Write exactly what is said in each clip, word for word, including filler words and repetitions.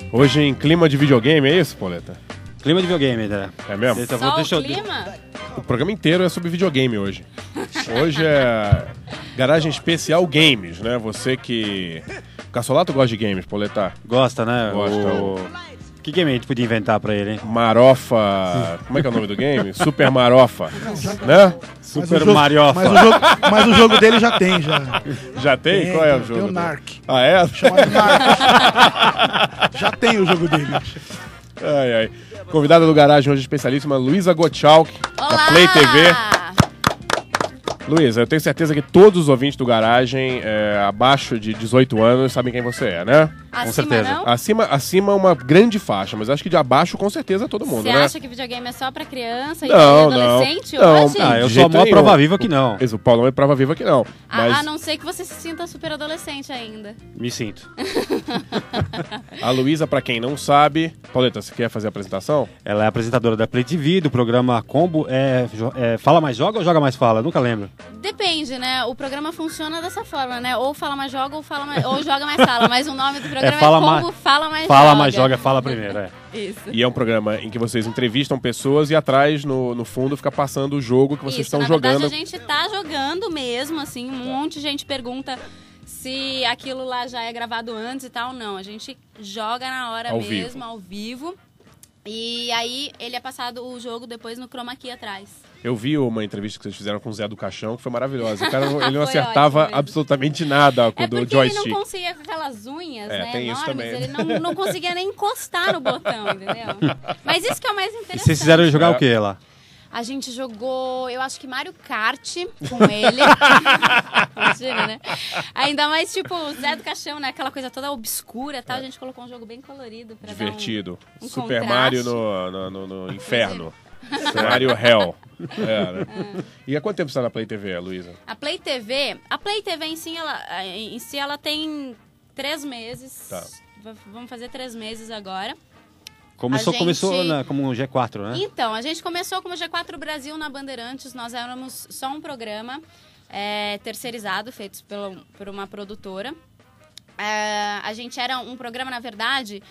Hoje em clima de videogame, é isso, Pauleta? Clima de videogame, né? É mesmo? Só Então, o deixa eu... clima? O programa inteiro é sobre videogame hoje. Hoje é garagem especial games, né? Você que... O Cassolato gosta de games, Pauleta? Gosta, né? Gosta. O... Que game a gente podia inventar pra ele, hein? Marofa... Como é que é o nome do game? Super Marofa, né? Super jogo, Mariofa. Mas o, jogo, mas o jogo dele já tem, já. Já tem? Tem, Qual é o tem jogo? o Narc. Ah, é? Chamado Narc. Já tem o jogo dele. Ai, ai. Convidada do Garagem hoje especialíssima, Luísa Gottschalk, da Olá! Play T V. Luísa, eu tenho certeza que todos os ouvintes do Garagem, é, abaixo de dezoito anos, sabem quem você é, né? Acima, certeza. não? Acima, acima uma grande faixa, mas acho que de abaixo com certeza todo mundo, Você né? acha que videogame é só pra criança e Não, adolescente não, hoje? não. Ah, eu De sou a jeito maior nenhum. prova viva que não. Isso, o Paulão é prova viva que não. A- Mas A não ser que você se sinta super adolescente ainda. Me sinto. a Luísa, pra quem não sabe... Pauleta, você quer fazer a apresentação? Ela é apresentadora da Play T V, do programa Combo. É, jo- é, Fala Mais Joga ou Joga Mais Fala? Nunca lembro. Depende, né? O programa funciona dessa forma, né? Ou fala mais joga ou, fala mais, ou joga mais fala. Mas o nome do programa é, Fala Combo Ma- Fala Mais Fala Joga. Mais Joga, fala primeiro, é. Isso. E é um programa em que vocês entrevistam pessoas e atrás, no, no fundo, fica passando o jogo que vocês Isso, estão na jogando. verdade a gente tá jogando mesmo, assim, um monte de gente pergunta se aquilo lá já é gravado antes e tal. Não, a gente joga na hora Ao mesmo, vivo. ao vivo. E aí ele é passado o jogo depois no chroma key atrás. Eu vi uma entrevista que vocês fizeram com o Zé do Caixão, que foi maravilhosa. O cara, não- ele não Foi acertava ótimo mesmo. absolutamente nada com É o do porque joystick. ele não conseguia com aquelas unhas, É, né, tem isso enormes, também. ele não, não conseguia nem encostar no botão, entendeu? Mas isso que é o mais E interessante. vocês fizeram jogar É. o que lá? A gente jogou, eu acho que Mario Kart com ele. Imagina, né? Ainda mais, tipo, Zé do Caixão, né? Aquela coisa toda obscura e tal. A gente colocou um jogo bem colorido pra Divertido. dar um, um Super contraste. Mario no, no, no- no inferno. Super Mario Hell. É, né? E há quanto tempo você tá na Play T V, Luísa? A Play T V, a Play T V em si, ela, em si, ela tem três meses. Tá. V- Vamos fazer três meses agora. Começou, A começou gente- na- como um G quatro, né? Então, a gente começou como G quatro Brasil na Bandeirantes. Nós éramos só um programa é, terceirizado, feito pelo, por uma produtora. É, a gente era um programa, na verdade,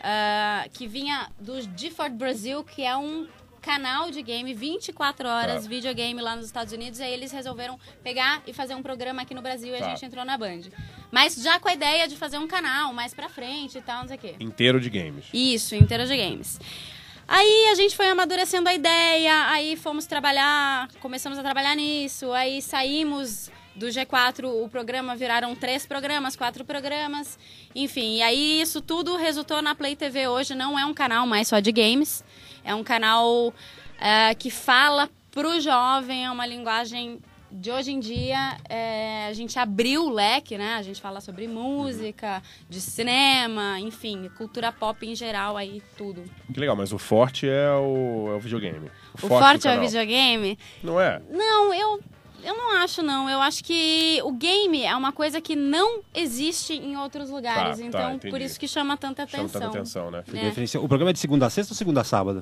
é, que vinha do GeForce Brasil, que é um canal de game, vinte e quatro horas, Tá. videogame lá nos Estados Unidos. E aí eles resolveram pegar e fazer um programa aqui no Brasil e Tá. a gente entrou na Band. Mas já com a ideia de fazer um canal mais pra frente e tal, não sei o quê. Inteiro de games. Isso, inteira de games. Aí a gente foi amadurecendo a ideia, aí fomos trabalhar, começamos a trabalhar nisso, aí saímos do G quatro, o programa viraram três programas, quatro programas, enfim. E aí isso tudo resultou na Play T V hoje, não é um canal mais só de games, é um canal é, que fala pro jovem, é uma linguagem de hoje em dia. É, a gente abriu o leque, né? A gente fala sobre música, de cinema, enfim, cultura pop em geral, aí tudo. Que legal, mas o forte é o, é o videogame. O do forte é o canal. videogame? Não é? Não, eu, eu não acho, não. Eu acho que o game é uma coisa que não existe em outros lugares. Tá, tá, então, entendi. por isso que chama tanta Chama atenção. tanta atenção, né? É. Definição. O programa é de segunda a sexta ou segunda a sábado?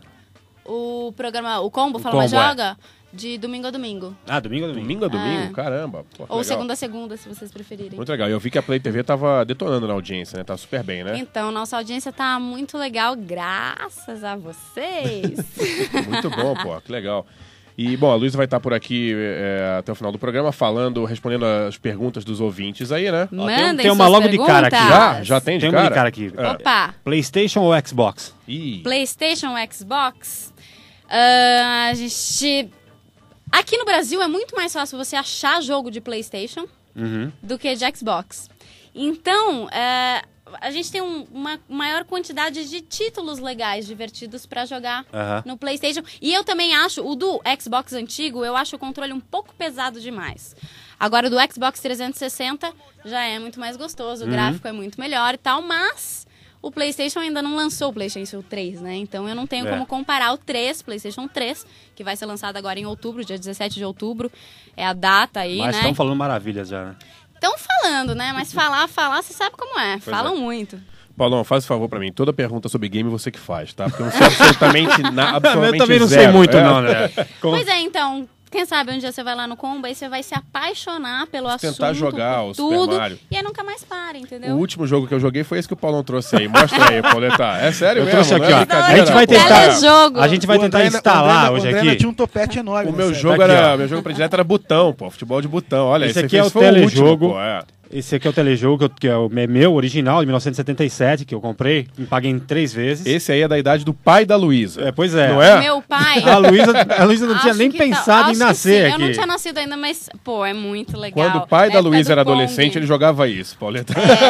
O programa, o Combo, O Fala Mais Combo, é. Joga, de domingo a domingo. Ah, domingo a domingo. Domingo a domingo? É. Caramba. Pô, que Ou legal. segunda a segunda, se vocês preferirem. Muito legal. Eu vi que a Play T V tava detonando na audiência, né? Tá super bem, né? Então, nossa audiência tá muito legal, graças a vocês. Muito bom, pô. Que legal. E, bom, a Luísa vai estar por aqui é, até o final do programa, falando, respondendo as perguntas dos ouvintes aí, né? Mandem tem uma suas logo de cara aqui. perguntas. Já? Já tem de Tem cara? uma de cara aqui. É. Opa! PlayStation ou Xbox? Ih, PlayStation, Xbox. Ah, a gente. Aqui no Brasil é muito mais fácil você achar jogo de PlayStation Uhum. do que de Xbox. Então, é, a gente tem um- uma maior quantidade de títulos legais, divertidos pra jogar Aham. no PlayStation. E eu também acho, o do Xbox antigo, eu acho o controle um pouco pesado demais. Agora, o do Xbox trezentos e sessenta já é muito mais gostoso, o gráfico é muito melhor e tal, mas o PlayStation ainda não lançou o PlayStation três, né? Então eu não tenho É. como comparar o três, PlayStation três, que vai ser lançado agora em outubro, dia dezessete de outubro, é a data aí, Mas né? estão falando maravilhas já, né? Estão falando, né? Mas falar, falar, você sabe como é. Pois Falam é. muito. Paulão, faz um favor pra mim. Toda pergunta sobre game você que faz, tá? Porque eu não sei absolutamente nada. Eu também não sei muito, não, né? Como- Pois é, então, quem sabe um dia você vai lá no Combo e você vai se apaixonar pelo assunto, tentar jogar por o Super tudo, Mario. e aí nunca mais para, O entendeu? último jogo que eu joguei foi esse que o Paulão trouxe aí. Mostra aí, Pauleta. É sério Eu mesmo, trouxe aqui, não é ó. brincadeira, A gente vai pô. tentar- Telejogo. A gente vai O tentar André- instalar o André- hoje o André aqui. tinha um topete enorme. O né, meu sério? jogo Tá aqui, era, ó. meu jogo predileto era botão, pô, futebol de botão. Olha, Esse esse aqui é o foi último, telejogo. pô, é. Esse aqui é o telejogo, que, eu- que é o me- meu, original, de mil novecentos e setenta e sete, que eu comprei, me paguei em três vezes. Esse aí é da idade do pai da Luísa. É, pois é. Não é? Meu pai... A Luísa, a Luísa não tinha acho nem que tá- pensado acho em que nascer sim. aqui. Eu não tinha nascido ainda, mas, pô, é muito legal. Quando o pai Na da época Luísa do era Pong. adolescente, ele jogava isso, Pauleta.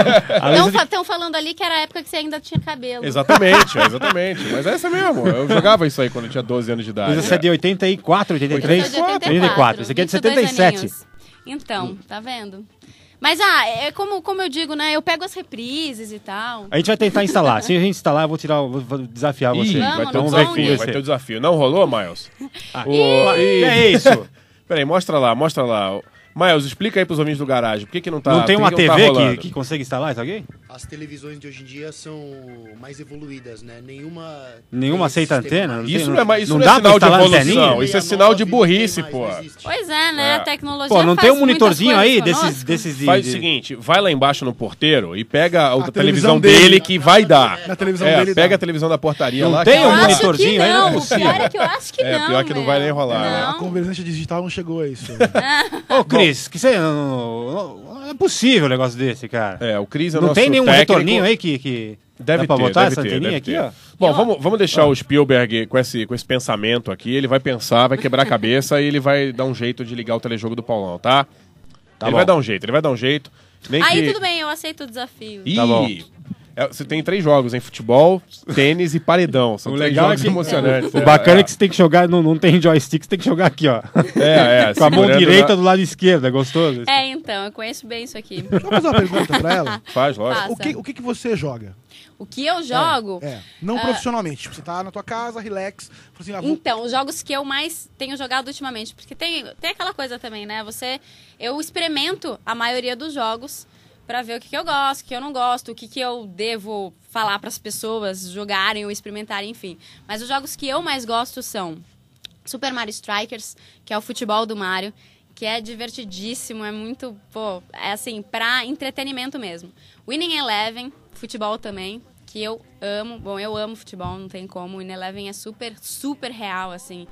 A Luísa Estão falando ali que era a época que você ainda tinha cabelo. Exatamente, é, exatamente. Mas é essa mesmo. Eu jogava isso aí quando eu tinha doze anos de idade. Luísa é de oitenta e quatro, oitenta e três? Eu sou de oitenta e oitenta e quatro. quatro. Esse aqui é de vinte e dois setenta e sete. aninhos. Então, tá vendo? Mas, ah, é como, como eu digo, né? Eu pego as reprises e tal. A gente vai tentar instalar. Se a gente instalar, eu vou tirar, vou, vou desafiar Ih, você. Vamos, vai ter um no Vamos ver Pong. quem desafio, vai vai ter um ser. desafio. Não rolou, Miles? Ah, O- que é isso? Peraí, mostra lá, mostra lá. Miles, explica aí pros ouvintes do garagem. Por que que não tá Não tem por uma que que não T V tá que, rolando? que consegue instalar isso aqui? As televisões de hoje em dia são mais evoluídas, né? Nenhuma. Nenhuma tem esse aceita sistema. antena? Não Isso tem- não é, mais- isso não não dá é pra sinal de instalar evolução. anteninha? Isso é sinal de sessenta e nove burrice, não tem pô. mais, não existe. Pois é, né? É. A tecnologia Pô, não faz tem um muitas monitorzinho aí coisas desses, conosco. desses de... Faz o de- seguinte, vai lá embaixo no porteiro e pega a, televisão, televisão dele, dele. que vai dar. Na televisão É, dele pega dá. a televisão da portaria Não lá. tem que um Eu vai acho dar. monitorzinho que aí, não é não. possível. Pior é que eu acho que É, não. pior que não vai nem meu. rolar, né? A Não. convergência digital não chegou a isso. Ô, Cris, que você... Não, não é possível um negócio desse, cara. É, o Cris é Não nosso tem nenhum técnico. retorninho aí que... que... Deve Dá pra ter, botar deve essa ter, anteninha deve aqui, ter. ó? Bom, vamos, vamos deixar o Spielberg com esse, com esse pensamento aqui. Ele vai pensar, vai quebrar a cabeça e ele vai dar um jeito de ligar o telejogo do Paulão, tá? Tá ele bom. vai dar um jeito, ele vai dar um jeito. Nem Aí que... tudo bem, eu aceito o desafio. Ih, Tá bom. é, você tem três jogos, em futebol, tênis e paredão. São O três legal é jogos que emocionantes. o bacana é que você tem que jogar, não, não tem joystick, você tem que jogar aqui, ó. É, é. Com a mão segurando direita na- do lado esquerdo, é gostoso? É, então, eu conheço bem isso aqui. Deixa eu fazer uma pergunta pra ela. Faz, lógico. Passa. O que, o que, que você joga? O que eu jogo... É, não profissionalmente. Tipo, você tá na tua casa, relax. fala Assim, ah, vou- Então, os jogos que eu mais tenho jogado ultimamente, porque tem, tem aquela coisa também, né? Você, eu experimento a maioria dos jogos pra ver o que, que eu gosto, o que eu não gosto, o que, que eu devo falar pras pessoas jogarem ou experimentarem, enfim. Mas os jogos que eu mais gosto são Super Mario Strikers, que é o futebol do Mario, que é divertidíssimo, é muito, pô, é assim, pra entretenimento mesmo. Winning Eleven, futebol também, que eu amo. Bom, eu amo futebol, não tem como. O Winning Eleven é super, super real, assim.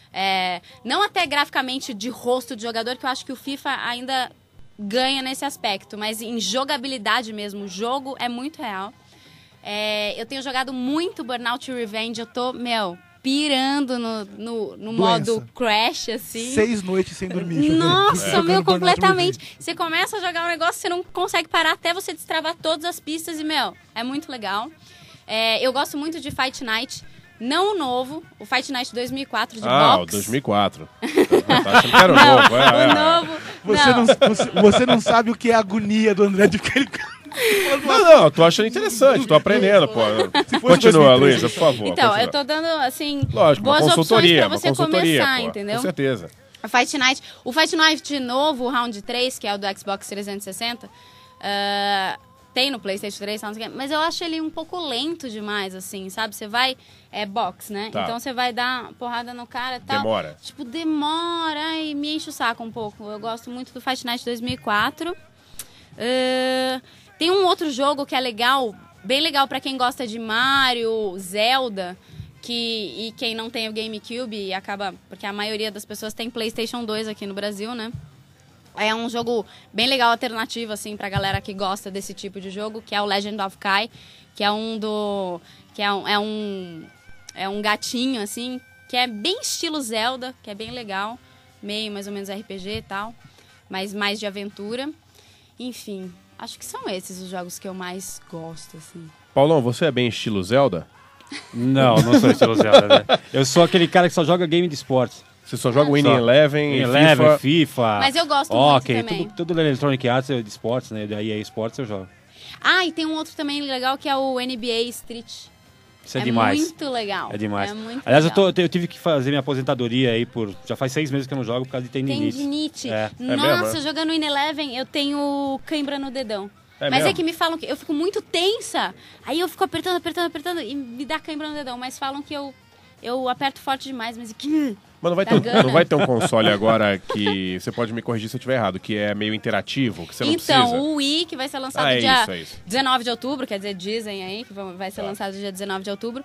É, não até graficamente de rosto de jogador, que eu acho que o FIFA ainda ganha nesse aspecto, mas em jogabilidade mesmo, o jogo é muito real. É, eu tenho jogado muito Burnout Revenge, eu tô, meu, pirando no, no, no Doença. modo Crash, assim. Seis noites sem dormir. jogando- Nossa, jogando meu, Burnout completamente. Revenge. Você começa a jogar um negócio, você não consegue parar até você destravar todas as pistas e, meu, é muito legal. É, eu gosto muito de Fight Night, não o novo, o Fight Night dois mil e quatro de Ah, o boxe. dois mil e quatro. Tá achando que era o Não, novo, é, o é. novo, Você não. não, você, você não sabe o que é a agonia do André de que ele... Não, não, eu tô achando interessante, tô aprendendo, pô. Continua, dois mil e treze, Luísa, por favor. Então, continua. eu tô dando, assim, Lógico, uma boas opções consultoria, pra uma você consultoria, começar, pô, entendeu? com certeza. O Fight Night, o Fight Night novo, o Round três, que é o do Xbox trezentos e sessenta, ah, tem no PlayStation três, não sei o quê, mas eu acho ele um pouco lento demais, assim, sabe? Você vai, é box, né? Tá. Então você vai dar porrada no cara e tal. Demora. Tipo, demora e me enche o saco um pouco. Eu gosto muito do Fight Night dois mil e quatro. Ah, tem um outro jogo que é legal, bem legal pra quem gosta de Mario, Zelda, que, e quem não tem o GameCube e acaba... Porque a maioria das pessoas tem PlayStation dois aqui no Brasil, né? É um jogo bem legal, alternativo, assim, pra galera que gosta desse tipo de jogo, que é o Legend of Kai, que é um do... que é um... é um, é um gatinho, assim, que é bem estilo Zelda, que é bem legal, meio mais ou menos R P G e tal, mas mais de aventura. Enfim, acho que são esses os jogos que eu mais gosto, assim. Paulão, você é bem estilo Zelda? Não, não sou estilo Zelda, né? Eu sou aquele cara que só joga game de esporte. Você só joga Winning Só. Eleven e Eleven, FIFA. FIFA. Mas eu gosto Ok, muito também. tudo, tudo da Electronic Arts é de esportes, né? Da E A Sports eu jogo. Ah, e tem um outro também legal que é o N B A Street. Isso é, demais. muito legal. É demais. É muito Aliás, eu, legal. tô, eu tive que fazer minha aposentadoria aí por... Já faz seis meses que eu não jogo por causa de tendinite. Tendinite. É. É Nossa, mesmo, é? jogando in Eleven, eu tenho cãibra no dedão. É Mas mesmo? é que me falam que eu fico muito tensa. Aí eu fico apertando, apertando, apertando e me dá cãibra no dedão. Mas falam que eu, eu aperto forte demais, mas que Mas não vai, Da ter, um- Gana. não vai ter um console agora que... Você pode me corrigir se eu estiver errado, que é meio interativo, que você não Então, precisa. o Wii, que vai ser lançado Ah, é dia isso, é isso. dezenove de outubro, quer dizer, dizem aí que vão- vai ser Tá. lançado dia dezenove de outubro,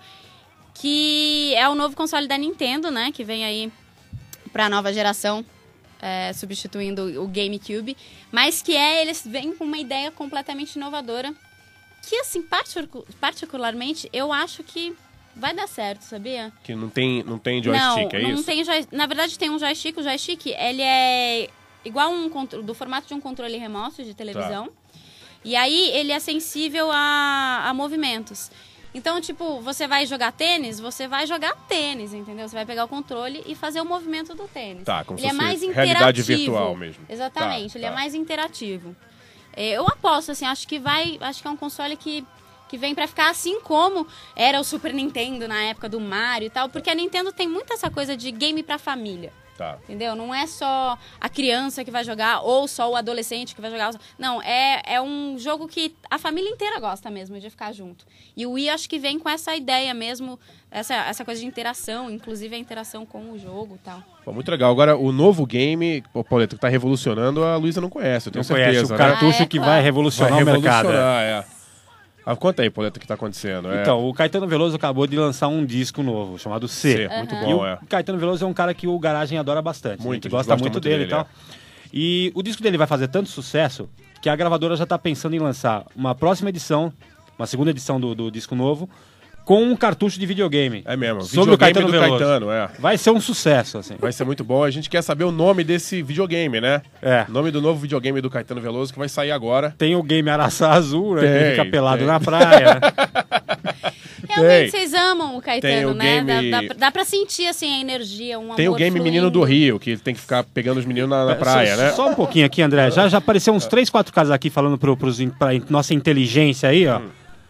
que é o novo console da Nintendo, né, que vem aí pra nova geração, é, substituindo o GameCube, mas que é, eles vêm com uma ideia completamente inovadora, que, assim, particu- particularmente, eu acho que vai dar certo, sabia? Que não tem, não tem joystick, não, é não isso? tem joy... Na verdade, tem um joystick. O joystick, ele é igual um contro- do formato de um controle remoto de televisão. E aí, ele é sensível a, a movimentos. Então, tipo, você vai jogar tênis, você vai jogar tênis, entendeu? Você vai pegar o controle e fazer o movimento do tênis. Tá, como ele se é fosse mais interativo. realidade virtual mesmo. Exatamente, Tá, ele tá. é mais interativo. É, eu aposto, assim, acho que vai... Acho que é um console que... que vem pra ficar assim como era o Super Nintendo na época do Mario e tal, porque a Nintendo tem muito essa coisa de game pra família, Tá. entendeu? Não é só a criança que vai jogar ou só o adolescente que vai jogar. Não, é, é um jogo que a família inteira gosta mesmo de ficar junto. E o Wii acho que vem com essa ideia mesmo, essa, essa coisa de interação, inclusive a interação com o jogo e tal. Pô, muito legal. Agora, o novo game, pô, Pauleta, que tá revolucionando, a Luísa não conhece, eu tenho Não conhece certeza, o né? cartucho Ah, é que claro. vai revolucionar Vai o mercado. revolucionar, é. é. Ah, conta aí, Pauleta, o que tá acontecendo. É. Então, o Caetano Veloso acabou de lançar um disco novo, chamado C. C, muito Aham. E bom, o é. Caetano Veloso é um cara que o Garagem adora bastante. Muito, Muito, que a gente gosta gosta muito muito dele, dele, e tal. E o disco dele vai fazer tanto sucesso que a gravadora já está pensando em lançar uma próxima edição, uma segunda edição do, do disco novo, com um cartucho de videogame. É mesmo, Sobre o videogame Caetano do Veloso. Caetano, é. Vai ser um sucesso, assim. Vai ser muito bom. A gente quer saber o nome desse videogame, né? É. O nome do novo videogame do Caetano Veloso que vai sair agora. Tem o game Araçá Azul, né? Que Tem, ele fica pelado tem. na praia. né? Realmente, Tem. vocês amam o Tem Caetano, o né? game- Dá, dá, pra- dá pra sentir, assim, a energia, um Tem o amor game fluindo. Menino do Rio, que tem que ficar pegando os meninos na, na praia, só, né? Só um pouquinho aqui, André. Já, já apareceu uns três, quatro casos aqui falando pro, pros, in- pra in- nossa inteligência aí, ó.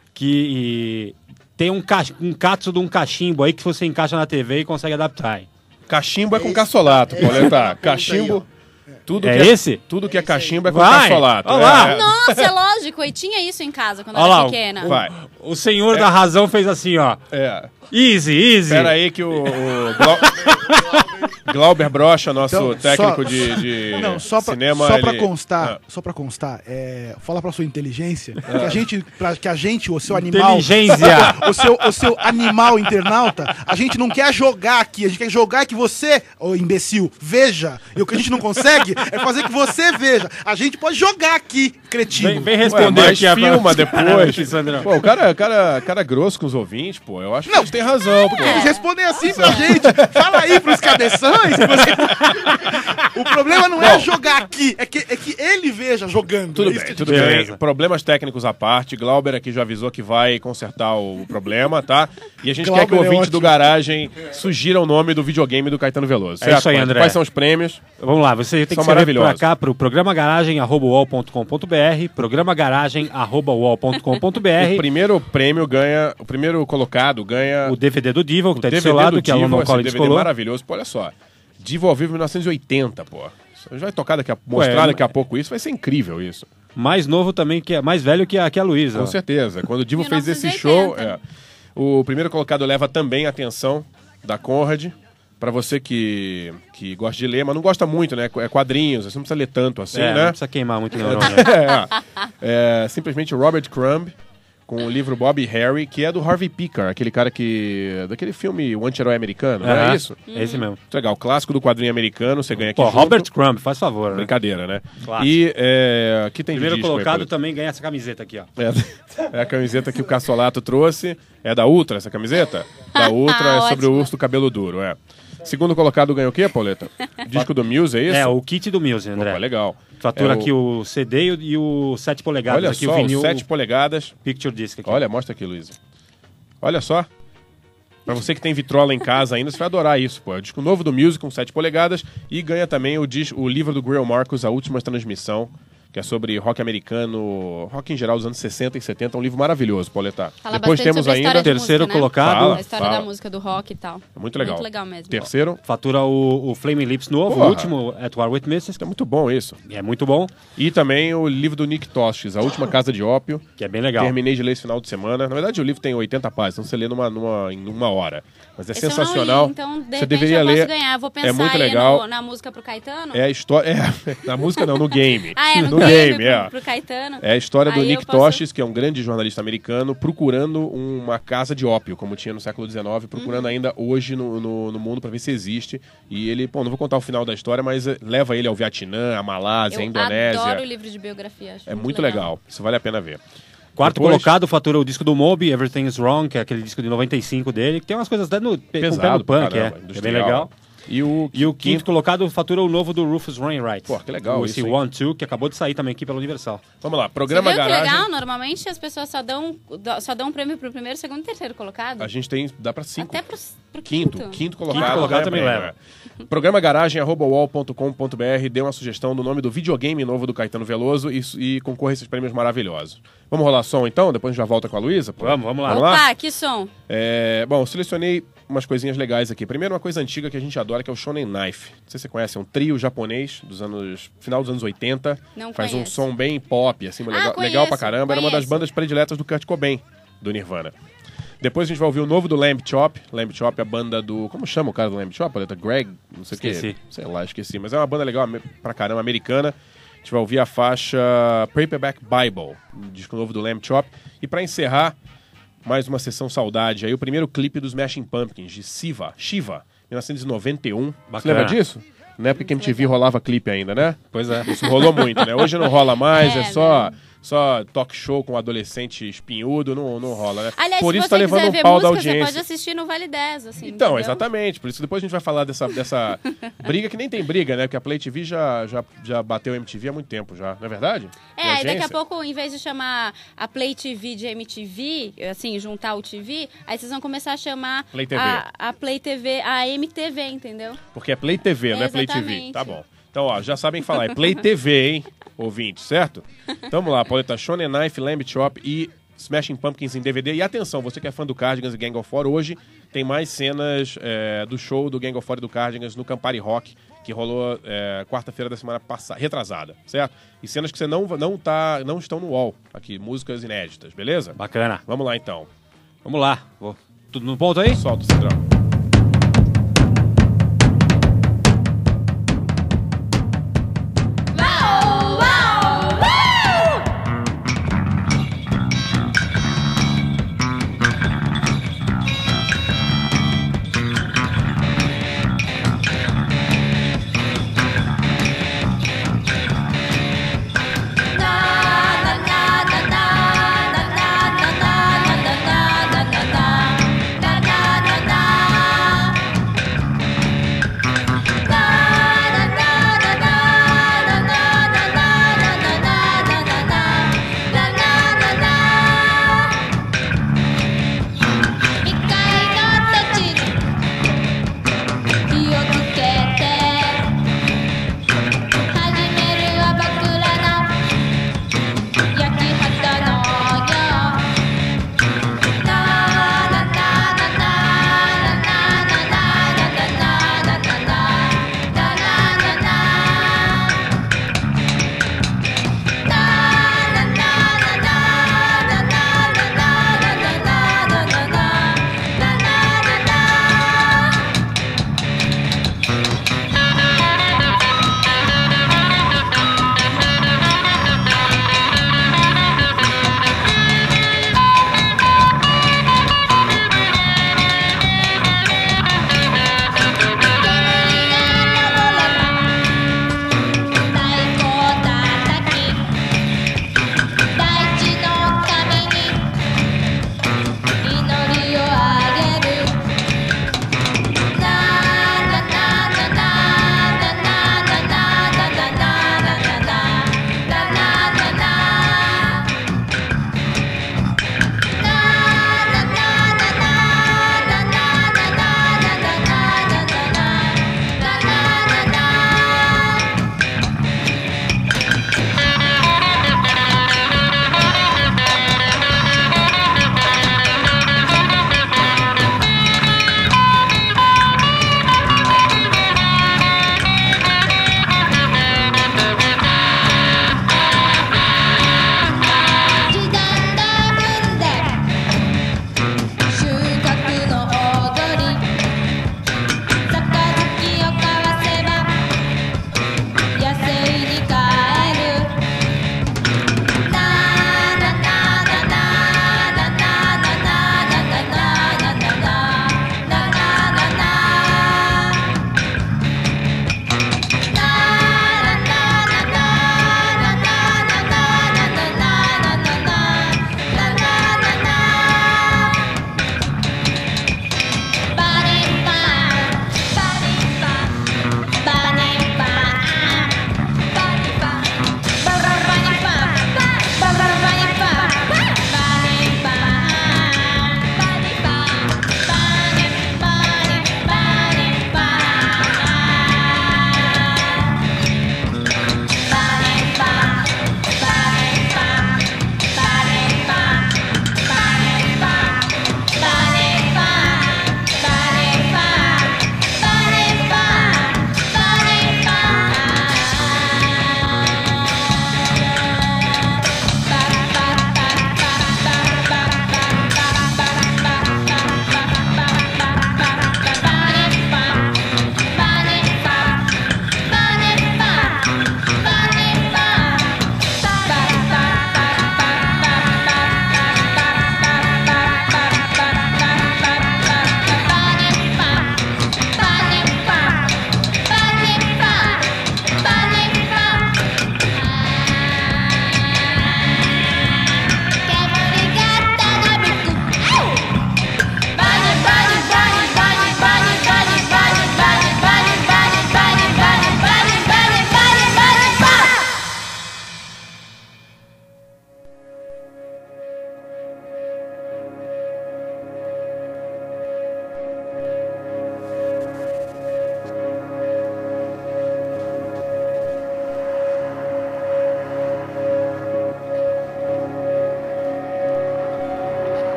Que e, tem um, ca, um catso de um cachimbo aí que você encaixa na T V e consegue adaptar. hein? Cachimbo é com Esse- caçolato, esse Pauleta. é o ponto Cachimbo. aí, Tudo É que esse? Tudo que é cachimbo é com Vai! caçolato. Olha lá! É. Nossa, é lógico. E tinha isso em casa quando eu Olha era lá, pequena. Vai. O senhor da razão fez assim, ó. É. Easy, easy. Pera aí que o, o Glau- Glauber Brocha, nosso Então, técnico só- de, de Não, só pra, cinema... só pra ele- constar, Ah. só pra constar, é, fala pra sua inteligência, que a gente, pra, que a gente, o seu animal, Inteligência. o seu, o seu animal internauta, a gente não quer jogar aqui, a gente quer jogar que você, ô imbecil, veja. E o que a gente não consegue é fazer que você veja. A gente pode jogar aqui, cretino. Vem, vem Ué, responder mas aqui. a- filma depois. aqui, Sandrão. Pô, o cara, cara, cara grosso com os ouvintes, pô. Eu acho que Não, eles têm razão, pô. Eles respondem assim pra gente. Fala aí pros cabeções. que você- O problema não é Bom. jogar aqui, é que, é que ele veja jogando. Tudo É isso bem, que- tudo Beleza. bem. Problemas técnicos à parte. Glauber aqui já avisou que vai consertar o problema, tá? E a gente quer que o Glauber é ouvinte do ótimo. Garagem sugira o nome do videogame do Caetano Veloso. É isso aí, Quais- André. Quais são os prêmios? Vamos lá, você tem São que escrever pra maravilhosos. cá pro programa garagem arroba u o l ponto com ponto b r, programa garagem arroba u o l ponto com ponto b O r, primeiro prêmio ganha... O primeiro colocado ganha... o D V D do Dival, que O tá do D V seu D lado, do que a Divo, London esse College D V D descolou. maravilhoso. Pô, olha só. Divo ao vivo mil novecentos e oitenta, pô. A gente vai tocar daqui a... Mostrar Ué, daqui a pouco isso. Vai ser incrível isso. Mais novo também, que é mais velho que a, que a Luísa. Com ó. certeza. Quando o Divo mil fez novecentos esse e show, oitenta. é, o primeiro colocado leva também a atenção da Conrad. Pra você que, que gosta de ler, mas não gosta muito, né? É quadrinhos, você não precisa ler tanto assim, É, não né? precisa queimar muito neurônio. É, é, simplesmente o Robert Crumb com o livro Bob e Harry, que é do Harvey Picker, aquele cara que... daquele filme O Anti-Herói Americano, não Aham, é isso? É esse mesmo. Muito legal, clássico do quadrinho americano, você ganha aqui Pô, junto. Robert Crumb, faz favor, né? Brincadeira, né? Clássico. E é, aqui tem Primeiro disco aí, colocado Paulo. também ganha essa camiseta aqui, ó. É, é a camiseta que o Cassolato trouxe. É da Ultra essa camiseta? Da Ultra é sobre o Ótimo. urso do cabelo duro, é. Segundo colocado ganhou o quê, Pauleta? Disco do Muse, é isso? É, o kit do Muse, André. Opa, legal. Fatura É aqui o C D e o, e o sete polegadas. Olha aqui só, o vinil, sete polegadas. Picture Disc aqui. Olha, mostra aqui, Luísa. Olha só. Pra você que tem vitrola em casa ainda, você vai adorar isso, pô. É o disco novo do Muse com sete polegadas e ganha também o, dis- o livro do Greil Marcus, A Última Transmissão. que é sobre rock americano, rock em geral dos anos sessenta e setenta, um livro maravilhoso, Pauleta. Fala Depois bastante temos sobre a ainda história de terceiro música, né? colocado. Fala. A história Fala. da música, do rock e tal. É muito legal. Muito legal mesmo. Terceiro, Fatura o, o Flaming Lips novo, Porra. o último, At War With Misses, é muito bom isso. que é muito bom, E também o livro do Nick Tosches, A Última Casa de Ópio. que é bem legal. Terminei de ler esse final de semana. Na verdade, o livro tem oitenta páginas, então você lê numa, numa, em uma hora. Mas é Esse eu não sensacional. li, então, de você repente, deveria eu posso ler. ganhar. Eu vou pensar É muito aí legal. no- na música pro Caetano. É a história. É, na música não, no game. Ah, é, no, no game, game, pro, é. pro Caetano. É a história do Aí Nick eu posso- Tosches, que é um grande jornalista americano, procurando uma casa de ópio, como tinha no século dezenove, procurando Uhum. ainda hoje no, no, no mundo para ver se existe. E ele, pô, não vou contar o final da história, mas eh, leva ele ao Vietnã, à Malásia, à Eu Indonésia. adoro o livro de biografia. Acho É muito legal. Isso vale a pena ver. Quarto Depois- colocado fatura o disco do Moby, Everything is Wrong, que é aquele disco de noventa e cinco dele, que tem umas coisas até no, com o pé no Pesado, pra punk, é, caramba, é bem industrial. legal. E o, E o quinto colocado fatura o novo do Rufus Wainwright. Pô, que legal o isso, esse hein? One Two, que acabou de sair também aqui pela Universal. Vamos lá, Você programa viu que Garagem. legal? Normalmente as pessoas só dão, só dão um prêmio pro primeiro, segundo e terceiro colocado. A gente tem, dá pra cinco. Até pro, pro Quinto, quinto. quinto colocado, Quinto colocado ganha também prêmio, leva. é. Programa garagem arroba uol ponto com ponto br, dê uma sugestão do nome do videogame novo do Caetano Veloso e, e concorra a esses prêmios maravilhosos. Vamos rolar som então? Depois a gente já volta com a Luísa? pô? Vamos, vamos lá. Vamos lá? Opa, que som. É, bom, eu selecionei umas coisinhas legais aqui. Primeiro, uma coisa antiga que a gente adora, que é o Shonen Knife. Não sei se você conhece, é um trio japonês dos anos final dos anos oitenta. Não Faz um conheço. som bem pop, assim, Ah, legal, conheço, legal pra caramba. Era uma das conheço. bandas prediletas do Kurt Cobain, do Nirvana. Depois a gente vai ouvir o novo do Lamb Chop. Lamb Chop é a banda do... Como chama o cara do Lamb Chop? Olha, Greg, não sei o que. Esqueci. Sei lá, esqueci. Mas é uma banda legal ame- pra caramba, americana. A gente vai ouvir a faixa Paperback Bible, um disco novo do Lamb Chop. E pra encerrar, mais uma sessão saudade. Aí o primeiro clipe dos Smashing Pumpkins, de Shiva, Shiva, mil novecentos e noventa e um. Você Bacana. lembra disso? Na época que a M T V rolava clipe ainda, né? Pois é. Isso rolou muito, né? Hoje não rola mais, é, É, só, só talk show com adolescente espinhudo, não, não rola, né? Aliás, por se isso você tá levando quiser um ver pau música, da você audiência. pode assistir no Vale dez, assim, Então, entendeu? exatamente. Por isso depois a gente vai falar dessa, dessa briga que nem tem briga, né? Porque a Play T V já, já, já bateu a M T V há muito tempo já, não é verdade? É, De aí daqui a audiência. pouco, em vez de chamar a Play T V de M T V, assim, juntar o T V, aí vocês vão começar a chamar Play T V. A, a Play T V, a M T V, entendeu? Porque é Play T V, não é Play T V. Exatamente. Tá bom. Então, ó, já sabem falar, é Play T V, hein, ouvinte, certo? Então, vamos lá, Pauleta, Shonen Knife, Lamb Chop e Smashing Pumpkins em D V D. E atenção, você que é fã do Cardigans e Gang of Four, hoje tem mais cenas é, do show do Gang of Four e do Cardigans no Campari Rock, que rolou é, quarta-feira da semana passada, retrasada, certo? E cenas que você não, não, tá, não estão no wall aqui, músicas inéditas, beleza? Bacana. Vamos lá, então. Vamos lá. Vou- Tudo no ponto aí? Solta o Cidrão. Na, na, na, na, na, na, na, na, na, na, na, na, na, na, na, na, na,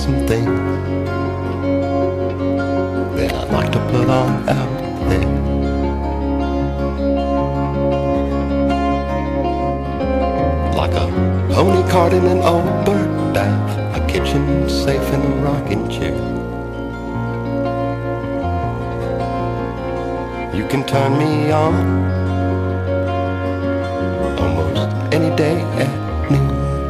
some things that I'd like to put on out there. Like a pony cart in an old bird bath, a kitchen safe in a rocking chair. You can turn me on almost any day at noon.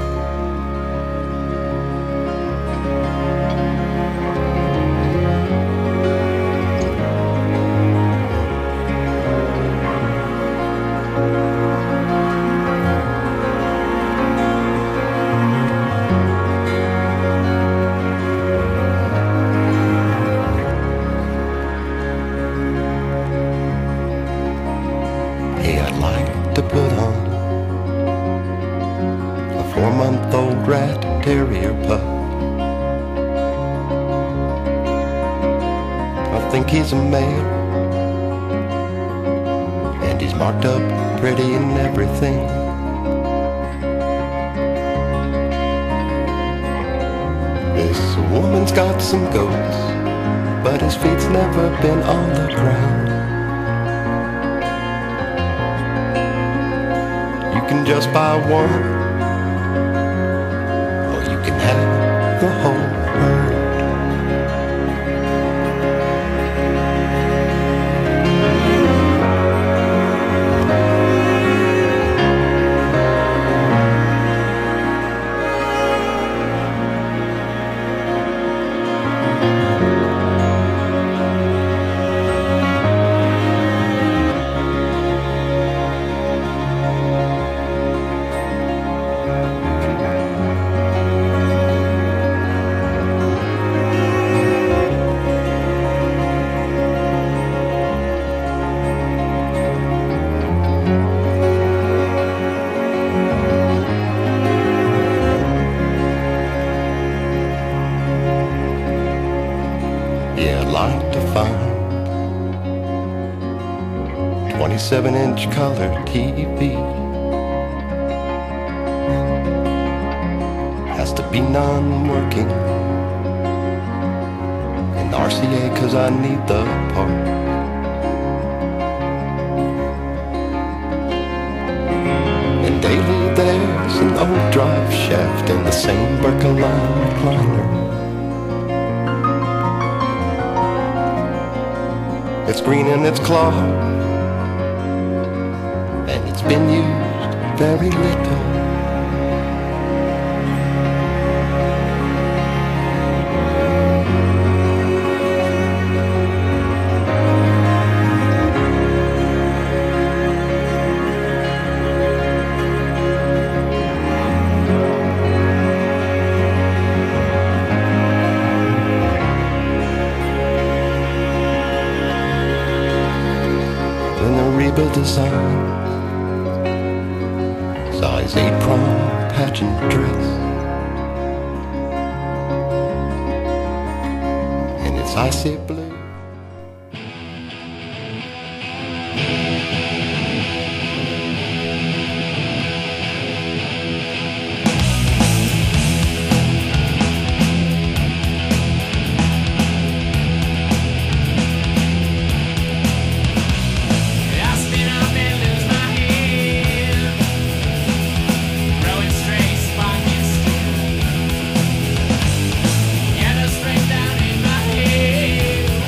Hey, I'd like to put on a four-month-old rat terrier pup. I think he's a male, and he's marked up pretty and everything. This woman's got some goats, but his feet's never been on the ground. You can just buy one, or you can have the whole herd. Yeah, I'd like to find twenty-seven inch color T V. Has to be non-working, and R C A cause I need the part. And daily there's an old drive shaft and the same Berkeline recliner. It's green in its claw, and it's been used very little. In the Reba design, size eight prom pageant dress, and it's icy blue. Straight down in my head.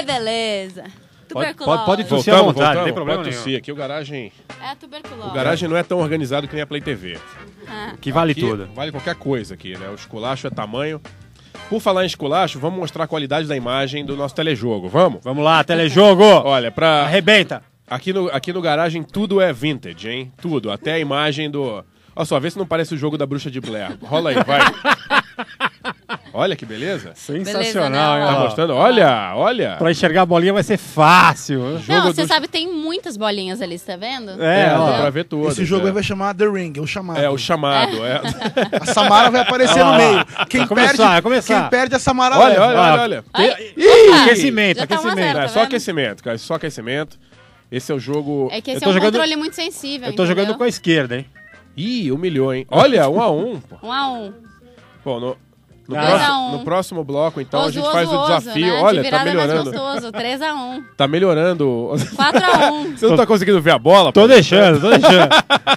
beleza. Pode, Tuberculose. pode, pode tossir à Voltamos, vontade, não voltamos. tem problema Pode nenhum. tossir. Aqui o garagem... É a tuberculose. O garagem não é tão organizado que nem a Play T V. Que vale Aqui tudo. Vale qualquer coisa aqui, né? O esculacho é tamanho. Por falar em esculacho, vamos mostrar a qualidade da imagem do nosso telejogo. Vamos? Vamos lá, telejogo. Olha, pra... Arrebenta. Aqui no, aqui no garagem tudo é vintage, hein? Tudo. Até a imagem do... Olha só, vê se não parece o jogo da Bruxa de Blair. Rola aí, vai. Olha que beleza. Sensacional, Beleza, hein? Tá ó. mostrando? Olha, olha. Pra enxergar a bolinha vai ser fácil. Jogo Não, você dos- sabe, tem muitas bolinhas ali, você tá vendo? É, É, ó. dá pra ver tudo. Esse jogo é. aí vai chamar The Ring, é o chamado. É, o chamado. É. A Samara vai aparecer Ó, no meio. Quem vai começar, perde, vai começar. quem perde a Samara Olha, leva. olha, Ah, olha, olha. Ai, Ih, opa! aquecimento, Já tá um a aquecimento. zero, É tá só vendo? aquecimento, cara. Só aquecimento. Esse é o jogo... É que esse Eu tô é um jogando- controle muito sensível, Eu tô jogando entendeu? com a esquerda, hein? Ih, humilhou, hein? Olha, um a um. Pô, Um a um. Pô, no, no, Ah. próximo, três a um. no próximo bloco, então, a Oso, gente faz oso, o oso, desafio. né? Olha, De tá virada mais melhorando. gostoso. três a um. Tá melhorando. quatro a um. Você não tá conseguindo ver a bola? Tô pô? deixando, tô deixando.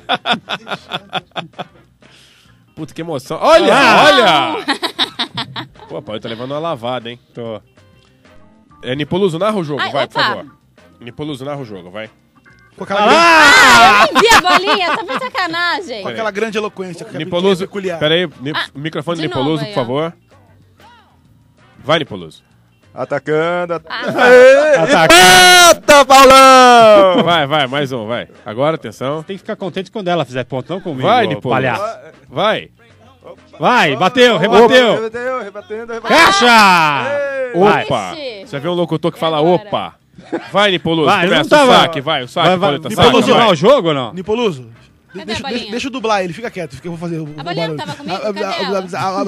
Puta, que emoção. Olha, Ah! olha! Pô, pode tá levando uma lavada, hein? Tô. É, Nipoluso, narra o jogo, Ai, vai, por opa. favor. Nipoluso, narra o jogo, vai. Com aquela, grande, Ah, eu não vi a bolinha, tá por sacanagem. com aquela grande eloquência. que é Nipoluso, peculiar. peraí, ni- Ah, microfone do de novo Nipoluso, aí, por ó. favor. Vai, Nipoluso. Atacando. At... Ah. Ataca. Eita, Paulão! Vai, vai, mais um, vai. Agora, atenção. Tem que ficar contente quando ela fizer ponto, não comigo, Vai, ô Nipolo. palhaço. Vai. Vai, bateu, rebateu. Rebateu, rebatendo, rebatendo. Caixa! Vai. Opa. Ixi. Você vê um locutor que E fala agora? opa. Vai, Nipoluso, Vai, não começa tava- o saque, vai, o saque, Vai, vai, Pauleta, Nipolo, saque, você vai. vai o jogo ou não? Nipoluso, de- Cadê deixa, a deixa, bolinha? deixa eu dublar ele, fica quieto, que eu vou fazer o A bolinha o não tava comigo? barulho. Cadê ela?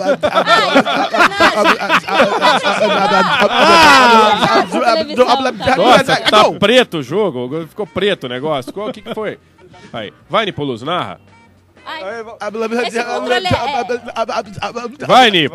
Nossa, tá preto o jogo, ficou preto o negócio. Qual- O que que foi? Aí, vai, Nipoluso, narra. Ai, Esse controle é- Vai, Nipo.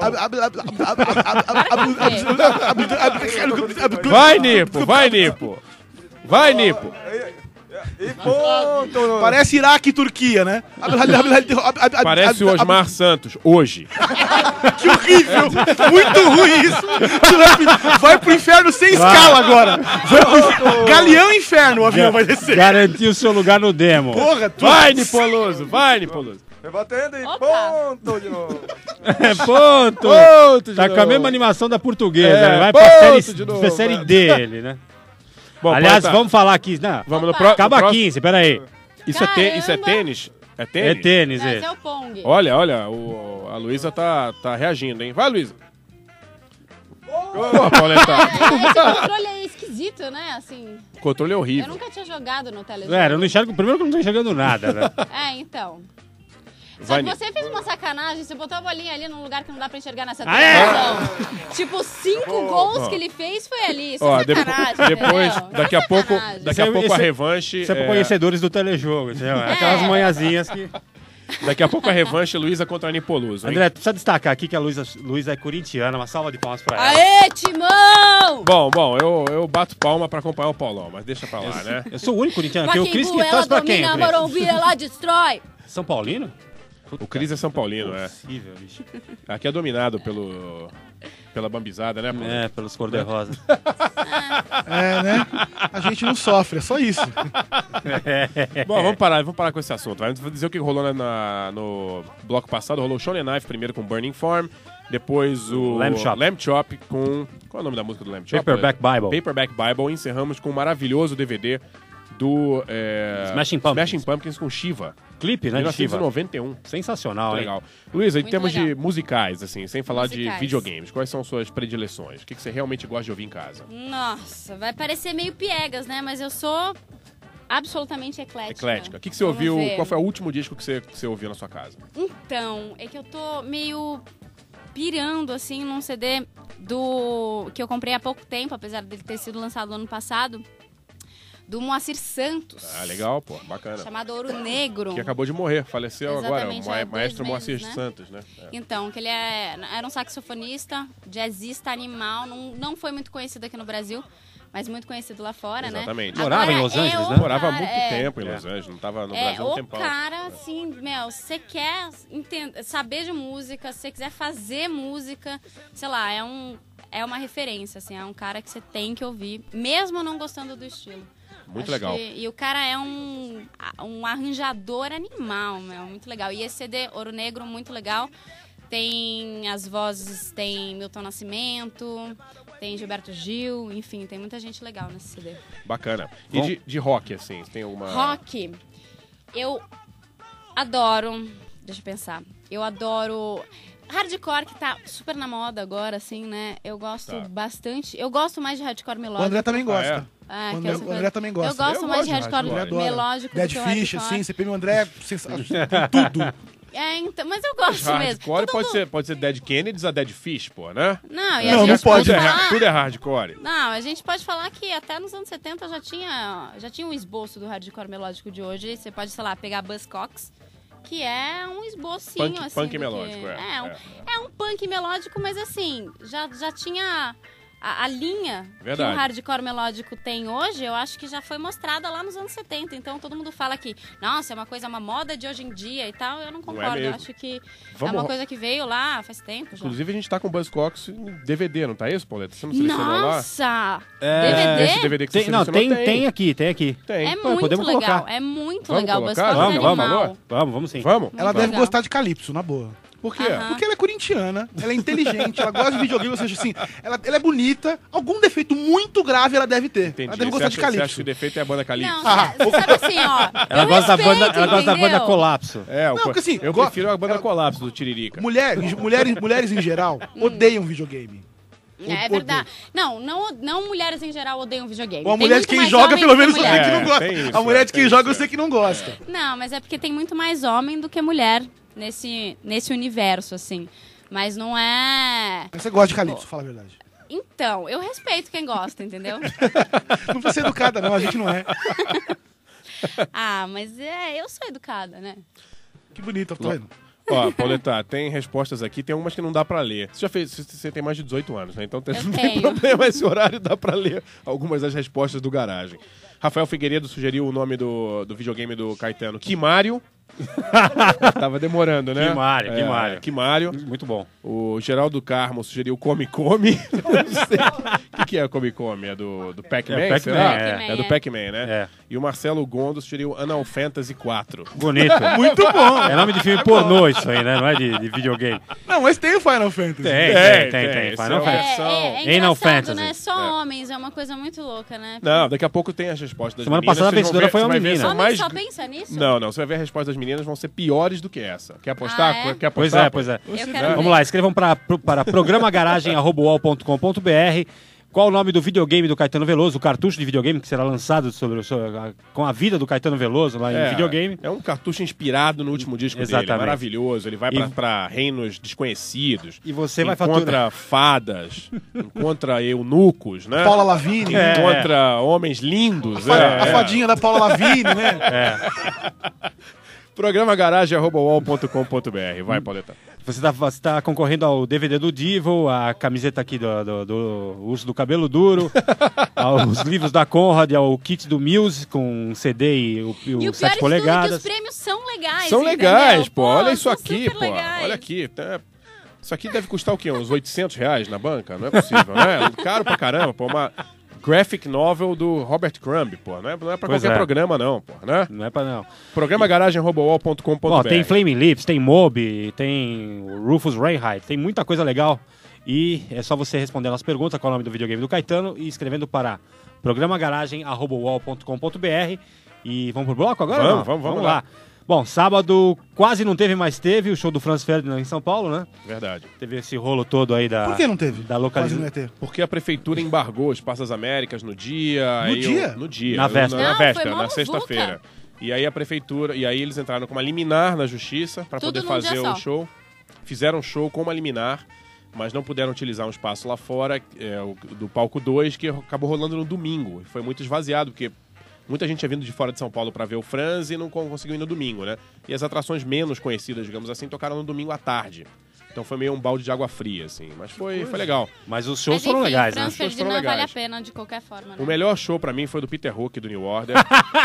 Vai, Nipo, vai, Nipo. Vai, Nipo. E ponto! Parece Iraque e Turquia, né? Parece o Osmar Santos, hoje. Que horrível! Muito ruim isso! Vai pro inferno sem escala agora! Vai pro inferno. Galeão inferno o avião vai descer! Garantiu seu lugar no demo. Porra, tu... Vai, Nipoluso, vai, Nipoluso. Rebatendo e Opa. ponto de novo. É ponto. Ponto de Tá com a novo. mesma animação da portuguesa. É, né? Vai pra ponto série, de novo, pra série vai. D ele, né? Bom, Aliás, Pauleta, vamos falar aqui. Não, vamos no Opa. pro, acaba próximo- quinze, peraí. Isso é, te- isso é Caramba. tênis? É É tênis? tênis, Não, ele. esse é o Pong. Olha, olha, o- a Luísa tá, tá reagindo, hein? Vai, Luísa. Pô, Pauleta, É, esse controle é esquisito, né? Assim, o controle é eu horrível. nunca tinha jogado no telejogo. É, eu não enxergo. Primeiro que eu não tô enxergando nada, né? É, então. Só Vai, que Nipo. você fez uma sacanagem, você botou a bolinha ali num lugar que não dá pra enxergar nessa Ah, é? televisão. Tipo, cinco gols que ele fez foi ali. Isso Ó, é depo- sacanagem, depois, entendeu? daqui É a pouco, sacanagem. daqui a Esse é- pouco a esse é- revanche. Isso é pra é, conhecedores do telejogo, entendeu? Aquelas manhãzinhas que... daqui a pouco a revanche Luísa contra a Nipoluso, hein? André, precisa destacar aqui que a Luísa, Luísa é corintiana. Uma salva de palmas pra ela. Aê, Timão! Bom, bom, eu, eu bato palma pra acompanhar o Paulão, mas deixa pra lá, né? Eu sou o único corintiano aqui. O Cris que Pacaembu, ela torce pra quem? domina, o Cris? Morumbi, ela destrói. São Paulino? O Cris é São Paulino, é. Possível, bicho. Aqui é dominado pelo, pela bambizada, né, Paulo? É, pelos cor-de-rosa. É, né? A gente não sofre, é só isso. Bom, vamos parar, vamos parar com esse assunto. Vai dizer o que rolou na, na- no bloco passado. Rolou o Shonen Knife primeiro com Burning Farm, depois o Lamb Chop. Lamb Chop com... Qual é o nome da música do Lamb Chop? Paperback Bible. Paperback Bible. E encerramos com um maravilhoso D V D do... É, Smashing Pumpkins. Smashing Pumpkins com Shiva. Clipe, né, mil de novecentos e Shiva. noventa e um. Sensacional, Muito hein? legal. Luísa, em Muito termos de legal. musicais, assim, sem falar de Musicais. videogames, quais são suas predileções? O que, que você realmente gosta de ouvir em casa? Nossa, vai parecer meio piegas, né? Mas eu sou absolutamente eclética. Eclética. O que, que você Vamos ouviu? ver. Qual foi o último disco que você, que você ouviu na sua casa? Então, é que eu tô meio pirando, assim, num C D do... que eu comprei há pouco tempo, apesar dele ter sido lançado no ano passado, do Moacir Santos. Ah, legal, pô, bacana. Chamado Ouro Negro. Que acabou de morrer, faleceu agora, Exatamente, o ma- há dois maestro meses, Moacir né? Santos, né? É. Então, que ele é, era um saxofonista, jazzista animal, não, não foi muito conhecido aqui no Brasil, mas muito conhecido lá fora, Exatamente. né? Morava em Agora, Los Angeles, é o né? Morava há cara- muito é, tempo em É. Los Angeles, não tava no É, Brasil há um o tempão. cara, assim, meu, você quer entender, saber de música, se você quiser fazer música, sei lá, é um... é uma referência, assim, é um cara que você tem que ouvir, mesmo não gostando do estilo. Muito Acho legal. que- e o cara é um, um arranjador animal, meu, muito legal. E esse C D, Ouro Negro, muito legal. Tem as vozes, tem Milton Nascimento, tem Gilberto Gil, enfim, tem muita gente legal nesse C D. Bacana. E Bom. de, de rock, assim, tem alguma... Rock, eu adoro, deixa eu pensar, eu adoro hardcore, que tá super na moda agora, assim, né? Eu gosto Tá. bastante, eu gosto mais de hardcore O melódico. André também gosta. Ah, O que André, essa o coisa- André também gosta. Eu gosto Eu mais gosto de de hardcore hardcore. Ele adora. melódico Dead do que o Fish, hardcore. assim, você pega o André, sens- tem tudo. É, então, mas eu gosto mesmo. Hardcore Todo pode mundo- ser, pode ser Dead Kennedys a Dead Fish, pô, né? Não, e Não, a não gente pode. Tudo é, falar... tudo é hardcore. Não, a gente pode falar que até nos anos setenta já tinha, já tinha um esboço do hardcore melódico de hoje. Você pode, sei lá, pegar Buzzcocks, que é um esbocinho, Punk- assim. punk do melódico, que... é, É, um, é. é um punk melódico, mas assim, já, já tinha... A, a linha Verdade. que o hardcore melódico tem hoje, eu acho que já foi mostrada lá nos anos setenta. Então todo mundo fala que, nossa, é uma coisa, uma moda de hoje em dia e tal. Eu não concordo. eu mesmo. acho que Vamos é uma ro- coisa que veio lá faz tempo já. Inclusive, a gente tá com o Buzzcocks em D V D, não tá isso, Pauleta? Você não selecionou lá? Nossa! É, D V D? Esse D V D que você Tem, não, selecionou tem, tem aqui, tem aqui. Tem. É Pô, muito podemos legal, colocar. é muito Vamos legal. colocar? Buzzcocks Vamos, é vamos, animal. alô? Vamos, vamos sim. Vamos? Ela Muito deve legal. gostar de Calypso, na boa. Por quê? Aham. Porque ela é corintiana, ela é inteligente, ela gosta de videogame, ou seja, assim, ela, ela é bonita, algum defeito muito grave ela deve ter. Entendi. Ela deve Você gostar acha, de você acha Calypso. que o defeito é a banda Calypso? Não, Ah, sabe, sabe assim, ó. Ela eu gosta da banda, respeito, ela gosta da banda entendeu? Colapso. É, o Não, co- porque assim, eu go- prefiro a banda ela- Colapso do Tiririca. Mulheres, mulheres, mulheres em geral odeiam videogame. É verdade. Não, não, não mulheres em geral odeiam videogame. Ou a Tem mulher de muito quem mais joga, homem pelo do que menos eu sei mulher. que não É, gosta. tem isso, A mulher é, de tem quem joga, eu isso, sei que não gosta. Não, mas é porque tem muito mais homem do que mulher nesse, nesse universo, assim. Mas não é... Mas você gosta de Calypso, fala a verdade. Então, eu respeito quem gosta, entendeu? Não precisa ser educada, não, a gente não é. Ah, mas é, eu sou educada, né? Que bonito, tô vendo. Ó, Pauleta, tem respostas aqui, tem umas que não dá pra ler. Você já fez, você- você tem mais de dezoito anos, né? Então tem- Eu não tem tenho. problema, esse horário dá pra ler algumas das respostas do Garagem. Rafael Figueiredo sugeriu o nome do, do videogame do Caetano, Kimário. Tava demorando, né? Kimário, É, Kimário. Kimário. Muito bom. O Geraldo Carmo sugeriu Come Come. Não sei. O que, que é o Come Come? É do, do Pac-Man? É, Pac-Man, será? é. É do Pac-Man, né? É. E o Marcelo Gondo sugeriu Anal Fantasy quatro. Bonito. Muito bom. É nome de filme pornô isso aí, né? Não é de, de videogame. Não, mas tem o Final Fantasy. Tem, Tem, tem, tem. tem. tem. Esse Final é o- Fantasy. É, é, é Anal engraçado, Fantasy. né? Só É. homens, é uma coisa muito louca, né? Não, daqui a pouco tem as respostas das Semana meninas. passada a vocês vão vencedora ver- foi você uma vai ver, menina. são Homem mais... só pensa nisso? Não, não. Você vai ver as respostas das meninas vão ser piores do que essa. Quer apostar? Ah, é? Quer Pois apostar? é, pois é. Eu quero Vamos ver. lá, escrevam pra, pro- para programagaragem arroba u o l ponto com ponto b r. Qual o nome do videogame do Caetano Veloso, o cartucho de videogame que será lançado sobre, sobre a- com a vida do Caetano Veloso lá em É, videogame. É um cartucho inspirado no último disco dele. Exatamente. Maravilhoso. Ele vai E- pra, pra reinos desconhecidos. E você vai encontra faturar. fadas, encontra eunucos, né? Paula Lavigne. É. Encontra homens lindos. Fa- é, A é. fadinha da Paula Lavigne, né? Programa garagem arroba u o l ponto com ponto b r. Vai, Pauleta. Você está você tá concorrendo ao D V D do Divo, a camiseta aqui do, do, do Urso do Cabelo Duro, aos livros da Conrad, ao kit do Muse com um C D e o, e o E o pior sete de tudo é que polegadas. os prêmios são legais, São entendeu? legais, pô. Olha isso são aqui, super pô. legais. Olha aqui. tá- Isso aqui deve custar o quê? Uns oitocentos reais na banca? Não é possível, né? Caro pra caramba, pô. Uma graphic novel do Robert Crumb, pô. Não é, não é pra Pois qualquer é. programa, não, pô. Né? Não é pra não. Programa garagem arroba u o l ponto com ponto b r. Ó, tem Flaming Lips, tem Moby, tem o Rufus Wainwright, tem muita coisa legal. E é só você responder as perguntas, qual é o nome do videogame do Caetano, e escrevendo para programagaragem arroba u o l ponto com ponto b r. E vamos pro bloco agora? Vamos, ou não? vamos, vamos lá. Bom, sábado quase não teve, mas teve o show do Franz Ferdinand em São Paulo, né? Verdade. Teve esse rolo todo aí da... Por que não teve? Da Quase localização. não ia ter. Porque a prefeitura embargou os Passas Américas no dia. aí dia? eu- no dia. Na eu- véspera. Na, Não, foi véspera, mó na muvuca. sexta-feira. E aí a prefeitura. E aí eles entraram com uma liminar na justiça para Tudo poder num fazer dia o só. show. Fizeram um show com uma liminar, mas não puderam utilizar um espaço lá fora, é, o, do palco dois, que acabou rolando no domingo. Foi muito esvaziado, porque muita gente tinha vindo de fora de São Paulo para ver o Franz e não con- conseguiu ir no domingo, né? E as atrações menos conhecidas, digamos assim, tocaram no domingo à tarde. Então foi meio um balde de água fria, assim. Mas foi, foi legal. Mas os shows Mas, foram enfim, legais, o né? Franz Os shows foram Ferdinand vale a legais. pena de qualquer forma, né? O melhor show pra mim foi do Peter Hook, do New Order.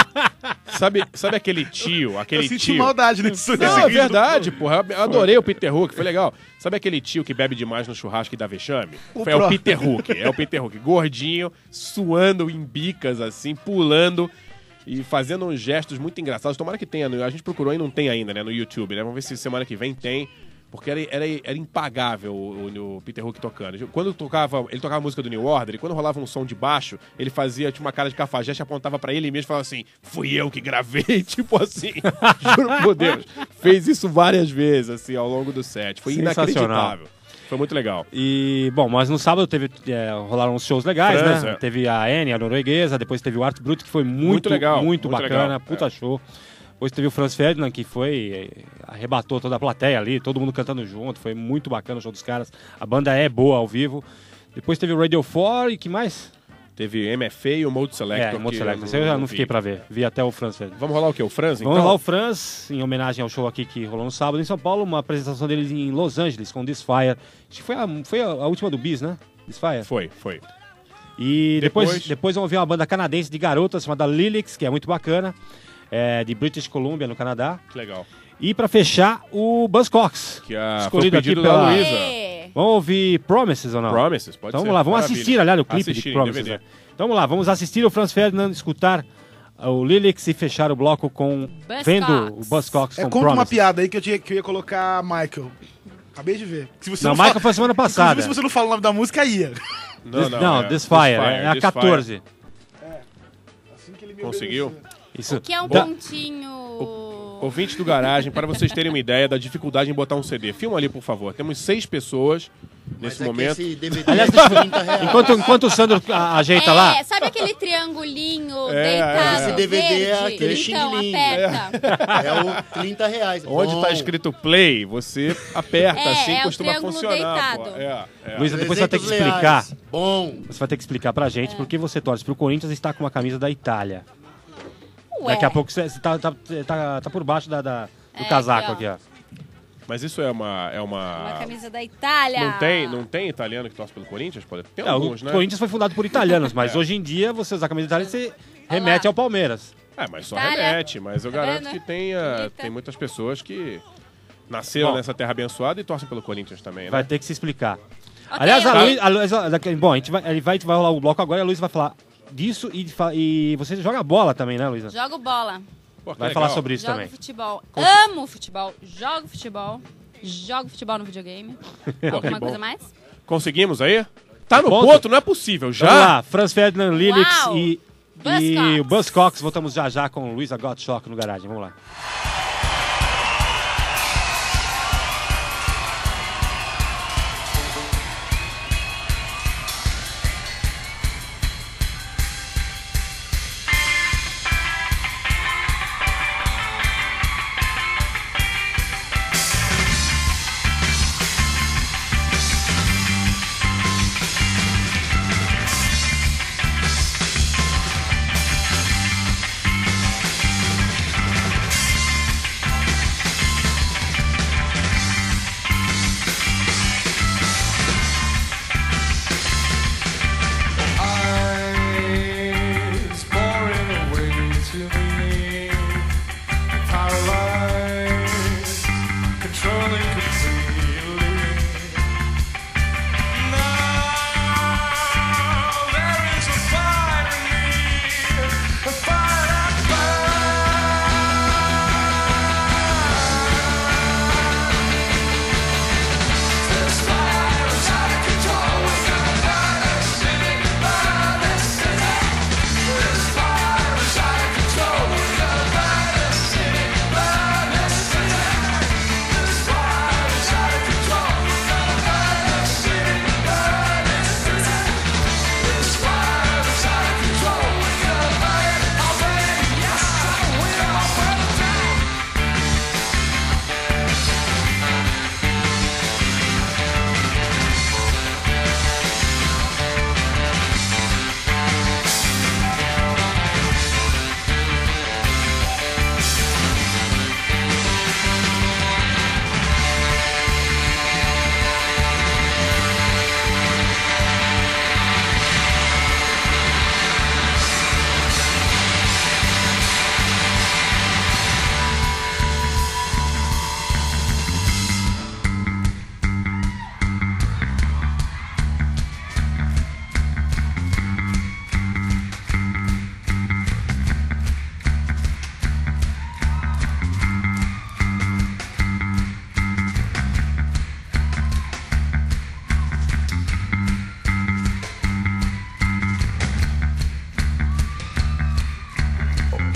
sabe, sabe aquele tio, aquele Eu senti tio... maldade nisso. Não, nesse é vídeo. verdade, porra. Eu adorei o Peter Hook, foi legal. Sabe aquele tio que bebe demais no churrasco e dá vexame? O Foi, é o pró- Peter Hook, é o Peter Hook. Gordinho, suando em bicas, assim, pulando e fazendo uns gestos muito engraçados. Tomara que tenha, a gente procurou e não tem ainda, né, no YouTube, né? Vamos ver se semana que vem tem. Porque era, era, era impagável o, o Peter Hook tocando. Quando tocava, ele tocava a música do New Order, e quando rolava um som de baixo, ele fazia tipo, uma cara de cafajeste, apontava pra ele mesmo e falava assim, fui eu que gravei, tipo assim. Juro por Deus. Fez isso várias vezes, assim, ao longo do set. Foi Sensacional. inacreditável. Foi muito legal. E, bom, mas no sábado teve, é, rolaram uns shows legais, França. né? Teve a Anne, a norueguesa, depois teve o Art Brut, que foi muito, Muito legal, muito, muito bacana, legal, puta é. show. Depois teve o Franz Ferdinand, que foi, é, arrebatou toda a plateia ali, todo mundo cantando junto, foi muito bacana o show dos caras. A banda é boa ao vivo. Depois teve o Radio quatro e que mais? Teve M F A e o Mode Selector. É, o Mode que Selector. eu Esse eu já não vi. fiquei pra ver, vi até o Franz Ferdinand. Vamos rolar o quê? O Franz, Vamos então? lá o Franz, em homenagem ao show aqui que rolou no sábado em São Paulo, uma apresentação deles em Los Angeles com This Fire. Acho que foi a, foi a, a última do Bis, né? This Fire. Foi, foi. E depois, Depois- depois vamos ver uma banda canadense de garotas chamada Lilix, que é muito bacana, é, de British Columbia, no Canadá. Que legal. E pra fechar, o Buzzcocks. Que a, foi o Escolhido aqui pedido pela- da Luísa. Ê, Vamos ouvir Promises ou não? Promises, pode Então ser. vamos lá, vamos Maravilha. assistir, aliás, o clipe Assistir de em Promises. D V D. né? Então vamos lá, vamos assistir o Franz Ferdinand, escutar o Lilix e fechar o bloco com Buzzcocks. vendo o Buzzcocks É, com conta uma Promises. piada aí que eu, tinha, que eu ia colocar Michael. Acabei de ver. Se você Não, fala- Michael foi semana passada. Inclusive, se você não fala o nome da música, ia. Não, This- não, não, é, This Fire, é a This quatorze. Assim que ele me Conseguiu? obedeceu. Isso. que é um Da- pontinho... Ouvinte do Garagem, para vocês terem uma ideia da dificuldade em botar um C D. Filma ali, por favor. Temos seis pessoas Mas nesse é que momento. esse D V D Aliás, é de trinta reais. Enquanto, enquanto o Sandro a- ajeita é, lá, sabe aquele triangulinho É, deitado, Esse D V D é verde? aquele Então, xing-ling. aperta. É o trinta reais. Onde Bom. está escrito play, você aperta, É, assim é o costuma triângulo funcionar. deitado. Pô. É, é. Luísa, depois você vai ter que trezentos explicar. reais. Bom. Você vai ter que explicar pra gente porque você torce pro Corinthians e está com uma camisa da Itália. Ué, Daqui a pouco você você tá, tá, tá, tá por baixo da, da- do É, casaco aqui, aqui, ó. Mas isso é uma. É uma uma... camisa da Itália. Não tem, não tem italiano que torce pelo Corinthians? Pode... Tem É, alguns, o né? Corinthians foi fundado por italianos, mas É. hoje em dia você usar a camisa da Itália você remete ao Palmeiras. É, mas só Itália. remete. Mas eu Tá garanto vendo? que tenha, Bonita. tem muitas pessoas que nasceram Bom. nessa terra abençoada e torcem pelo Corinthians também, né? Vai ter que se explicar. Ok, Aliás, a ok. Luísa, a Luísa- daqui- bom, a gente vai, ele vai, vai rolar o bloco agora e a Luísa vai falar disso e, fa- e você joga bola também, né, Luísa? Jogo bola. Pô, que Vai legal. falar sobre isso Jogo também. futebol. Amo futebol. Jogo futebol. Jogo futebol no videogame. Alguma bom. coisa mais? Conseguimos aí? Tá no Ponto? ponto, não é possível. Já? Vamos lá, Franz Ferdinand, Lilix Uau! e, e Buzzcocks. o Buzzcocks. Voltamos já já com Luísa Gottschalk no garagem. Vamos lá. Thank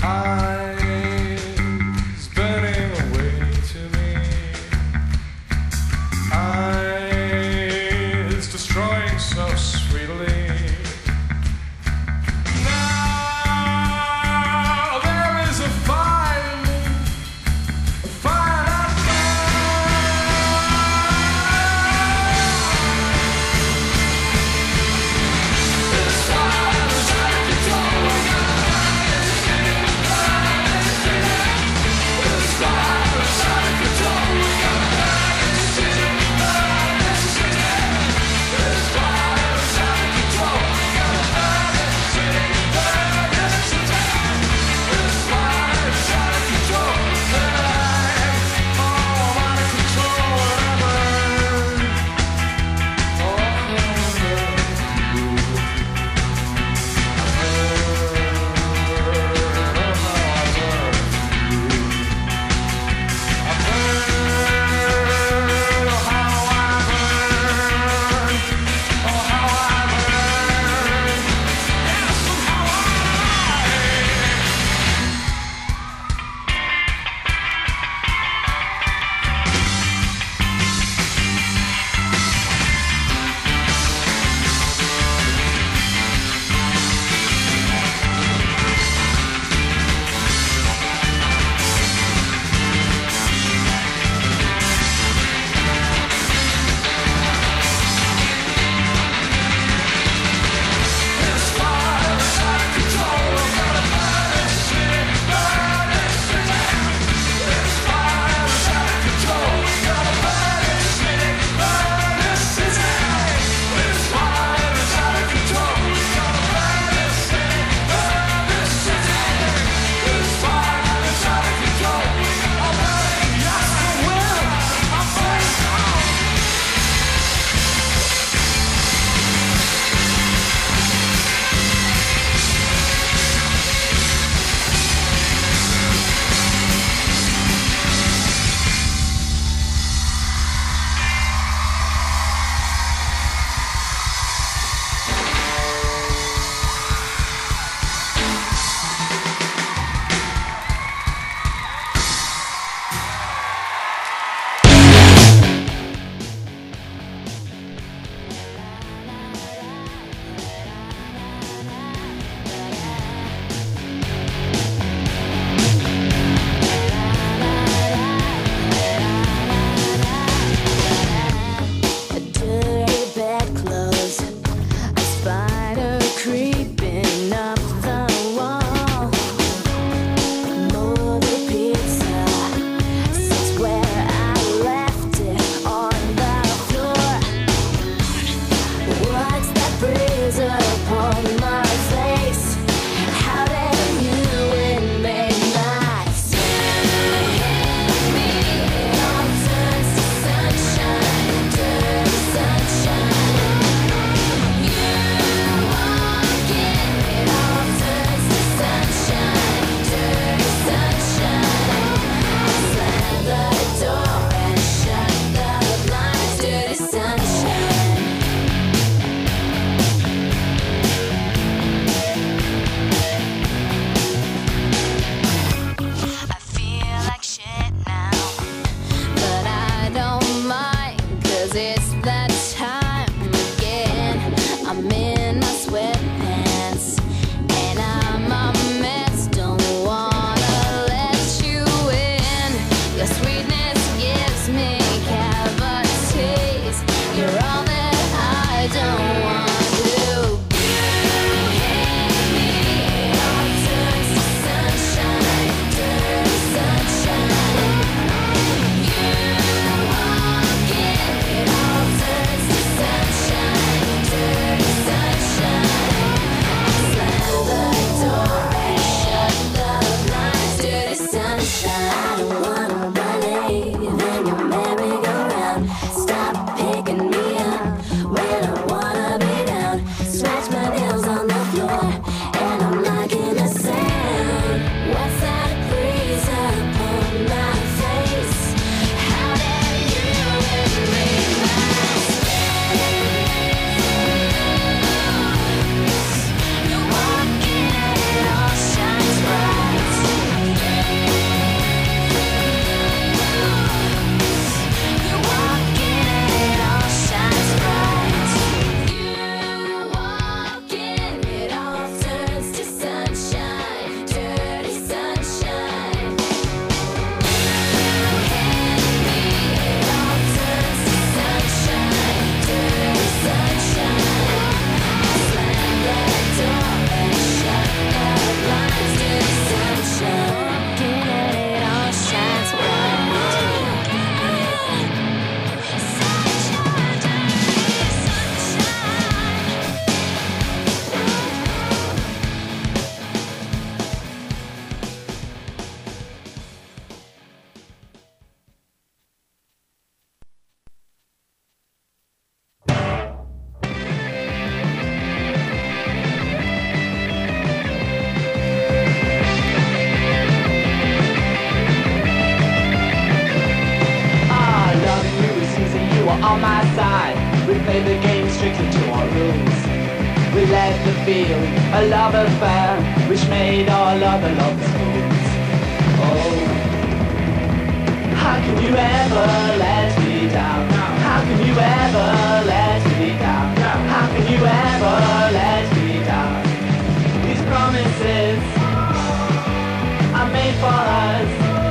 eyes burning away to me, eyes destroying so sweetly. Now there is a fire in me, a fire that burns. This fire is out of control. feel a love affair which made all other lovers fools. Oh, how can you ever let me down? How can you ever let me down? How can you ever let me down? These promises are made for us.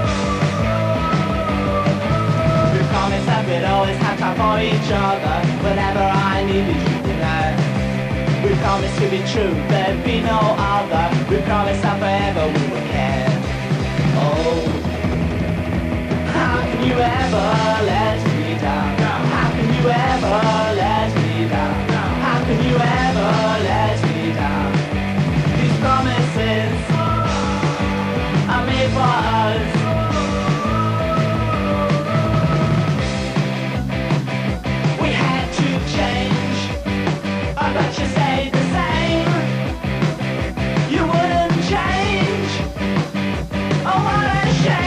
We promised that we'd always have time for each other whenever I needed you tonight. We promised to be true, there'd be no other. We promised that forever we would care. Oh, how can you ever let me down? How can you ever let me down? How can you ever let me down? These promises are made for us. We had to change, but you stayed the same. You wouldn't change. Oh, what a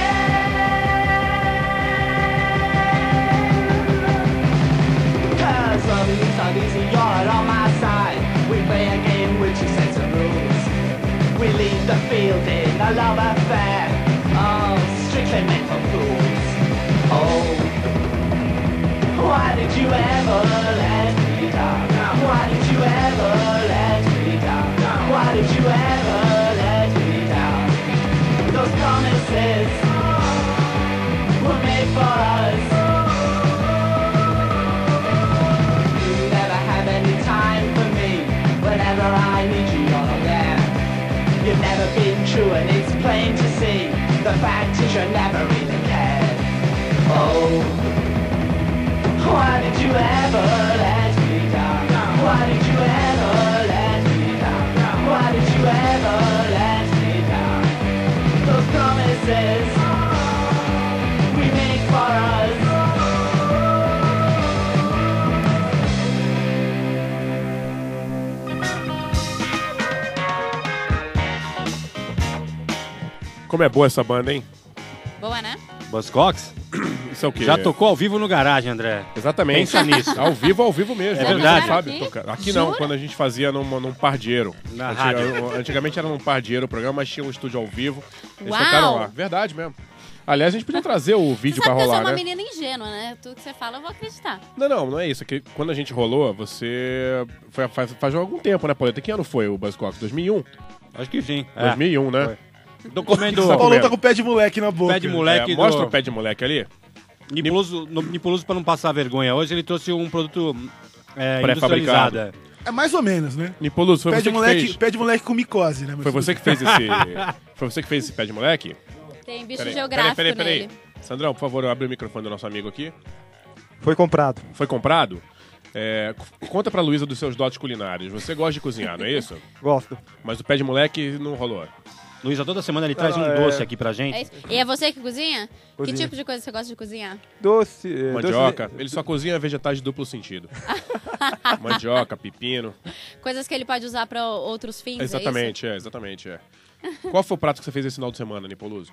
shame. Cause loving is not easy, you're on my side. We play a game with two sets of rules. We leave the field in a love affair. Oh, strictly meant for fools. Oh, why did you ever let me down? Why did you ever let me down? Why did you ever let me down? Those promises were made for us. You never have any time for me. Whenever I need you, you're not there. You've never been true and it's plain to see. The fact is you never really cared. Oh, why did you ever let me down? Why did you ever let me down? Why did you ever let me down? Those promises we make for us. Como é boa essa banda, hein? Boa, né? Buzzcocks? Isso é o quê? Já tocou ao vivo no garagem, André. Exatamente. Pensa nisso. Ao vivo, ao vivo mesmo. É verdade. Você sabe Aqui? tocar. Aqui não, Jura? quando a gente fazia num, num pardieiro. Na Antiga- rádio. Antigamente era num pardieiro o programa, mas tinha um estúdio ao vivo. Eles Uau! tocaram lá. Verdade mesmo. Aliás, a gente podia trazer o vídeo Você pra sabe que eu sou rolar, uma né? menina ingênua, né? Tudo que você fala eu vou acreditar. Não, não, não é isso. É que quando a gente rolou, você... Foi, faz, faz algum tempo, né, Pauleta? Que ano foi o Buzzcocks? dois mil e um? Acho que sim. É. dois mil e um, né? Foi. Tô comendo Tá O Paulão comendo? tá com o pé de moleque na boca. pé de moleque É, do... mostra o pé de moleque ali. Nipuloso, no Nipuloso, pra não passar vergonha. Hoje ele trouxe um produto é, Pré-fabricado. industrializado. É mais ou menos, né? Nipoluso, foi Pé você de, que moleque, fez. pé de moleque com micose, né? Mas Foi tudo você que fez esse... Foi você que fez esse pé de moleque? Tem bicho Peraí, geográfico peraí, peraí, nele. peraí. Sandrão, por favor, abre o microfone do nosso amigo aqui. Foi comprado. Foi comprado? É, c- conta pra Luísa dos seus dotes culinários. Você gosta de cozinhar, não é isso? Gosto. Mas o pé de moleque não rolou. Luísa, toda semana ele traz Não, um é- doce aqui pra É gente. isso. E é você que cozinha? Cozinho. Que tipo de coisa você gosta de cozinhar? Doce. eh, Mandioca. doce- Ele só cozinha vegetais de duplo sentido. Mandioca, pepino. Coisas que ele pode usar pra outros fins, é Exatamente, é, exatamente, é. Qual foi o prato que você fez esse final de semana, Nipoluso?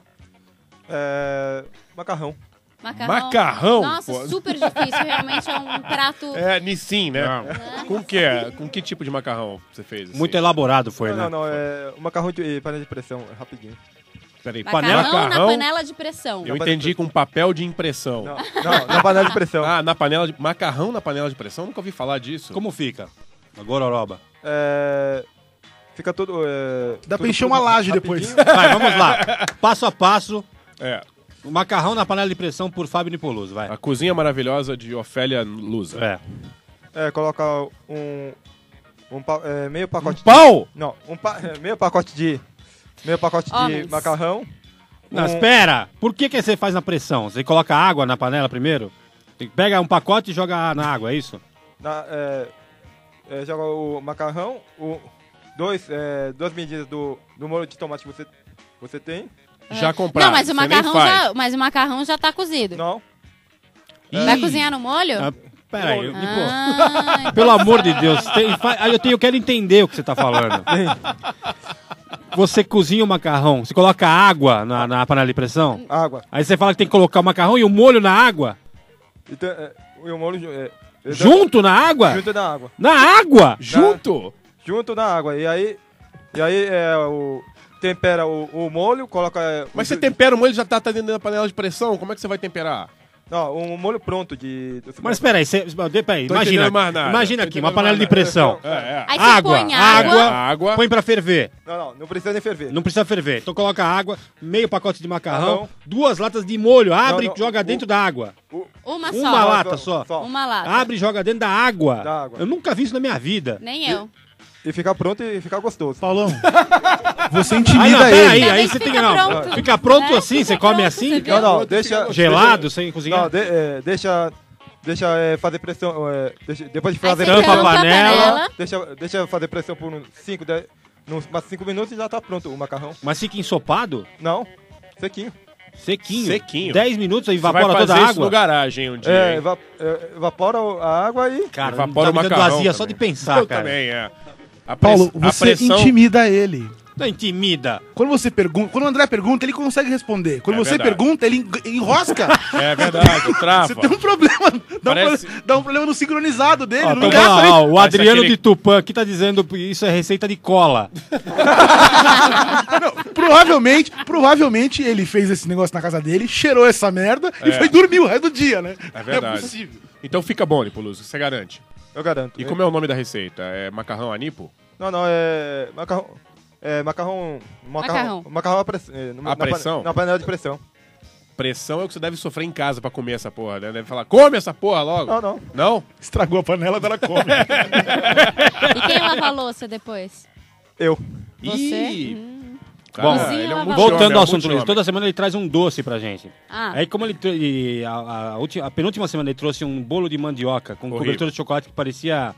É, macarrão. isso? Macarrão. Macarrão? Nossa, Pô. super difícil. Realmente é um prato... É, Nissin, né? Com que é? Com que tipo de macarrão você fez? assim? Muito elaborado foi, não, né? não, não. É o macarrão de panela de pressão. É rapidinho. Peraí, Macarrão, panela, na panela de pressão. Eu entendi com papel de impressão. Não, não, na panela de pressão. Ah, na panela de... Macarrão na panela de pressão? Nunca ouvi falar disso. Como fica? A gororoba. É, fica todo... É, Dá pra tudo encher uma laje rapidinho. depois. Vai, vamos lá. Passo a passo. É. O macarrão na panela de pressão por Fábio Nipoloso, vai. A cozinha maravilhosa de Ofélia Lusa. É. É, coloca um... um pa- é, meio pacote de... Pau! Não, um pa- é, meio pacote de... Meio pacote de Homens. macarrão. Não, um- espera. Por que que você faz na pressão? Você coloca água na panela primeiro? Você pega um pacote e joga na água, é isso? Na, é, é, joga o macarrão, o, dois, é, duas medidas do, do molho de tomate que você, você tem. Já comprado. Não, mas o você nem macarrão faz. já, mas o macarrão já tá cozido. Não. Vai Ih. cozinhar no molho? Ah, pera aí. Nipo. Ah, então Pelo amor de Deus. Tem- fa- ah, eu, tenho, eu quero entender o que você tá falando. Você cozinha o macarrão, você coloca água na, na panela de pressão, Água. aí você fala que tem que colocar o macarrão e o molho na água? Então, é, e o molho... É, é, Junto na água? Junto na água. Na água? Junto? junto na água. E aí, e aí é, o, tempera o, o molho, coloca... é, Mas o- você tempera o molho, já tá, tá dentro da panela de pressão, como é que você vai temperar? Não, um molho pronto de... do Mas espera aí, você, peraí, Tô imagina, entendendo mais nada. imagina Tô aqui, uma entendendo panela mais de nada. pressão. É, é. Aí você Água, põe água, água. Água. põe pra ferver. Não, não, não precisa nem ferver. Não precisa ferver. Então coloca água, meio pacote de macarrão, Macarrão. duas latas de molho, abre não, e joga o- dentro da água. Uma só. Uma lata só. Uma lata. Abre e joga dentro da água. Da água. Eu nunca vi isso na minha vida. Nem eu. E ficar pronto e ficar gostoso. Paulão, você Ah, intimida não, ele. peraí, Ainda aí bem você que tem fica que... Não, pronto. fica pronto É, assim? fica Você come pronto, assim? você Não, não, deixa... Gelado, sem cozinhar? Não, de- é, deixa... Deixa é, fazer pressão... É, deixa, depois de Aí fazer você tampa a tampa a panela. panela. Deixa, deixa fazer pressão por uns cinco, dez, uns cinco minutos e já tá pronto o macarrão. Mas fica ensopado? Não, sequinho. Sequinho. Sequinho. dez minutos aí Você vai evapora fazer toda a isso no água. garagem um dia, É, hein? eva- é, evapora a água e... Cara, Evapora tá o me dando macarrão azia só também. de pensar, Eu cara. também, é. A, press- Paulo, a você pressão... intimida ele. Não intimida. Quando você pergunta, quando o André pergunta, ele consegue responder. Quando É você verdade. pergunta, ele en- enrosca. É verdade, trava. Você tem um problema. Dá, Parece- um, pro- dá um problema no sincronizado dele. Ó, não tô dá falando, pra ó, ele- o Parece Adriano aquele- de Tupã aqui tá dizendo que isso é receita de cola. Não, provavelmente, provavelmente ele fez esse negócio na casa dele, cheirou essa merda e É. foi dormir o resto do dia, né? É verdade. Não é possível. Então fica bom, Nipoluso, você garante. Eu garanto. E como é o nome da receita? É macarrão anipo? Não, não, é... Macarrão... É macarrão... Macarrão. Macarrão a, press, é, no- A na pa- pressão? Na panela de pressão. Pressão é o que você deve sofrer em casa pra comer essa porra, né? Deve falar, come essa porra logo. Não, não. Não? Estragou a panela, dela come. E quem lava a louça depois? Eu. Você? Ih, Hum. cara, Bom, ele é um Voltando multi-homem, Voltando é um ao assunto, Luiz, multi-homem. toda semana ele traz um doce pra gente. Ah. Aí como ele... tr- e a, a, última, a penúltima semana ele trouxe um bolo de mandioca com Horrível. cobertura de chocolate que parecia...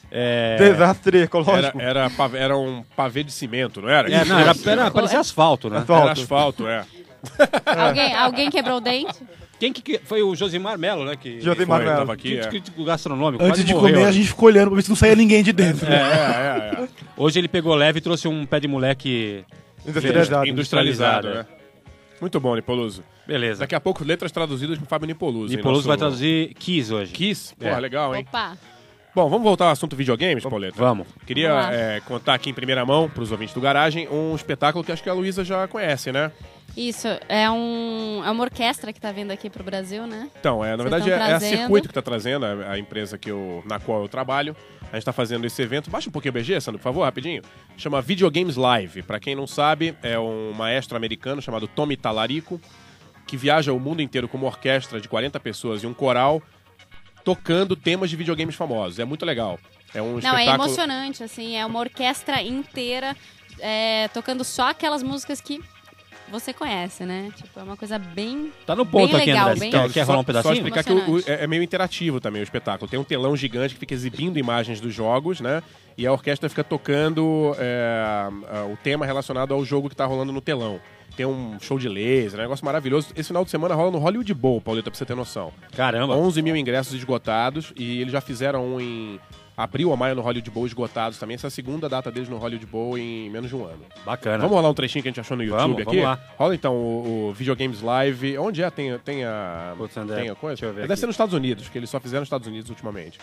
É, Desastre Era, ecológico. era, pavê- era um pavê de cimento, não era? é, não, era, era, parecia asfalto, né? Era asfalto, é. Alguém, alguém quebrou o dente? Quem que, que foi o Josimar Melo, né? Que, Josimar Foi, Melo. tava aqui, é. crítico gastronômico, Antes quase de morreu. comer, a gente ficou olhando pra ver se não saía ninguém de dentro. É, é, é. Hoje ele pegou leve e trouxe um pé de moleque Industrializado. Industrializado, Industrializado, né? Muito bom, Nipoluso. Beleza. Daqui a pouco, letras traduzidas com Fábio Nipoluso. hein, Nipoluso nosso- vai traduzir Kiss hoje. Kiss? Porra, É. legal, hein? Opa. Bom, vamos voltar ao assunto videogames, Pauleta? Vamos. Queria Vamos lá. é, contar aqui em primeira mão, para os ouvintes do Garagem, um espetáculo que acho que a Luísa já conhece, né? Isso, é, um, é uma orquestra que tá vindo aqui pro Brasil, né? Então, é, na Vocês verdade, é, tão é a trazendo. Circuito que está trazendo, a, a empresa que eu, na qual eu trabalho. A gente está fazendo esse evento. Baixa um pouquinho o B G, Sandro, por favor, rapidinho. Chama Videogames Live. Para quem não sabe, é um maestro americano chamado Tommy Tallarico, que viaja o mundo inteiro com uma orquestra de quarenta pessoas e um coral, tocando temas de videogames famosos. É muito legal. É um Não, espetáculo... é emocionante, assim, é uma orquestra inteira é, tocando só aquelas músicas que você conhece, né? Tipo, é uma coisa bem... Tá no ponto Bem aqui, legal, André. bem- Quer, quer rolar um Só pedacinho? explicar que o- o- Emocionante. é é meio interativo também o espetáculo. Tem um telão gigante que fica exibindo imagens dos jogos, né? E a orquestra fica tocando é, a- o tema relacionado ao jogo que tá rolando no telão. Tem um show de laser, um negócio maravilhoso. Esse final de semana rola no Hollywood Bowl, Pauleta, pra você ter noção. Caramba. onze mil ingressos esgotados e eles já fizeram um em abril ou maio no Hollywood Bowl esgotados também. Essa é a segunda data deles no Hollywood Bowl em menos de um ano. Bacana. Vamos rolar um trechinho que a gente achou no YouTube Vamos, aqui? vamos lá. Rola então o, o Videogames Live. Onde é? Tem, tem a. Putz, André, tem a coisa? deixa eu ver Deve aqui. ser nos Estados Unidos, que eles só fizeram nos Estados Unidos ultimamente.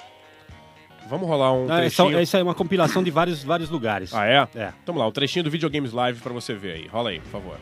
Vamos rolar um Ah, isso, trechinho. isso é uma compilação de vários, vários lugares. Ah, é? É. Então vamos lá, um trechinho do Videogames Live pra você ver aí. Rola aí, por favor.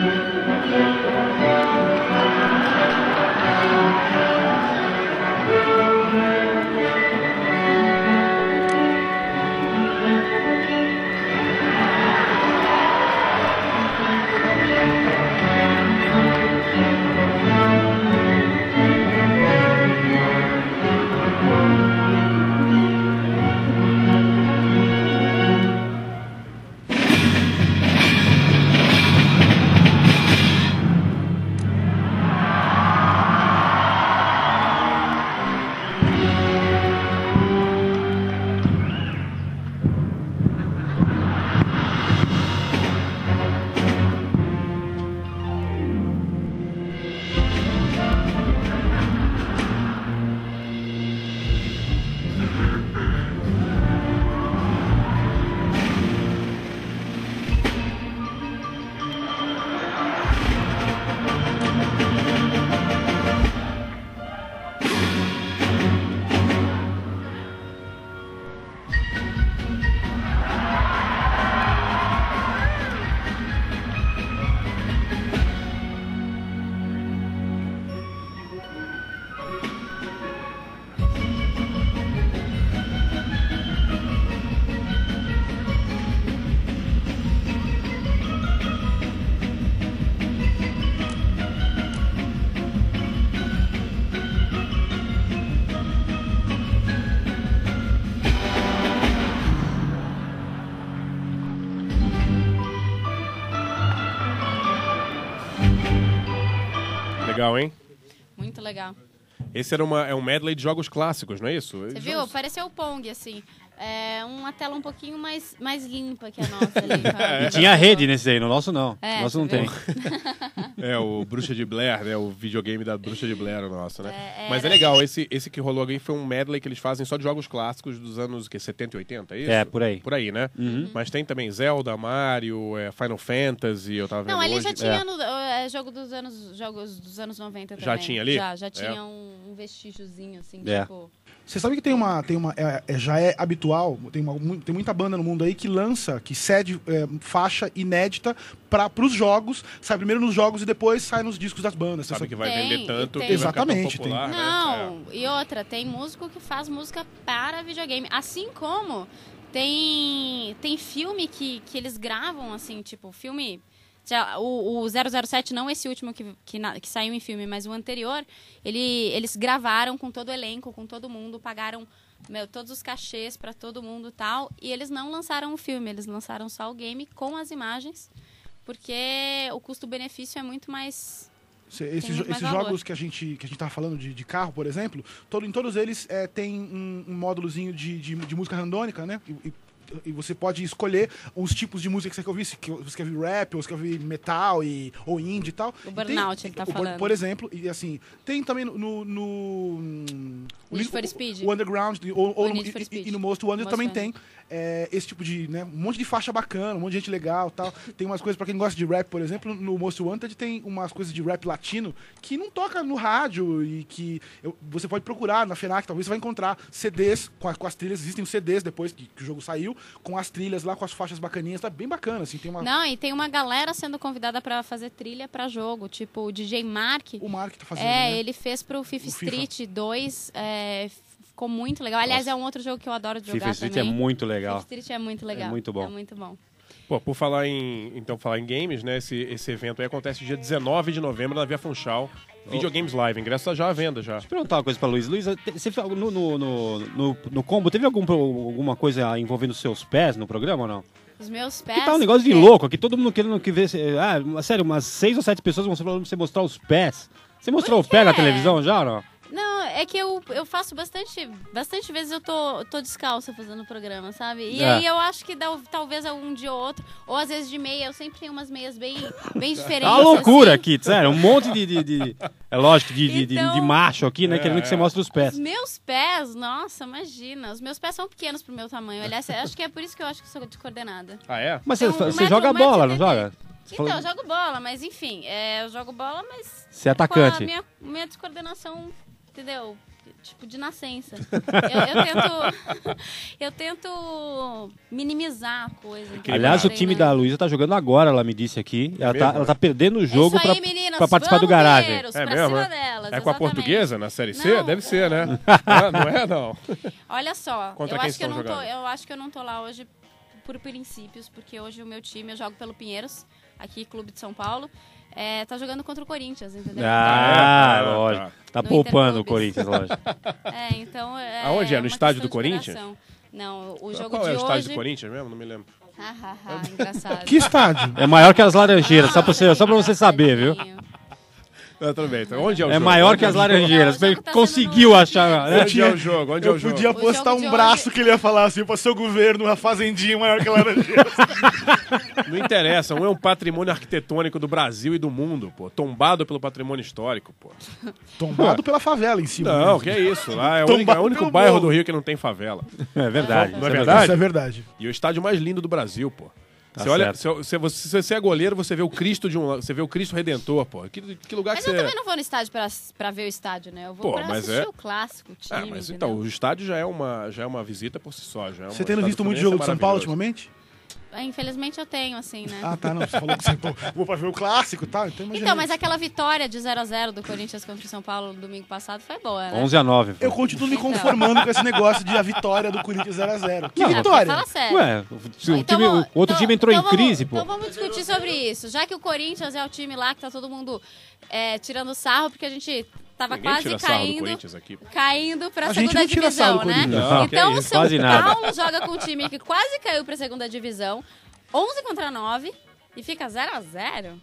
Legal, hein? Muito legal. Esse era uma, é um medley de jogos clássicos, não é isso? Você Jogos... viu? Pareceu o Pong, assim. É uma tela um pouquinho mais, mais limpa que a nossa ali. É. E tinha rede nesse aí, no nosso não. É, no nosso não viu? tem. É, o Bruxa de Blair, né? O videogame da Bruxa de Blair, o nosso, né? É, Mas é legal, esse, esse que rolou aí foi um medley que eles fazem só de jogos clássicos dos anos que, setenta e oitenta, é isso? É, por aí. Por aí, né? Uhum. Mas tem também Zelda, Mario, é, Final Fantasy, eu tava vendo Não, ali hoje. já tinha É. no, é, jogo dos anos, jogos dos anos noventa também. Já tinha ali? Já, já É. tinha um, um vestígiozinho, assim, É. tipo... Você sabe que tem uma. Tem uma é, é, já é habitual, tem, uma, mu- tem muita banda no mundo aí que lança, que cede é, faixa inédita para os jogos, sai primeiro nos jogos e depois sai nos discos das bandas. Você Sabe sabe que vai Tem, vender tanto e que tem. vai ficar tão Exatamente, tem. popular, né? Não, e outra, tem músico que faz música para videogame. Assim como tem, tem filme que, que eles gravam, assim, tipo, filme... já, O, o zero zero sete, não esse último que, que, na- que saiu em filme, mas o anterior, ele, eles gravaram com todo o elenco, com todo mundo, pagaram meu, todos os cachês para todo mundo e tal, e eles não lançaram o filme, eles lançaram só o game com as imagens, porque o custo-benefício é muito mais... Cê- esses Tem muito jo- mais esses valor. jogos que a gente que a gente tava falando de, de carro, por exemplo, todo, em todos eles é, tem um, um módulozinho de, de, de música randônica, né? E, e- e você pode escolher os tipos de música que você quer ouvir, se que você quer ouvir rap, ou você quer ouvir metal, e, ou indie e tal. O E Burnout, ele tá o Bur- falando. Por exemplo, e assim, tem também no... no, no hum, o Need link- for Speed. O Underground, ou, ou O no- Need for e- Speed. e, no Most Wanted Most também Wanted. tem é, esse tipo de, né, um monte de faixa bacana, um monte de gente legal tal. Tem umas coisas pra quem gosta de rap, por exemplo, no Most Wanted tem umas coisas de rap latino que não toca no rádio e que eu- você pode procurar na FENAC, talvez você vai encontrar C Ds com, a- com as trilhas, existem os C Ds depois que, que o jogo saiu, com as trilhas lá, com as faixas bacaninhas, tá bem bacana, assim, tem uma... Não, e tem uma galera sendo convidada pra fazer trilha pra jogo, tipo o D J Mark. O Mark tá fazendo, É, né? ele fez pro FIFA O FIFA. Street dois, é, ficou muito legal. Aliás, Nossa. é um outro jogo que eu adoro jogar FIFA Street é também. muito legal. FIFA Street é muito legal. É muito bom. É muito bom. Pô, por falar em, então, falar em games, né? Esse, esse evento aí acontece dia dezenove de novembro na Via Funchal. Videogames Live, ingresso tá já à venda já. Deixa eu perguntar uma coisa pra Luiz. Luiz, te- você, fe- no, no, no, no, no combo, teve algum, pro- alguma coisa envolvendo os seus pés no programa ou não? Os meus pés... Que tá um negócio de é, louco aqui, todo mundo querendo que ver. Ah, mas sério, umas seis ou sete pessoas vão falando pra você mostrar os pés. Você mostrou o Por pé na quê? televisão já ou não? Não, é que eu, eu faço bastante... Bastante vezes eu tô, tô descalça fazendo o programa, sabe? E É. aí eu acho que dá, talvez algum dia ou outro, ou às vezes de meia, eu sempre tenho umas meias bem, bem diferentes. Tá uma loucura assim. aqui, sério. Um monte de. de, de- é lógico, de, de, de- Então- de macho aqui, né? Querendo que você mostre os pés. Os meus pés, nossa, imagina. Os meus pés são pequenos pro meu tamanho. Aliás, eu acho que é por isso que eu acho que sou descoordenada. Ah, é? Mas você, Tem um você metro- joga um metro bola, e não setenta. joga? Você Então, falou- eu jogo bola, mas enfim, é, eu jogo bola, mas Você é com a atacante. minha, minha descoordenação, entendeu? tipo, de nascença. eu, eu tento... eu tento minimizar a coisa. entendeu? Aliás, o Assim, time né? da Luísa tá jogando agora, ela me disse aqui. Ela, tá, mesmo? ela tá perdendo o jogo É isso aí, pra, meninas, pra participar do vamos, garagem. guerreiros, É pra mesmo, cima é? delas, É com a exatamente. portuguesa na Série C? Não. Deve ser, né? ah, não é, não. Olha só, Contra eu quem acho, que eu, estão não tô, jogando? eu acho que eu não tô lá hoje por princípios, porque hoje o meu time, eu jogo pelo Pinheiros, aqui, Clube de São Paulo, é, tá jogando contra o Corinthians, entendeu? Ah, Ah, tá. lógico. Tá No poupando o Interclubes. Corinthians, lógico. É, então... É, Aonde é? No uma estádio questão do de Corinthians? coração. Não, o jogo Qual de é o hoje... estádio do Corinthians mesmo? Não me lembro. Ah, ah, ah, engraçado. Que estádio? É maior que as laranjeiras, só, pra Ah, você, só pra você saber, viu? engraçadinho. Ah, tudo bem. Então, onde é o É jogo? maior Onde que é as o jogo? laranjeiras. Não, o Ele jogo tá conseguiu sendo no- achar, né? Onde é o jogo? Onde é Eu o jogo? podia O postar jogo de um braço hoje- que ele ia falar assim, para seu governo, uma fazendinha maior que a Laranjeira. Não interessa, um é um patrimônio arquitetônico do Brasil e do mundo, pô. Tombado pelo patrimônio histórico, pô. Tombado pela favela em cima. Não, mesmo. que é isso. Lá é o Tombado único, é o único pelo bairro morro. do Rio que não tem favela. É verdade. Não é isso verdade? Isso é verdade. E o estádio mais lindo do Brasil, pô. Tá Você olha, certo. se, se você, se você é goleiro, você vê o Cristo de um lado, você vê o Cristo Redentor, pô. Que, que lugar Mas que eu você... também não vou no estádio pra, pra ver o estádio, né? Eu vou Pô, pra mas assistir é- o clássico, o time, Ah, mas entendeu? então, o estádio já é uma, já é uma visita por si só. Já é Você uma- tendo o visto estádio muito Fluminense jogo é de São Paulo maravilhoso. ultimamente? Ah, infelizmente eu tenho, assim, né? Ah, tá, não. Você falou que você pô, vou pra ver o clássico e tal. Então, Então, mas aquela vitória de zero a zero do Corinthians contra o São Paulo no domingo passado foi boa, né? onze a nove. Eu continuo me conformando com esse negócio de a vitória do Corinthians zero a zero. Que Não, vitória? Fala sério. Ué, se o, Então time, vamos- o outro então- time entrou então em vamos- crise, pô. Então vamos discutir sobre isso. Já que o Corinthians é o time lá que tá todo mundo é, tirando sarro, porque a gente tava Ninguém quase tira sarro do caindo, Corinthians aqui. pô. caindo pra A gente segunda não tira sarro divisão, do né? Corinthians. Não, que então isso, o São quase nada. Paulo joga com um time que quase caiu pra segunda divisão, onze contra nove, e fica zero a zero.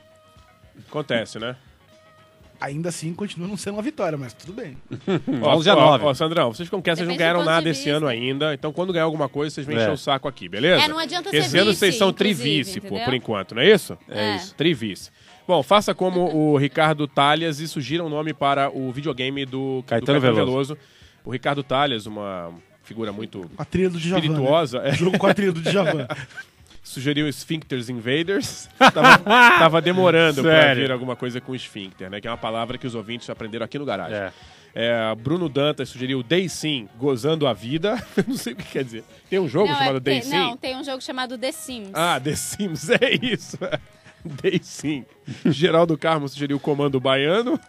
Acontece, né? Ainda assim, continua não sendo uma vitória, mas tudo bem. Ó, onze a ó, nove. Ó, Sandrão, vocês como querem, vocês não Depende ganharam do ponto nada de esse vista. ano ainda. Então, quando ganhar alguma coisa, vocês vão É. encher o saco aqui, beleza? É, não adianta Porque ser esse ano vice, vocês são inclusive, trivice, pô, entendeu? por enquanto, não é isso? É isso. Trivice. Bom, faça como o Ricardo Talhas e sugira um nome para o videogame do Caetano do Caetano Veloso. Veloso. O Ricardo Talhas, uma figura muito Com a trilha do Djavan. espirituosa, Né? é, Jogo com a trilha do Djavan. sugeriu Sphincters Invaders. tava, tava demorando pra Sério? vir alguma coisa com esfíncter, né? Que é uma palavra que os ouvintes aprenderam aqui no garagem. É. É, Bruno Dantas sugeriu Day Sim, Gozando a Vida. Eu não sei o que quer dizer. Tem um jogo Não, chamado é, Day tem, Sim? não, tem um jogo chamado The Sims. Ah, The Sims, é isso. Day Sim. Geraldo Carmo sugeriu Comando Baiano.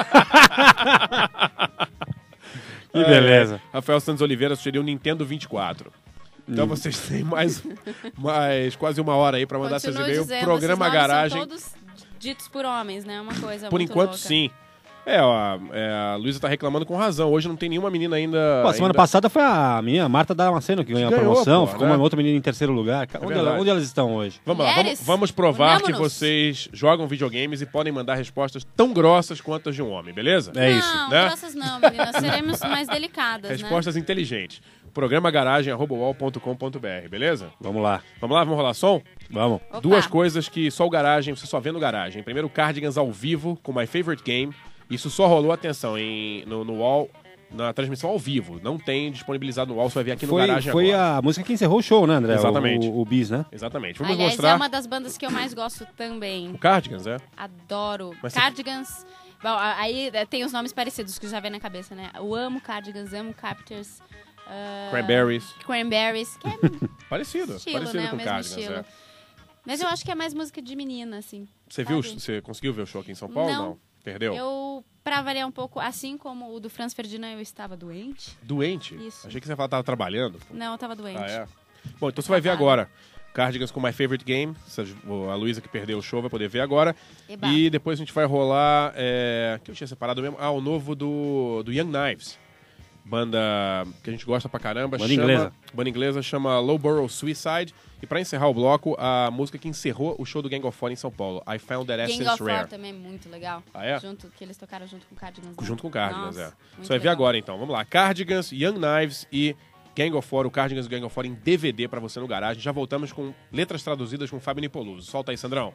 Que beleza. É, Rafael Santos Oliveira sugeriu Nintendo vinte e quatro. Então Hum. vocês têm mais, mais quase uma hora aí pra mandar seus Continuo e-mails. dizendo, Programa esses nomes Garagem. São todos ditos por homens, né? Uma coisa Por muito enquanto, louca. sim. É, ó, é, a Luísa tá reclamando com razão. Hoje não tem nenhuma menina ainda. Pô, semana ainda... passada foi a minha Marta Damasceno que ganhou a Ganhou, promoção. pô, ficou né? uma outra menina em terceiro lugar. Onde, verdade. ela- onde elas estão hoje? Vamos lá, vamos, Mulheres, vamos provar que unamos-nos. vocês jogam videogames e podem mandar respostas tão grossas quanto as de um homem, beleza? É isso. Não, né? grossas não, meninas. Seremos mais delicadas, Respostas inteligentes. Programa garagem arroba u o l ponto com ponto b r, beleza? Vamos lá. Vamos lá, vamos rolar som? Vamos. né? Opa. Duas coisas que só o garagem, você só vê no garagem. Primeiro, Cardigans ao vivo com My Favorite Game. Isso só rolou, atenção, em, no, no U O L, na transmissão ao vivo. Não tem disponibilizado no U O L, você vai ver aqui no Foi, garagem foi agora. a música que encerrou o show, né, André? Exatamente. O, o, o Bis, né? Exatamente. Vamos Aliás, mostrar é uma das bandas que eu mais gosto também. o Cardigans, é? Adoro. Mas você- Cardigans. Bom, a- aí é, tem os nomes parecidos que já vem na cabeça, né? Eu amo Cardigans, amo Captors. ah, Cranberries. Cranberries, que é Parecido. estilo, parecido né? com O mesmo Cardigans, estilo. é. Mas eu acho que é mais música de menina, assim. Você viu, sabe? você conseguiu ver o show aqui em São Paulo? Não. Perdeu? Eu, pra variar um pouco, assim como o do Franz Ferdinand, eu estava doente. Doente? Isso. Achei que você tava trabalhando. Não, eu tava doente. Ah, é? Bom, então você vai ver agora. Cardigans com My Favorite Game. Essa- A Luísa que perdeu o show vai poder ver agora. Eba. E depois a gente vai rolar... É... O que eu tinha separado mesmo? Ah, o novo do, do Young Knives. Banda que a gente gosta pra caramba. Banda chama, inglesa. Banda inglesa, chama Lowborough Suicide. E pra encerrar o bloco, a música que encerrou o show do Gang of Four em São Paulo. I Found That Gang Essence of Four Rare. também é muito legal. Ah, é? Junto, que eles tocaram junto com Cardigans. né? Junto com Cardigans, Nossa, é. muito Você vai ver legal. agora então. Vamos lá. Cardigans, Young Knives e Gang of Four. O Cardigans e o Gang of Four em D V D pra você no garagem. Já voltamos com letras traduzidas com Fábio Nipoluso. Solta aí, Sandrão.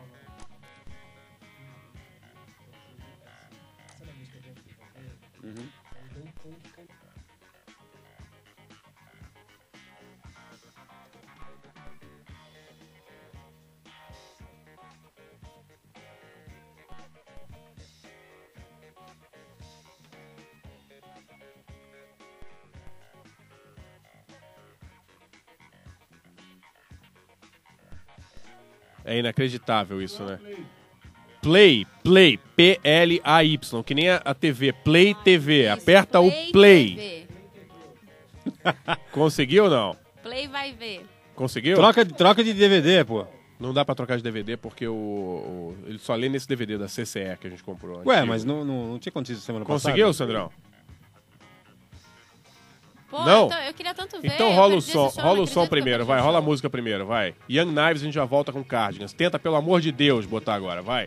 É inacreditável isso, né? Play, Play, P L A Y, que nem a, a T V, Play T V. Isso, Aperta Play o Play. T V. Conseguiu ou não? Play vai ver. Conseguiu? Troca, troca de D V D, pô. Não dá pra trocar de D V D porque o, o- ele só lê nesse D V D da C C E que a gente comprou. Ué, antigo. mas não, não, não tinha acontecido semana Conseguiu, passada? Sandrão? Pô, Não. Então, eu queria tanto ver. Então eu rola o perdi esse som, show, rola não o som acredito que eu primeiro, perdi vai, o rola a show. música primeiro, vai. Young Knives a gente já volta com Cardigans. Tenta, pelo amor de Deus, botar agora, vai.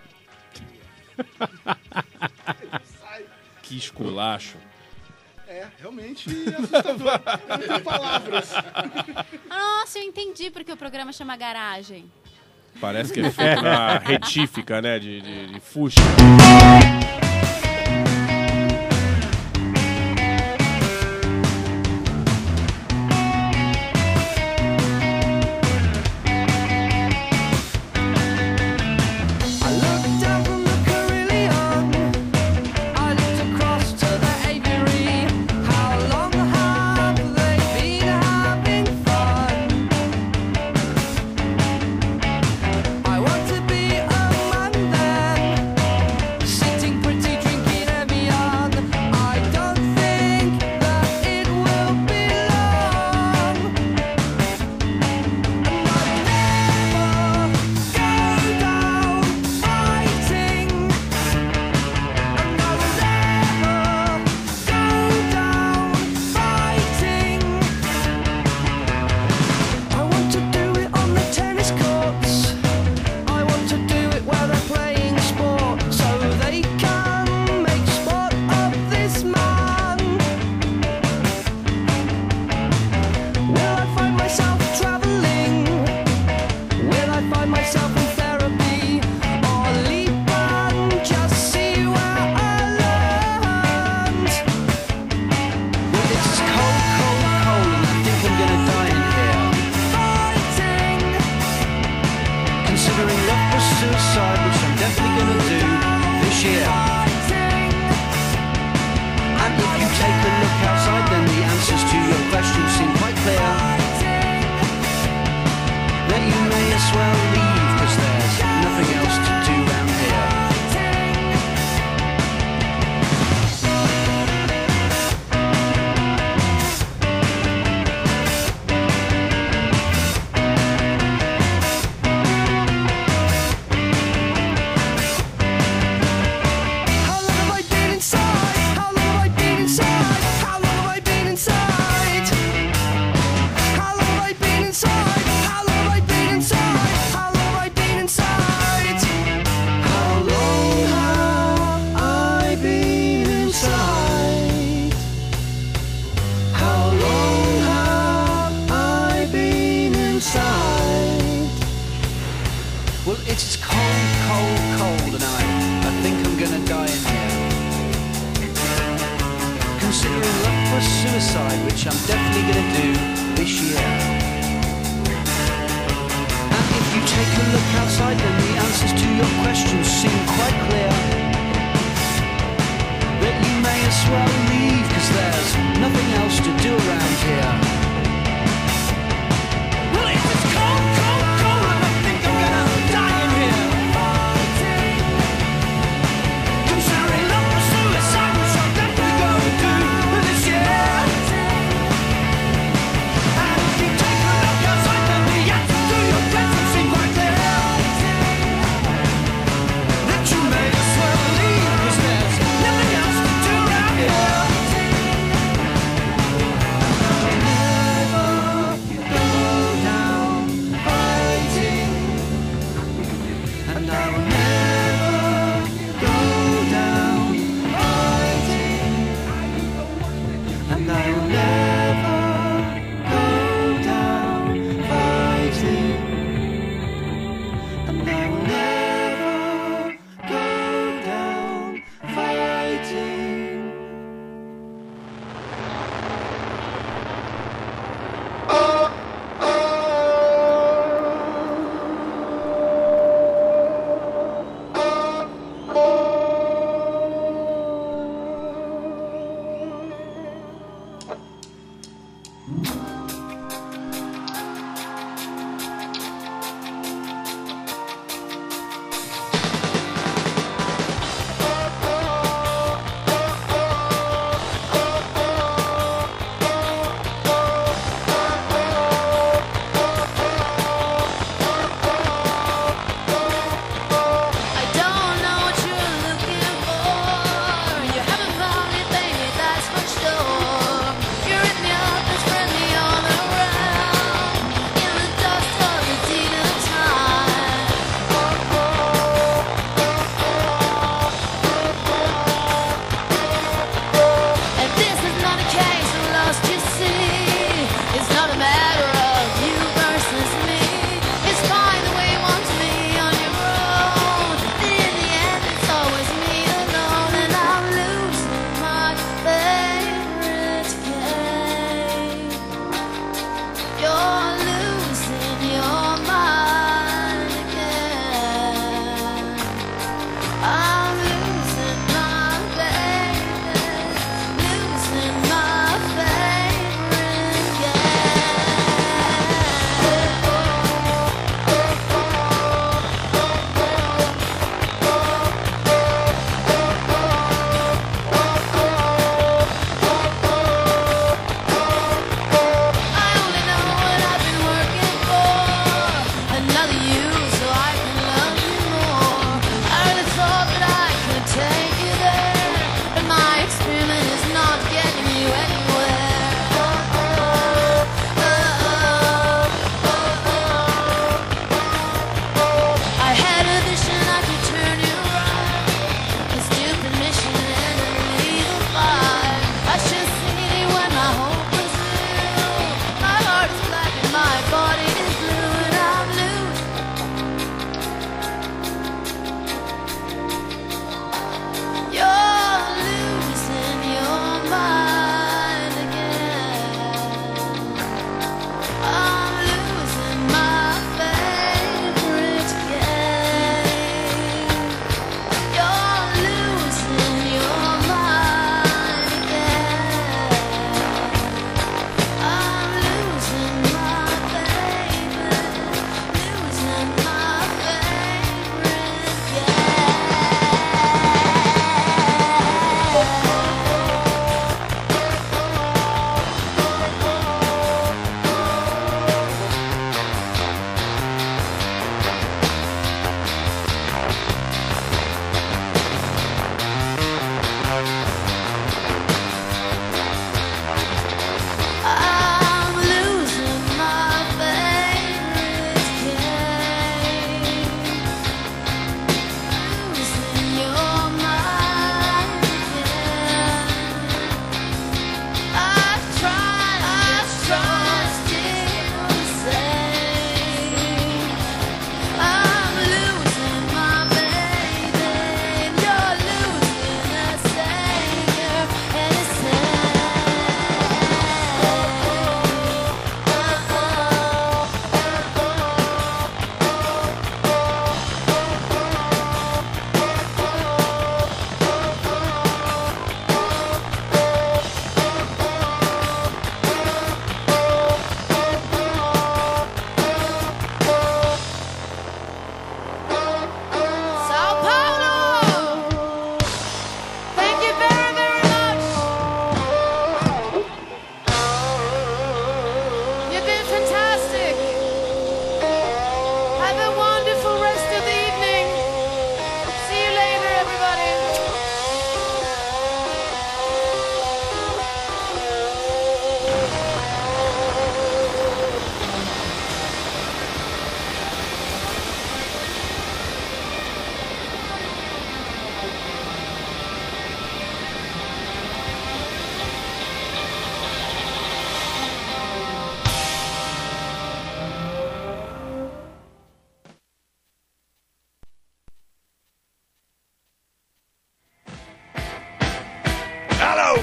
Que esculacho. É, realmente assustador. Não tem palavras. Nossa, eu entendi porque o programa chama Garagem. Parece que é feito na retífica, né, de, de, de Fusca. I looked down from the carillon. I looked across to the aviary. How long have they been having fun? I want to be among them, sitting pretty, drinking Evian. I don't think that it will be long. And I'll never go down fighting. And I will never go down fighting. I want to do it on the tennis courts. I want to do it where they're playing sport, so they can make sport of this man. Will I find myself travelling? Will I find myself in therapy? Or leap and just see where I land? Well, it's cold, cold, cold, and I think I'm gonna die in here. Fighting. Considering love was suicide, which I'm definitely gonna do this year. And if you take a look outside, then the answers to your questions seem quite clear. That you may as well leave, cause there's nothing else to do round here. How long have I been inside? How long have I been inside? How long have I been inside? How long have I been inside? How long have I been inside? How long have I been inside? How long have I been inside? How long have I been inside? Well, it's cold, cold, cold, and I, I think I'm gonna die in here. Considering love was suicide, which I'm definitely gonna do this year. And if you take a look outside, then the answers to your questions seem quite clear. That you may as well leave, cause there's nothing else to do around here. Well, if it's cold, cold, cold, and I think I'm gonna die in here. Considering love was suicide, which I'm definitely gonna do this year. And if you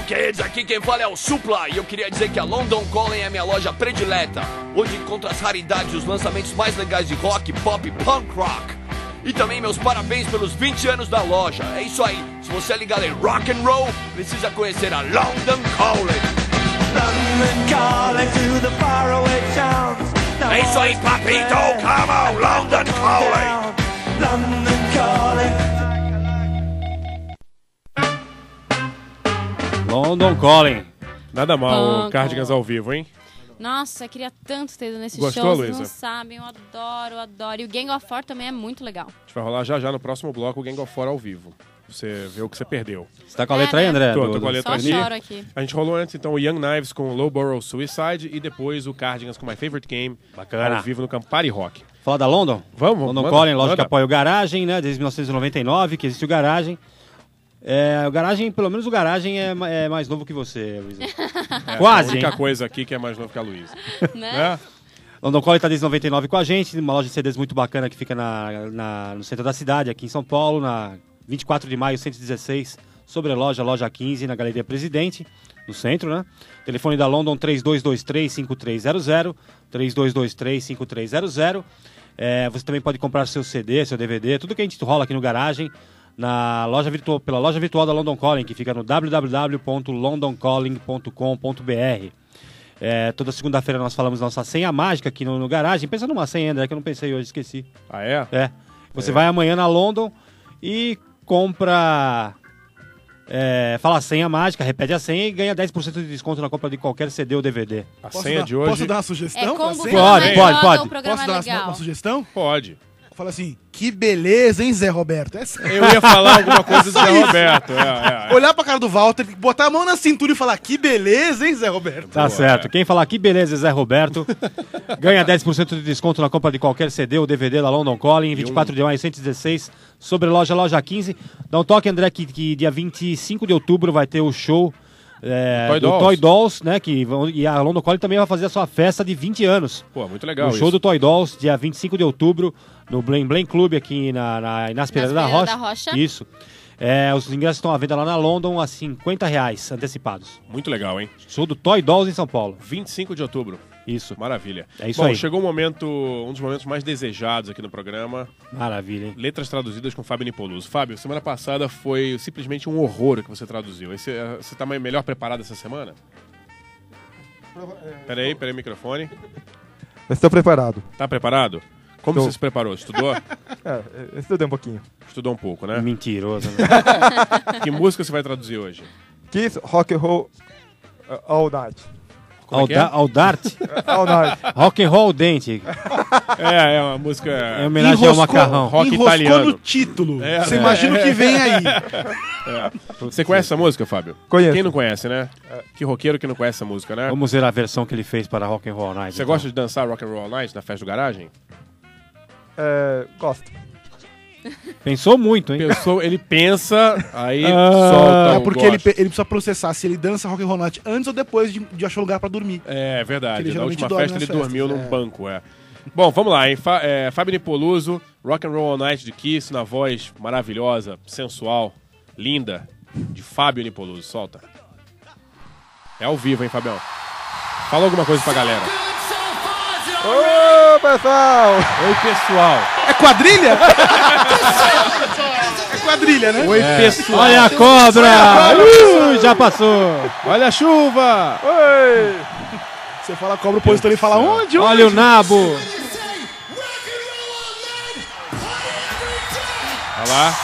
kids, aqui quem fala é o Supla e eu queria dizer que a London Calling é minha loja predileta, onde encontro as raridades e os lançamentos mais legais de rock, pop e punk rock. E também meus parabéns pelos vinte anos da loja. É isso aí, se você é ligado em rock and roll, precisa conhecer a London Calling. London calling to the faraway towns. É isso aí, papito, come on, London Calling. London calling. London Calling. Nada mal, Punk. o Cardigans ao vivo, hein? Nossa, eu queria tanto ter ido nesse Gostou, show, vocês Luísa? não sabem, eu adoro, eu adoro. E o Gang of Four também é muito legal. A gente vai rolar já já no próximo bloco o Gang of Four ao vivo. Você vê o que você perdeu. Você tá com a letra aí, André? Tô, Do- tô com a do- letra Só aqui. choro aqui. A gente rolou antes, então, o Young Knives com o Lowborough Suicide e depois o Cardigans com My Favorite Game. Bacana. Ao vivo no Campari Rock. Falar da London? Vamos, London manda, Calling, loja manda. que apoia o Garagem, né? Desde mil novecentos e noventa e nove que existe o Garagem. É, o Garagem, pelo menos o Garagem é, ma- é mais novo que você, Luísa. É, Quase, A única hein? coisa aqui que é mais novo que a Luísa. Né? É? London Calling tá desde noventa e nove com a gente, uma loja de C Ds muito bacana que fica na, na- no centro da cidade, aqui em São Paulo, na vinte e quatro de maio, cento e dezesseis, sobre a loja, loja quinze, na Galeria Presidente, no centro, né? Telefone da London três dois dois três, cinco três zero zero, três dois dois três, cinco três zero zero. É, você também pode comprar seu C D, seu D V D, tudo que a gente rola aqui no Garagem, na loja virtual, pela loja virtual da London Calling, que fica no w w w ponto london calling ponto com ponto b r. É, toda segunda-feira nós falamos nossa senha mágica aqui no, no Garagem. Pensa numa senha, André, que eu não pensei hoje, esqueci. Ah, é? É. Você É. vai amanhã na London e compra... É, fala a senha mágica, repete a senha e ganha dez por cento de desconto na compra de qualquer C D ou D V D. A Posso senha dar, de hoje... Posso dar uma sugestão? É com a combo senha? pela Pode, mais pode, droga, pode. o programa Posso dar uma, legal. uma sugestão? Pode. Fala assim, que beleza, hein, Zé Roberto? É sério. Eu ia falar alguma coisa do Só Zé isso. Roberto. É, é. Olhar pra cara do Walter, botar a mão na cintura e falar, que beleza, hein, Zé Roberto? Tá Boa, certo. é. Quem falar que beleza, Zé Roberto, ganha dez por cento de desconto na compra de qualquer C D ou D V D da London Calling, vinte e quatro de maio, cento e dezesseis, sobre a loja, loja quinze. Dá um toque, André, que, que dia vinte e cinco de outubro vai ter o show é, Toy do Dolls. Toy Dolls, né? Que, vão- e a London Calling também vai fazer a sua festa de vinte anos. Pô, muito legal o show isso. do Toy Dolls, dia vinte e cinco de outubro, no Blém Blém Club, aqui na, na Inaspeirada da Inaspeirada Rocha. da Rocha. Isso. É, os ingressos estão à venda lá na London a cinquenta reais antecipados. Muito legal, hein? Show do Toy Dolls em São Paulo. vinte e cinco de outubro. Isso. Maravilha. É isso Bom, aí. chegou o momento, um dos momentos mais desejados aqui no programa. Maravilha, hein? Letras traduzidas com Fábio Nipoluso. Fábio, semana passada foi simplesmente um horror o que você traduziu. Esse, eh, você tá mais- melhor preparado essa semana? Peraí, peraí, microfone. Estou preparado. Tá preparado? Como Tô. você se preparou? Estudou? É, eu estudei um pouquinho. Estudou um pouco, né? Mentiroso. Né? Que música você vai traduzir hoje? Kiss Rock and Roll uh, All Night. Como é que é? Alda- Aldarte? All Night. Rock and Roll Dente. É, é uma música... É homenagem ao macarrão. Rock enroscou italiano. no título. É, Você é. imagina o que vem aí. Você conhece essa música, Fábio? Conheço. Quem não conhece, né? Que roqueiro que não conhece essa música, né? Vamos ver a versão que ele fez para Rock and Roll Night. Você então. gosta de dançar Rock and Roll Night na festa do garagem? É, gosto. Pensou muito, hein? Pensou, ele pensa, aí Ah, solta É o porque gosto. ele, pe- ele precisa processar se ele dança rock and roll night antes ou depois de, de achar lugar pra dormir. É Que verdade, ele na geralmente última dorme festa ele nas dormiu festas, num é. banco, é. Bom, vamos lá, hein? Fa é, Fábio Nipoluso, Rock and Roll All Night de Kiss, na voz maravilhosa, sensual, linda, de Fábio Nipoluso. Solta. É ao vivo, hein, Fabião? Fala alguma coisa pra galera. Ô, pessoal! Oi, pessoal. É quadrilha? É quadrilha, né? Oi, pessoal. Olha a cobra! Uh, já passou! Olha a chuva! Oi! Você fala cobra, o opositor ele fala onde? Olha o nabo! Olha lá.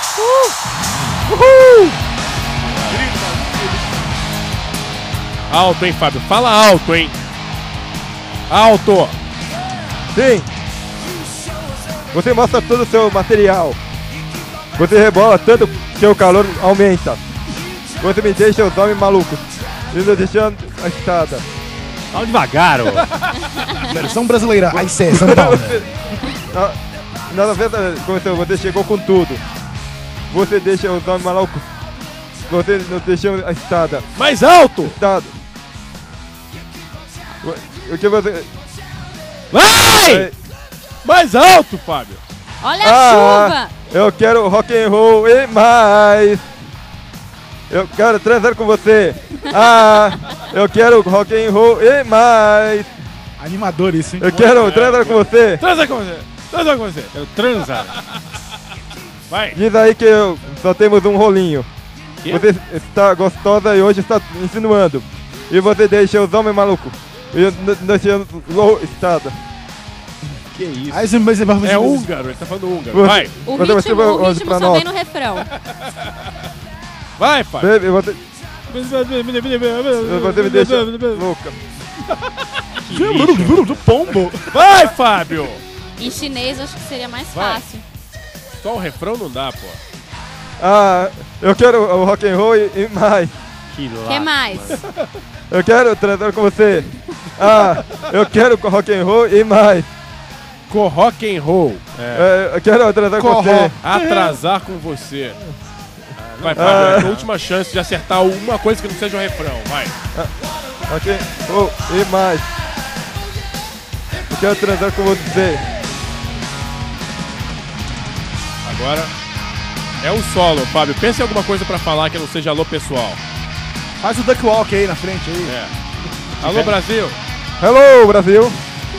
Alto, hein, Fábio? Fala alto, hein? Alto! Sim! Você mostra todo o seu material. Você rebola tanto que o calor aumenta. Você me deixa os homens malucos. E me deixando agitada. Fala devagar, ô. Versão brasileira. Aí cê, São Paulo. Na, na vez começou, você chegou com tudo. Você deixa os homens malucos. Você nos deixou agitada. Mais alto! Agitado. O que você... Vai! É, Mais alto, Fábio! Olha Ah, a eu quero rock and roll e mais. Eu quero transar com você. Ah, eu quero rock and roll e mais. Animador isso, hein? Eu quero transar com você. Transa com você. Transa com você. Eu transa. Vai. Diz aí que eu só temos um rolinho. Quê? Você está gostosa e hoje está insinuando. E você deixa os homens malucos. E eu n- deixando low estado. Que isso? Aí você vai fazer É húngaro, ele tá falando húngaro. Você- Vai. O Você vai ritmo, ser o onde ritmo pra só nós? vem no refrão. Vai, pai. Baby, você, você me deixa louca. do pombo. Vai, Fábio. Em chinês, acho que seria mais Vai. fácil. Só o refrão não dá, pô. Ah, eu quero o rock and roll e, e mais. Que O lá. que mais? Eu quero transar com você. Ah, eu quero rock and roll e mais. Com rock and roll. É, eu quero transar com Corro. você. Atrasar com você. Vai, Ah. Fábio, é a tua última chance de acertar uma coisa que não seja o refrão. Vai. Rock and roll e mais. Eu quero transar com você. Agora é o solo, Fábio. Pensa em alguma coisa pra falar que não seja alô, pessoal. Faz o duck walk aí na frente aí. É. Alô, Brasil. Hello, Brasil.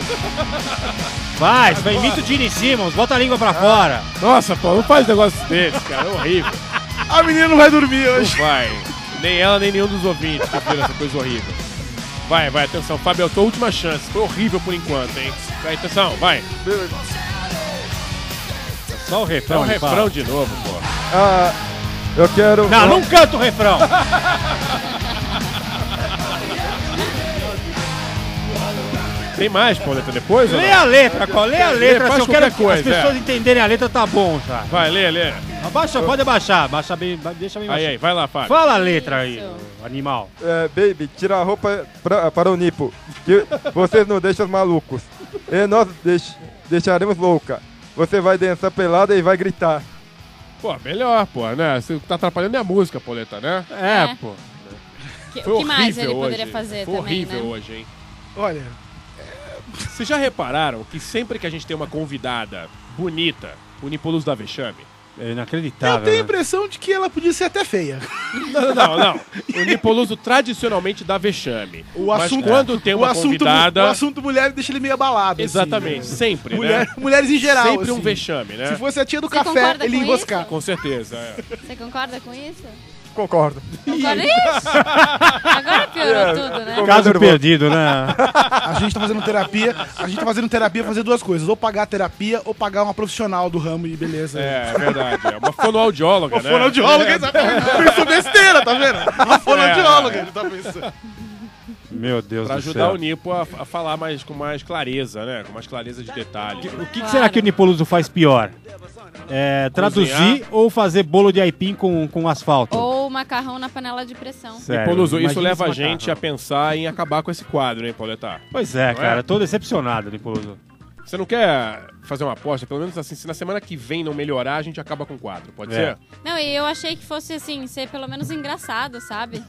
Vai, vai imita o Gene Simmons, bota a língua pra fora. Nossa, pô, não faz negócio desse, cara. É horrível. A menina não vai dormir Não hoje. vai. Nem ela, nem nenhum dos ouvintes que viram essa coisa horrível. Vai, vai, atenção. Fábio, é a tua última chance. Foi horrível por enquanto, hein? Vai, atenção, vai. Só o É refrão. um ele refrão fala. de novo, pô. Ah, eu quero... Não, não canta o refrão. Tem mais, Pauleta, depois? ou Lê não? a letra, qual? Lê a Lê, letra. faz Se eu quero qualquer coisa, que as pessoas é. entenderem a letra, tá bom, já. Vai, lê, lê. Abaixa, pode abaixar. Baixa bem, ba- deixa bem Aí, baixinho. aí, vai lá, Fábio. Fala a letra aí, Isso. o animal. É, baby, tira a roupa pra, para o nipo, que vocês não deixam malucos. E nós deix, deixaremos louca. Você vai dançar pelada e vai gritar. Pô, melhor, pô, né? Você tá atrapalhando é a música, Pauleta, né? É, É. pô. Que- Foi o que mais horrível ele hoje. poderia fazer Foi também, horrível né? hoje, hein? Olha, Vocês já repararam que sempre que a gente tem uma convidada bonita, o Nipolus dá vexame? É eu inacreditável. tenho a né? impressão de que ela podia ser até feia. Não, não, não. O Nipoluso tradicionalmente dá vexame. O Mas assunto, quando tem o uma assunto, mu- convidada... o assunto mulher deixa ele meio abalado. assim, Exatamente, né? sempre, Mulher- né? mulheres em geral. Sempre um assim. vexame, né? Se fosse a tia do Você café, concorda ele ia com emboscar. isso? Com certeza, é. Você concorda com isso? Concordo. Concorda? Ixi! Agora piorou É, tudo, né? com- Caso nervoso. perdido, né? A gente tá fazendo terapia, a gente tá fazendo terapia pra fazer duas coisas. Ou pagar a terapia, ou pagar uma profissional do ramo e beleza. É, é verdade. É uma fonoaudióloga, Uma né? fonoaudióloga, É. exatamente. Pensou besteira, tá vendo? Uma fonoaudióloga, É. ele tá pensando. Meu Deus Pra do ajudar céu. o Nipo a, a falar mais, com mais clareza, né? Com mais clareza de detalhe. O que, que será que o Nipoluso faz pior? É, traduzir Cozinhar. ou fazer bolo de aipim com, com asfalto? Ou macarrão na panela de pressão. Sério, Nipoluso, isso imagina leva a esse gente a macarrão. pensar em acabar com esse quadro, hein, Pauletar? Pois é, Não cara, é? tô decepcionado, Nipoluso. Você não quer fazer uma aposta? Pelo menos assim, se na semana que vem não melhorar, a gente acaba com o quadro. Pode É. ser? Não, e eu achei que fosse, assim, ser pelo menos engraçado, sabe?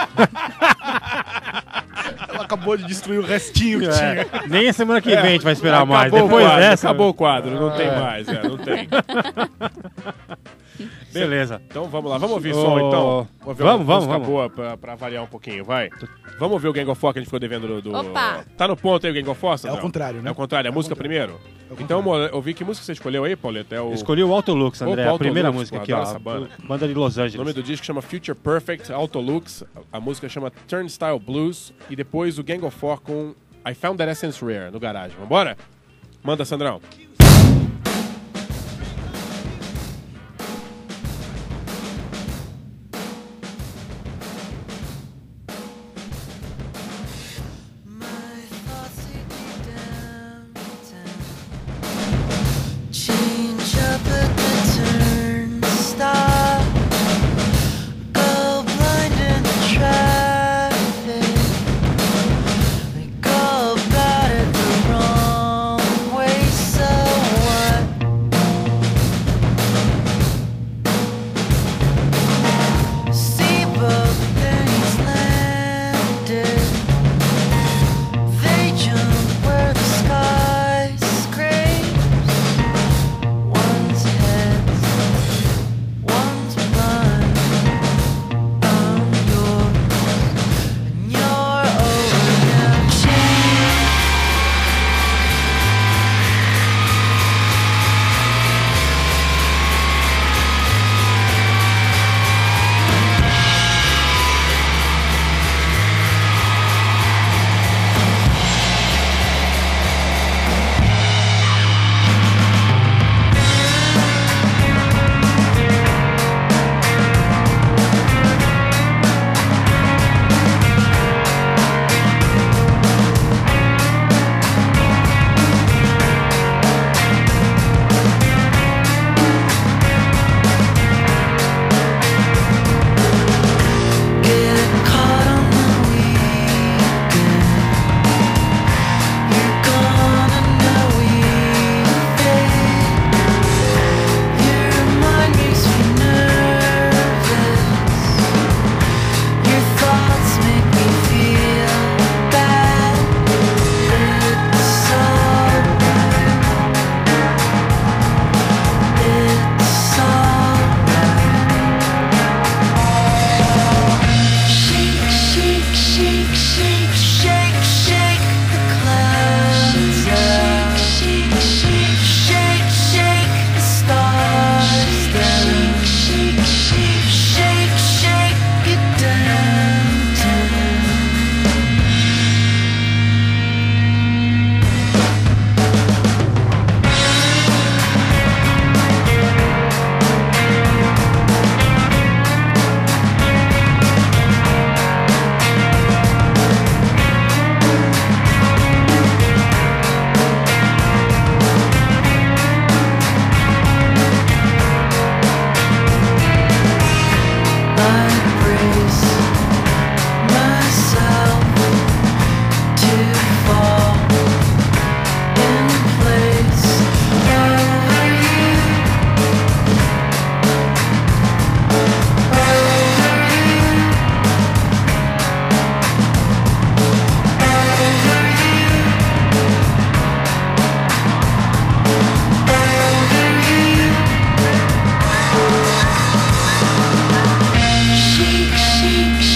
Ela acabou de destruir o restinho que tinha. É, nem a semana que vem a gente vai esperar mais. Acabou Depois o quadro, dessa. acabou o quadro, não tem mais, é, não tem. Beleza. Então vamos lá, vamos ouvir Ô, som então. Vamos ver vamos, uma vamos, música vamos. boa pra, pra variar um pouquinho, vai. Vamos ouvir o Gang of Four que a gente ficou devendo do... do- Opa! Tá no ponto aí o Gang of Four, Sandrão? É o contrário, né? É o contrário, a É o música contrário. primeiro? Então, mo- ouvi que música você escolheu aí, Pauleta? É o... Escolhi o Autolux, André, Opa, a primeira Autolux, música pô, aqui, ó. adoro essa banda. Banda de Los O Angeles. nome do disco chama Future Perfect, Autolux. A a música chama Turnstile Blues. E depois o Gang of Four com I Found That Essence Rare, no garagem. Vambora? Manda, Sandrão. Change up at the turnstile, go blind in the traffic. We go about it the wrong way, so brace myself to fall in place over you, over you, over you, over you. Shake, shake,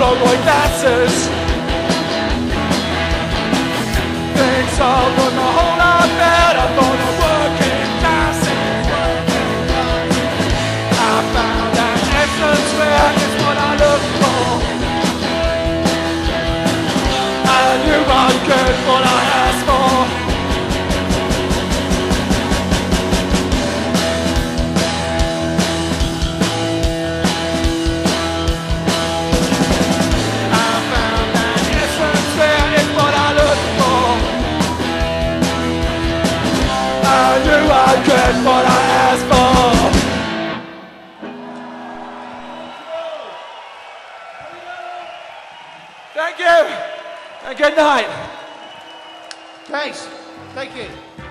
Polaroid dances. Things are going a whole lot better for the working classes. I found that essence where is what I look for. I knew I'd get what I asked for. I knew I'd get what I asked for. Thank you, and good night. Thanks. Thank you.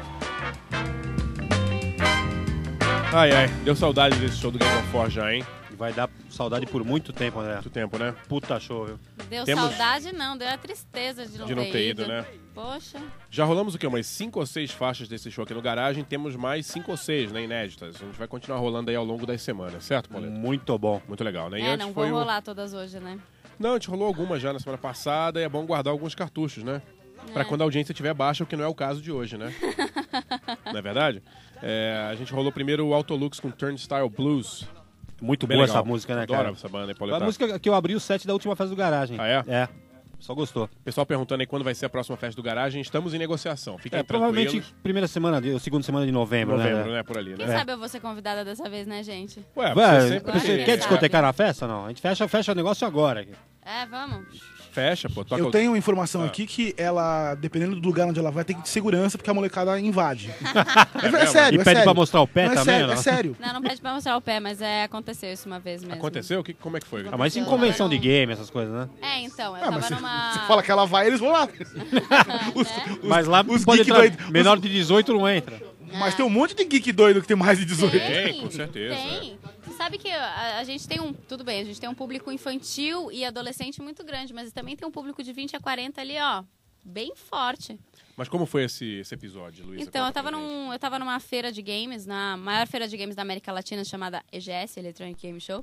Ai, ai, deu saudade desse show do Gang of Four já, hein? E vai dar saudade por muito tempo, André. Muito tempo, né? Puta show, viu? Deu Temos- saudade não, deu a tristeza de não, De não ter ido, né? Poxa. Já rolamos o quê? Umas cinco ou seis faixas desse show aqui no Garagem. Temos mais cinco ou seis, né? Inéditas. A gente vai continuar rolando aí ao longo das semanas, certo, Pauleta? Muito bom. Muito legal, né? E É, antes não foi vou o- rolar todas hoje, né? Não, a gente rolou algumas já na semana passada e é bom guardar alguns cartuchos, né? Pra quando a audiência estiver baixa, o que não é o caso de hoje, né? Não é verdade? É, a gente rolou primeiro o Autolux com Turnstile Blues. Muito Bem boa legal. essa música, né, Adoro cara? essa banda, hein, Foi Pauleta? a música que eu abri o set da última fase do Garagem. Ah, é? É. Só gostou. Pessoal perguntando aí quando vai ser a próxima festa do Garagem. Estamos em negociação. Fiquem É, provavelmente tranquilos. primeira semana, de- ou segunda semana de novembro, Novembro, né? né? Por ali, Quem né? sabe eu vou ser convidada dessa vez, né, gente? Ué, Ué, você sempre... você Quem quer sabe? discotecar na festa ou não? A gente fecha, fecha o negócio agora. aqui. É, vamos. Fecha, pô. Toca Eu o- tenho uma informação Ah. aqui que ela, dependendo do lugar onde ela vai, tem que ter segurança porque a molecada invade. É, é mesmo? sério, E é pede sério. pra mostrar o pé Não, é também, sério, não? é sério. Não, não pede pra mostrar o pé, mas é, aconteceu isso uma vez mesmo. Aconteceu? Que, como é que foi? Ah, mas em Eu convenção tava de num- game, essas coisas, né? É, então, eu Ah, tava mas você, numa... você fala que ela vai, eles vão lá. Os- né? os- Mas lá os pode geek entrar, doido- menor os- de dezoito não entra. Mas tem um monte de geek doido que tem mais de dezoito. Tem, com certeza. Tem. Você sabe que a, a gente tem um... Tudo bem, a gente tem um público infantil e adolescente muito grande, mas também tem um público de vinte a quarenta ali, ó, bem forte. Mas como foi esse, esse episódio, Luísa? Então, eu Conta tava, pra gente. num, eu tava numa feira de games, na maior feira de games da América Latina, chamada E G S, Electronic Game Show.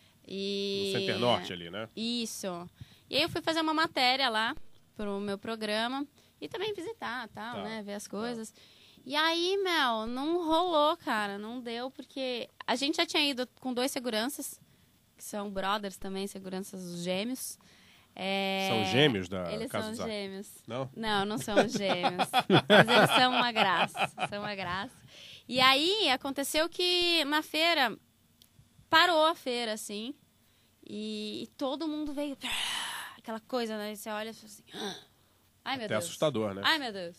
E... No Center Norte ali, né? Isso. E aí eu fui fazer uma matéria lá pro meu programa e também visitar, tal, Tá. né, ver as coisas. E aí, Mel, não rolou, cara, não deu, porque a gente já tinha ido com dois seguranças, que são brothers também, seguranças gêmeos. É... São gêmeos da Eles Casa são dos Ar- gêmeos. Não? Não, não são gêmeos. Mas eles são uma graça. São uma graça. E aí, aconteceu que na feira, parou a feira, assim, e, e todo mundo veio... Aquela coisa, né? Você olha e fala assim... Ai, meu Até Deus. assustador, né? Ai, meu Deus.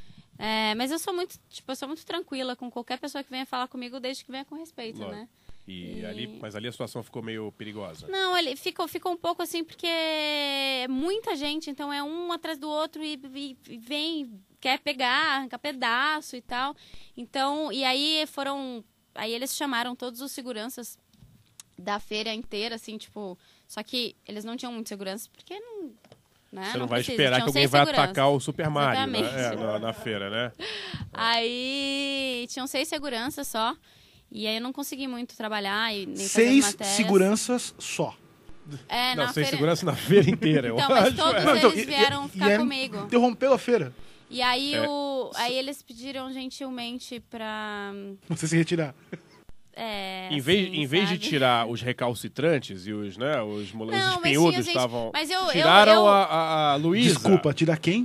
É, mas eu sou muito, tipo, eu sou muito tranquila com qualquer pessoa que venha falar comigo, desde que venha com respeito, Lógico. né? E, E- ali, mas ali a situação ficou meio perigosa. Não, ele ficou, ficou um pouco assim, porque é muita gente, então é um atrás do outro e, e- e vem, quer pegar, arrancar pedaço e tal. Então, e aí foram, aí eles chamaram todos os seguranças da feira inteira, assim, tipo, só que eles não tinham muito segurança, porque não... Né? Você não, vai precisa, esperar tinham que alguém seis vai seguranças. atacar o Super Mario, né? Exatamente. É, na, na feira, né? Aí tinham seis seguranças só. E aí eu não consegui muito trabalhar e nem fazer Seis as matérias. seguranças só. É, não, na sem feira... segurança na feira inteira, eu Então, mas acho. todos é. Não, então, eles e- vieram e- ficar e aí comigo. Interrompeu a feira. E aí, É. o... aí eles pediram gentilmente pra... Você se retirar. É, Em vez, assim, em vez de sabe? tirar os recalcitrantes e os, né, os, mole- os Não, mas espinhudos tinha gente- estavam... mas eu- eu- tiraram eu- a, a, a Luísa. Desculpa, tira quem?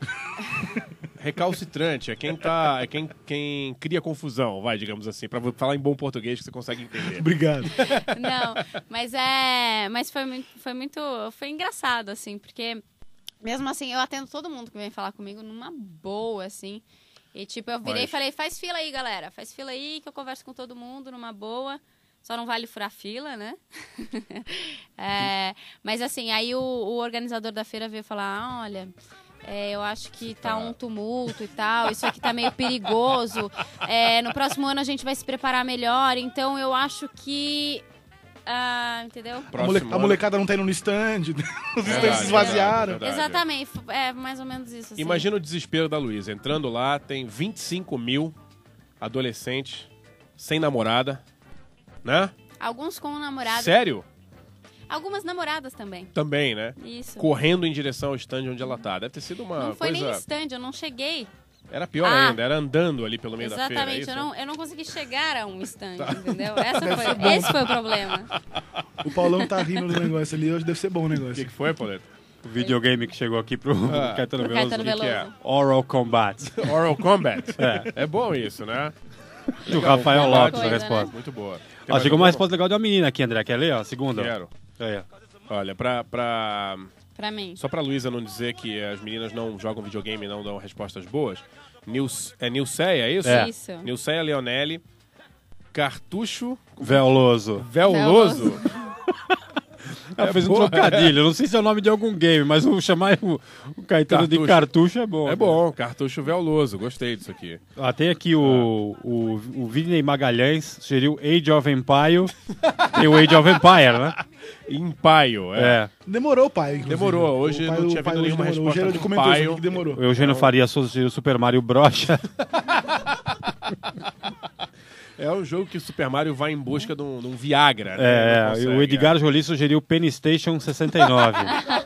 Recalcitrante é quem tá, é quem, quem cria confusão, vai, digamos assim, pra falar em bom português que você consegue entender. Obrigado. Não, mas é... Mas foi muito, foi muito... Foi engraçado, assim, porque... Mesmo assim, eu atendo todo mundo que vem falar comigo numa boa, assim. E, tipo, eu virei Mas- e falei, faz fila aí, galera. Faz fila aí que eu converso com todo mundo numa boa. Só não vale furar fila, né? É, mas, assim, aí o, o organizador da feira veio falar, ah, olha... é, eu acho que tá um tumulto e tal, isso aqui tá meio perigoso. É, no próximo ano a gente vai se preparar melhor, então eu acho que... ah, entendeu? A, mole- Próximo a ano- molecada não tá indo no stand. Os Verdade, stands se esvaziaram. verdade. Exatamente, f- é mais ou menos isso. Assim. Imagina o desespero da Luísa. Entrando lá, tem vinte e cinco mil adolescentes sem namorada, né? Alguns com namorado. Sério? Algumas namoradas também. Também, né? Isso. Correndo em direção ao stand onde ela tá. Deve ter sido uma Não foi coisa... nem no stand, eu não cheguei. Era pior Ah, ainda, era andando ali pelo meio da feira, é Exatamente, isso? eu não, eu não consegui chegar a um stand, Tá. entendeu? Essa foi, esse foi o problema. O Paulão tá rindo do negócio ali, hoje deve ser bom o negócio. O que, que foi, Pauleta? O videogame que chegou aqui pro Ah, Caetano Pro Veloso. Caetano O que que é? Veloso. Oral Combat. Oral Combat? É. É bom isso, né? Do Rafael Combate. Lopes, a Coisa, resposta. né? Muito boa. Tem Ó, mais chegou uma alguma? resposta legal de uma menina aqui, André. Quer ler? Ó, segunda. ó. Quero. Aí, ó. Olha, pra, pra... Pra mim. Só pra Luísa não dizer que as meninas não jogam videogame e não dão respostas boas, Nils, é Nilceia, é isso? É. Isso. Nilceia Leonelli, Cartucho Veloso. Veloso. Ela É fez um boa. trocadilho. Eu não sei se é o nome de algum game, mas o chamar o, o Caetano de Cartucho. cartucho é bom. É bom, Cartucho Veloso, gostei disso aqui. Ah, tem aqui o, o, o Vidney Magalhães, sugeriu Age of Empire. Tem o Age of Empire, né? Empaio, é. É. Demorou, pai. inclusive. Demorou, hoje O pai- não o tinha pai vindo hoje nenhuma demorou. resposta O Gerald do comentou isso Paio. aqui que demorou. O Eugênio Faria sugeriu Super Mario Brocha. É um jogo que o Super Mario vai em busca de um, de um Viagra, né? É, Não e consegue, o Edgar Jolie sugeriu Penny-Station sessenta e nove.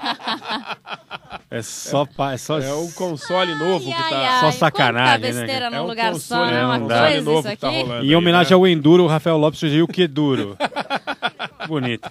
É só... Pa, é só É o console novo Ai, que ai, tá... ai, Só sacanagem, quanta besteira né? num É um lugar só, console, é é uma um coisa console novo isso que tá aqui. rolando. Em aí, homenagem né? ao Enduro, o Rafael Lopes sugeriu o Keduro. Bonito.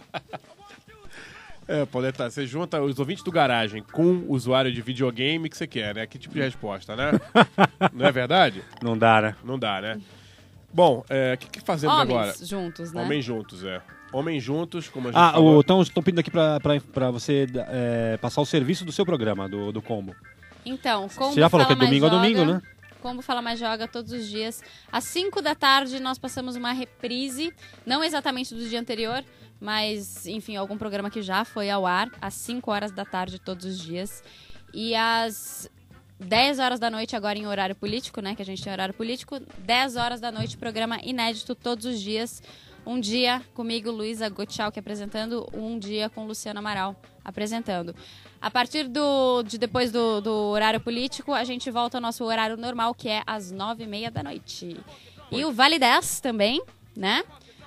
É, Pauleta, você junta os ouvintes do Garagem com o usuário de videogame que você quer, né? Que tipo de resposta, né? Não é verdade? Não dá, né? Não dá, né? Bom, é, o que, que fazemos Homens agora? juntos, né? Homens juntos, é. Homens juntos, como a gente Ah, falou. estão pedindo aqui pra, pra, pra você é, passar o serviço do seu programa, do, do combo. Então, como Você já falou que é Fala Mais domingo a Joga, domingo, né? Como Fala Mais Joga todos os dias. Às cinco da tarde nós passamos uma reprise, não exatamente do dia anterior, mas, enfim, algum programa que já foi ao ar, às cinco horas da tarde todos os dias. E às dez horas da noite, agora em horário político, né, que a gente tem horário político, dez horas da noite, programa inédito todos os dias. Um dia comigo, Luísa Gottschalk, apresentando, um dia com Luciano Amaral apresentando. A partir do, de depois do, do horário político, a gente volta ao nosso horário normal, que é às nove e meia da noite. E o Vale dez também, né?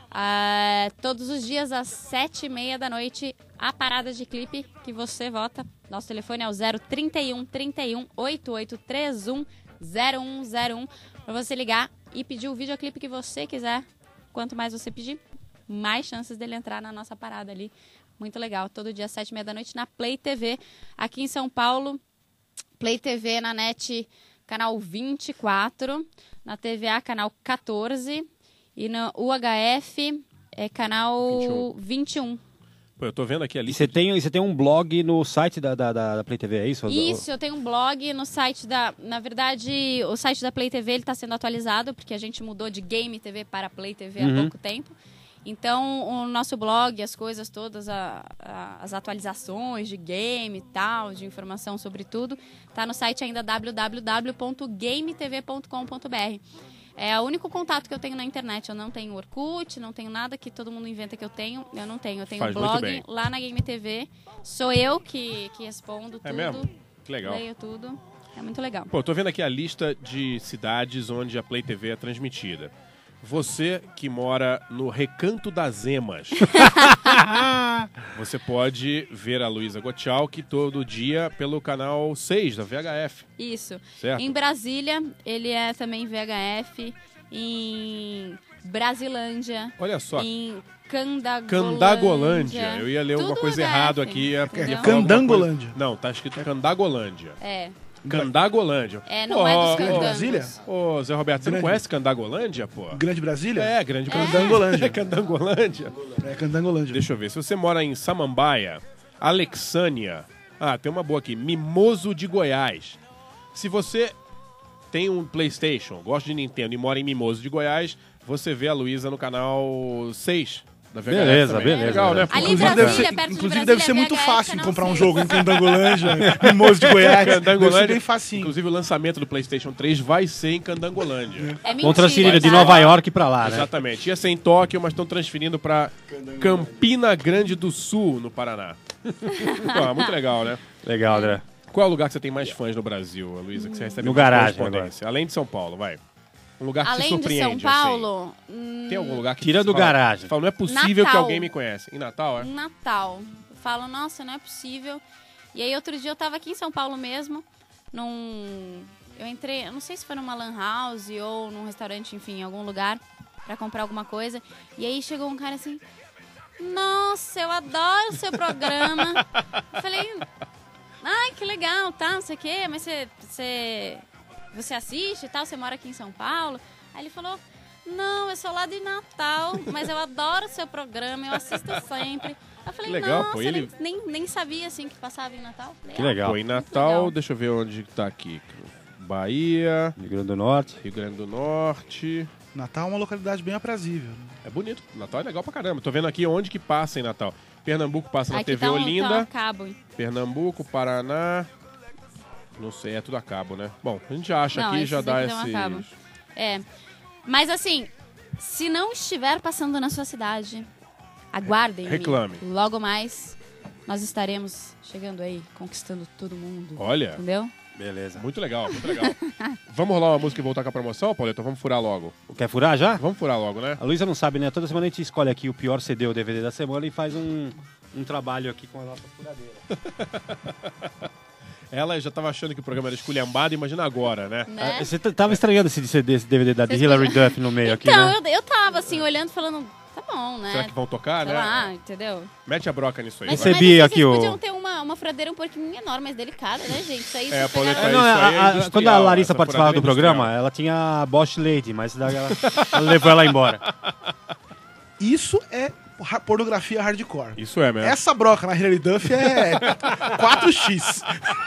Ah, todos os dias às sete e meia da noite, a parada de clipe que você vota. Nosso telefone é o zero trinta e um, trinta e um, oitenta e oito, trinta e um, zero um zero um, para você ligar e pedir o videoclipe que você quiser. Quanto mais você pedir, mais chances dele entrar na nossa parada ali. Muito legal. Todo dia às sete e meia da noite na Play T V. Aqui em São Paulo, Play T V na NET, canal vinte e quatro. Na T V A, canal quatorze. E no U H F, é canal vinte e um. Pô, eu tô vendo aqui a E lista. você tem, e você tem um blog no site da, da, da, da Play T V, é isso? Isso, eu tenho um blog no site da... Na verdade, o site da Play T V está sendo atualizado, porque a gente mudou de Game T V para Play T V há Uhum. pouco tempo. Então, o nosso blog, as coisas todas, a, a, as atualizações de game e tal, de informação sobre tudo, tá no site ainda w w w ponto game t v ponto com ponto b r. É o único contato que eu tenho na internet. Eu não tenho Orkut, não tenho nada que todo mundo inventa que eu tenho. Eu não tenho. Eu tenho Faz um muito blog bem. lá na Game T V. Sou eu que, que respondo tudo. É mesmo? Que legal. Leio tudo. É muito legal. Pô, eu tô vendo aqui a lista de cidades onde a Play T V é transmitida. Você que mora no Recanto das Emas, você pode ver a Luísa Gottschalk todo dia pelo canal seis da V H F. Isso. Certo. Em Brasília, ele é também V H F. Em Brasilândia. Olha só. Em Candagolândia. Candagolândia. Eu ia ler Tudo alguma coisa V H F, errado aqui. Ia, entendeu? ia falar alguma Candangolândia. coisa- Não, tá escrito Candagolândia. É. Candagolândia. É, não é dos Ô, ô, candangos. Brasília? Ô, Zé Roberto, você não Grande. conhece Candagolândia, pô? Grande Brasília? É, grande Candangolândia. É Candangolândia. É, Candangolândia. Deixa eu ver. Se você mora em Samambaia, Alexânia... Ah, tem uma boa aqui. Mimoso de Goiás. Se você tem um PlayStation, gosta de Nintendo e mora em Mimoso de Goiás, você vê a Luísa no canal seis da V H F Beleza, também. beleza, Legal, né? beleza. pô? Ali em Inclusive, Brasília, deve ser, perto de inclusive Brasília, deve ser muito V H F, fácil não comprar um sei. jogo em Candangolândia, Mimoso de Goiás. Deve ser Candangolândia, bem facinho. inclusive o lançamento do PlayStation três vai ser em Candangolândia. É mentira, Vão transferir de tá? Nova York pra lá, né? Exatamente. Ia ser em Tóquio, mas estão transferindo para Campina Grande do Sul, no Paraná. Pô, muito legal, né? Legal, André. Qual é o lugar que você tem mais fãs no Brasil, Luísa, que você recebe No mais garagem correspondência? Além de São Paulo, vai. Um lugar que te Além de surpreende, São Paulo, assim. Tem algum lugar que Tirando você fala- garagem. você fala, não é possível que Natal. alguém me conhece. Em Natal, é? em Natal. Eu falo, nossa, não é possível. E aí, outro dia, eu tava aqui em São Paulo mesmo, num... Eu entrei, eu não sei se foi numa lan house ou num restaurante, enfim, em algum lugar, pra comprar alguma coisa. E aí, chegou um cara assim, nossa, eu adoro o seu programa. Eu falei, ai, que legal, tá, não sei o quê, mas você, você, você assiste e tal, você mora aqui em São Paulo? Aí ele falou, não, eu sou lá de Natal, mas eu adoro o seu programa, eu assisto sempre. Eu falei, Legal, nossa, pô, eu ele- nem, nem, nem sabia, assim, que passava em Natal. Que legal. Pô, em Natal, legal. deixa eu ver onde tá aqui. Bahia, Rio Grande do Norte. Rio Grande do Norte. Natal é uma localidade bem aprazível. né? É bonito. Natal é legal pra caramba. Tô vendo aqui onde que passa em Natal. Pernambuco passa na Aqui T V tá um, tá Olinda. um cabo. hein? Pernambuco, Paraná. Não sei, é tudo a cabo, né? Bom, a gente acha Não, aqui e esses já dá aqui dão a esses. cabo. É, mas assim, se não estiver passando na sua cidade, aguardem. Reclame. Logo mais, nós estaremos chegando aí, conquistando todo mundo. Olha. Entendeu? Beleza. Muito legal, muito legal. Vamos rolar uma música e voltar com a promoção, Pauleta? Vamos furar logo. Quer furar já? Vamos furar logo, né? A Luísa não sabe, né? Toda semana a gente escolhe aqui o pior C D ou D V D da semana e faz um, um trabalho aqui com a nossa furadeira. Ela já tava achando que o programa era esculhambado, imagina agora, né? Né? Ah, Você t- tava estranhando esse C D, esse D V D da Vocês Hilary podiam- Duff no meio aqui, Então, né? eu, eu tava assim, olhando, falando, tá bom, né? Será que vão tocar, Sei né? lá, entendeu? Mete a broca nisso aí. Mas, vai. Recebi mas aqui vocês o- podiam ter uma, uma furadeira um pouquinho menor, mais delicada, né, gente? Isso aí É, vocês Pauleta, pegaram- É, não, isso a- aí é a- industrial, quando a Larissa essa participava do furadeira programa, industrial. ela tinha a Bosch Lady, mas daí ela, ela levou ela embora. Isso é ra- pornografia hardcore. Isso é mesmo. Essa broca na Hilary Duff é quatro x.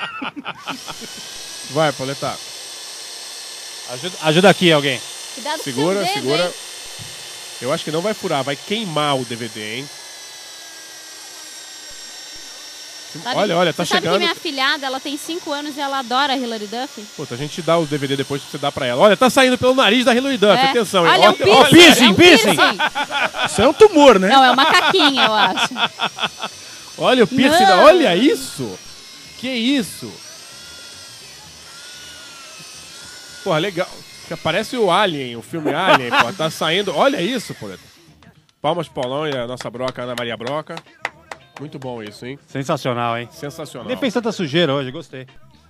Vai, Pauleta. Ajuda, ajuda aqui alguém. Cuidado com Segura, seus dedos, segura. hein? Eu acho que não vai furar, vai queimar o D V D, hein? Sabe- Olha, olha, tá você sabe chegando. que minha afilhada, ela tem cinco anos e ela adora a Hilary Duff? Puta, a gente dá o D V D depois pra você dar pra ela. Olha, tá saindo pelo nariz da Hilary Duff, É. atenção. hein? Olha, é um olha, piercing, é um piercing. Isso é um tumor, né? Não, é uma caquinha, eu acho. olha o piercing, da- Não. olha isso. Que isso. Porra, legal. Parece o Alien, o filme Alien, pô. Tá saindo. Olha isso, pô. Palmas pro Paulão e a nossa broca, Ana Maria Broca. Muito bom isso, hein? Sensacional, hein? Sensacional. Nem fez tanta sujeira hoje, gostei.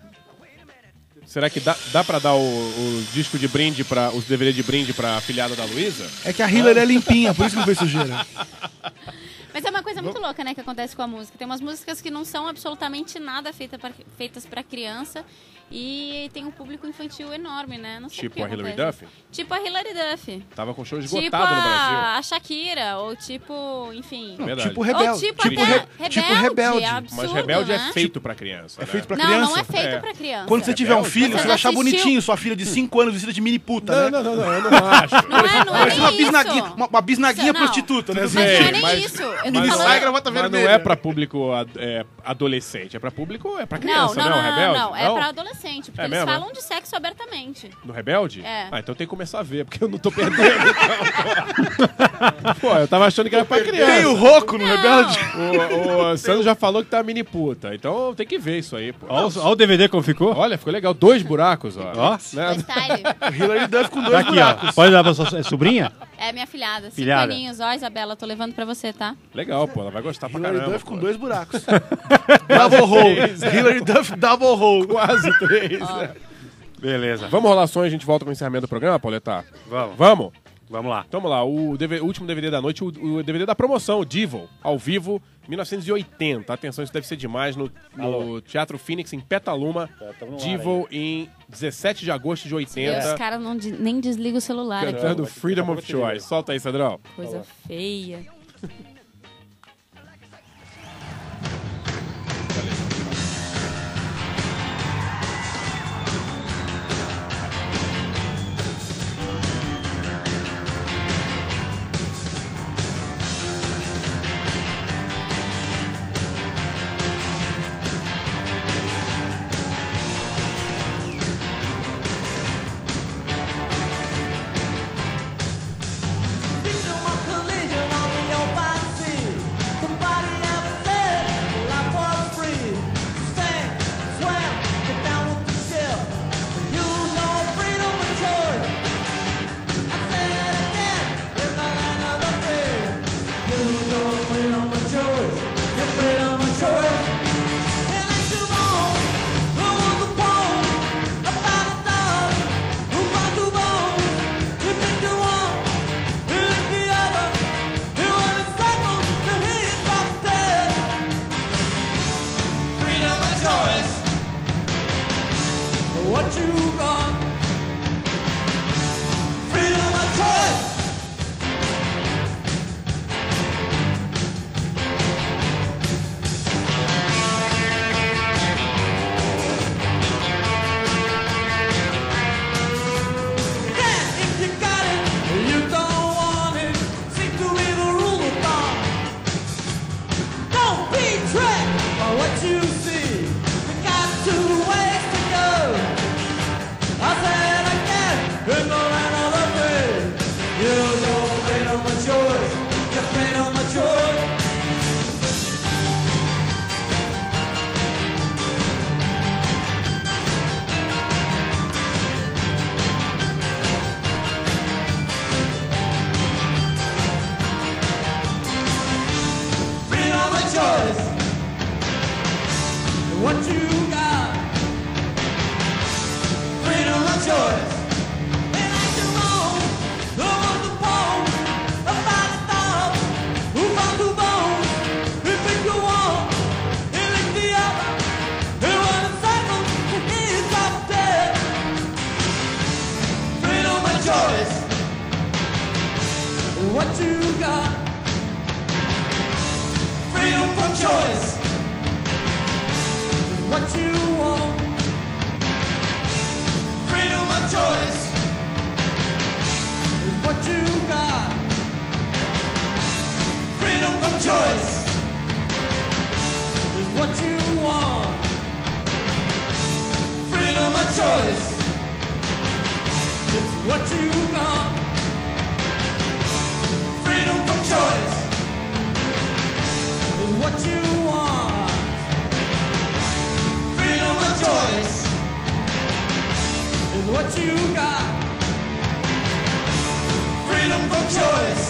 Será que dá, dá pra dar o, o disco de brinde, pra, os D V D de brinde pra afilhada da Luísa? É que a Hilary é limpinha, por isso que não fez sujeira. Mas é uma coisa muito louca, né, que acontece com a música. Tem umas músicas que não são absolutamente nada feita pra, feitas pra criança e tem um público infantil enorme, né? Não sei Tipo o que a Hilary acontece. Duff? Tipo a Hilary Duff. Tava com show Tipo esgotado no Brasil. a, a Shakira, ou tipo, enfim... Verdade. Tipo rebelde. Ou tipo, tipo, até re- tipo rebelde. é absurdo, Mas Rebelde né? é feito pra criança. É né? feito pra Não, criança. não é feito É. pra criança. Quando você tiver um Rebelde? filho, Você você vai achar assistiu? bonitinho sua filha de cinco anos vestida de mini puta, Não, né? não, não, não, eu não acho. Não é, não é Parece uma nem bisnaguinha, isso. uma, uma bisnaguinha Não. prostituta, né? Mas não é nem mas- isso. Eu tô Mini falando... saia e gravata Mas não vermelha. é pra público ad- é, adolescente, é pra público, é pra Não, criança, não, não, não, não, Rebelde? não, é pra adolescente, porque É eles mesmo, falam de sexo abertamente. No Rebelde? É. Ah, então tem que começar a ver, porque eu não tô perdendo. Então, pô. Pô, eu tava achando que era pra criança. Tem o Roco no Não. Rebelde. O, o Sandro já falou que tá mini puta, então tem que ver isso aí, pô. Olha o, olha o D V D como ficou. Olha, ficou legal. Dois buracos, ó. Ó. Né? Do style. Hilary Duff com Tá dois aqui, buracos. ó. Pode dar pra sua é sobrinha? É minha filhada. Cinco Filhada. aninhos. Ó, Isabela, tô levando pra você, tá? Legal, pô. Ela vai gostar pra Hilary caramba. Duff com pô. dois buracos. Double hole. Hilary Duff double hole. Quase três. Ó. né? Beleza. Vamos rolar som e a gente volta com o encerramento do programa, Pauleta? Vamos. Vamos? Vamos lá. Então vamos lá, o, D V o último D V D da noite, o, o D V D da promoção, o Devil, ao vivo, mil novecentos e oitenta. Atenção, isso deve ser demais, no, no Teatro Phoenix, em Petaluma. Petaluma, hein? Devil, em dezessete de agosto de E oitenta. os caras não de- nem desligam o celular aqui. Cantando Freedom of Choice. Solta aí, Cedrão. Coisa feia. Victim of collision on the old choice. What you got? Freedom of choice. It ain't your own. No one's the bone. About the thought. Who found the bone? If it go on, it lick the other. It was a cycle. It is up there. Freedom of choice. What you got? Freedom from choice. What you want? Freedom of choice. What you got? Freedom from choice. What you want? Freedom of choice. It's what you got. Freedom from choice is what you want. Freedom of choice is what you got. Freedom from choice.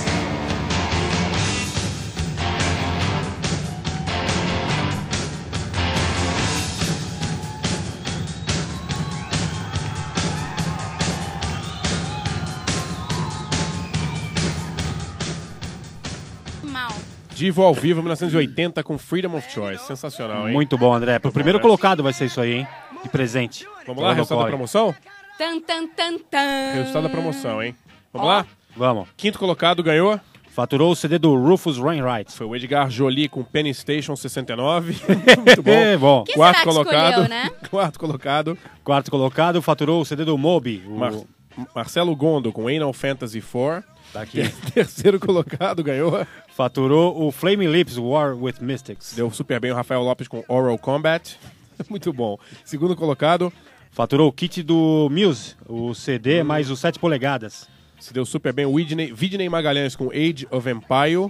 Divo ao vivo, mil novecentos e oitenta, com Freedom of Choice. Sensacional, hein? Muito bom, André. Pro primeiro colocado vai ser isso aí, hein? De presente. Vamos lá, resultado da promoção? Tan, tan, tan, tan. Resultado da promoção, hein? Vamos Ó. lá? Vamos. Quinto colocado ganhou? Faturou o C D do Rufus Wainwright. Foi o Edgar Jolie com Penny Station sessenta e nove. Muito bom. É, bom. Quem Quarto será que colocado. escolheu, né? Quarto colocado. Quarto colocado faturou o C D do Moby. O... Mar- Marcelo Gondo com Anal Fantasy quatro. Tá aqui. Terceiro colocado ganhou. Faturou o Flaming Lips War with Mystics. Deu super bem o Rafael Lopes com Oral Combat. Muito bom. Segundo colocado. Faturou o kit do Muse, o C D mais os sete polegadas. Se deu super bem o Widney, Vidney Magalhães com Age of Empire.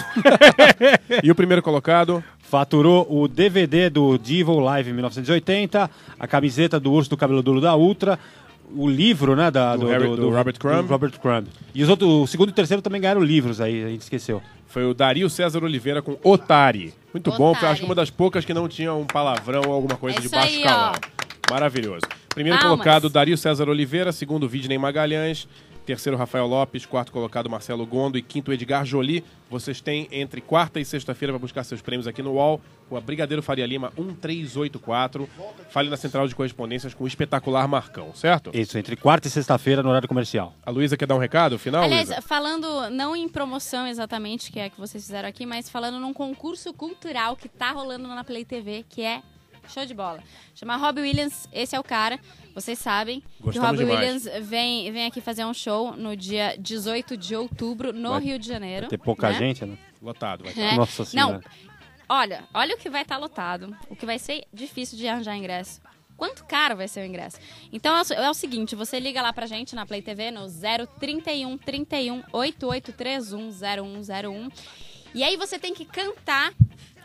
E o primeiro colocado? Faturou o D V D do Divo Live mil novecentos e oitenta, a camiseta do Urso do Cabelo Duro da Ultra, o livro, né, da, Do Harry- do Robert Crumb. do Robert Crumb. E os outros, o segundo e o terceiro também ganharam livros aí, a gente esqueceu. Foi o Dario César Oliveira com Otari. Muito bom, foi Otari. acho que uma das poucas que não tinha um palavrão ou alguma coisa É de isso baixo aí, calão. ó. Maravilhoso. Primeiro Palmas. colocado, Dario César Oliveira. Segundo, Vidney Magalhães. Terceiro, Rafael Lopes. Quarto colocado, Marcelo Gondo. E quinto, Edgar Jolie. Vocês têm entre quarta e sexta-feira para buscar seus prêmios aqui no U O L. Com a Brigadeiro Faria Lima um três oito quatro. Fale na central de correspondências com o espetacular Marcão, certo? Isso, entre quarta e sexta-feira no horário comercial. A Luísa quer dar um recado final, Aliás, Luísa? falando não em promoção exatamente, que é a que vocês fizeram aqui, mas falando num concurso cultural que tá rolando na Play T V, que é show de bola. Chama Robbie Williams, esse é o cara. Vocês sabem Gostamos que o Robbie demais. Williams vem, vem aqui fazer um show no dia dezoito de outubro, no Vai- Rio de Janeiro. Vai ter pouca né? gente, né? Lotado, vai. É. Nossa Senhora. Não, olha, olha o que vai estar lotado. O que vai ser difícil de arranjar ingresso. Quanto caro vai ser o ingresso? Então é o, é o seguinte, você liga lá pra gente na Play T V no zero trinta e um, trinta e um, oitenta e oito trinta e um, zero um zero um. E aí você tem que cantar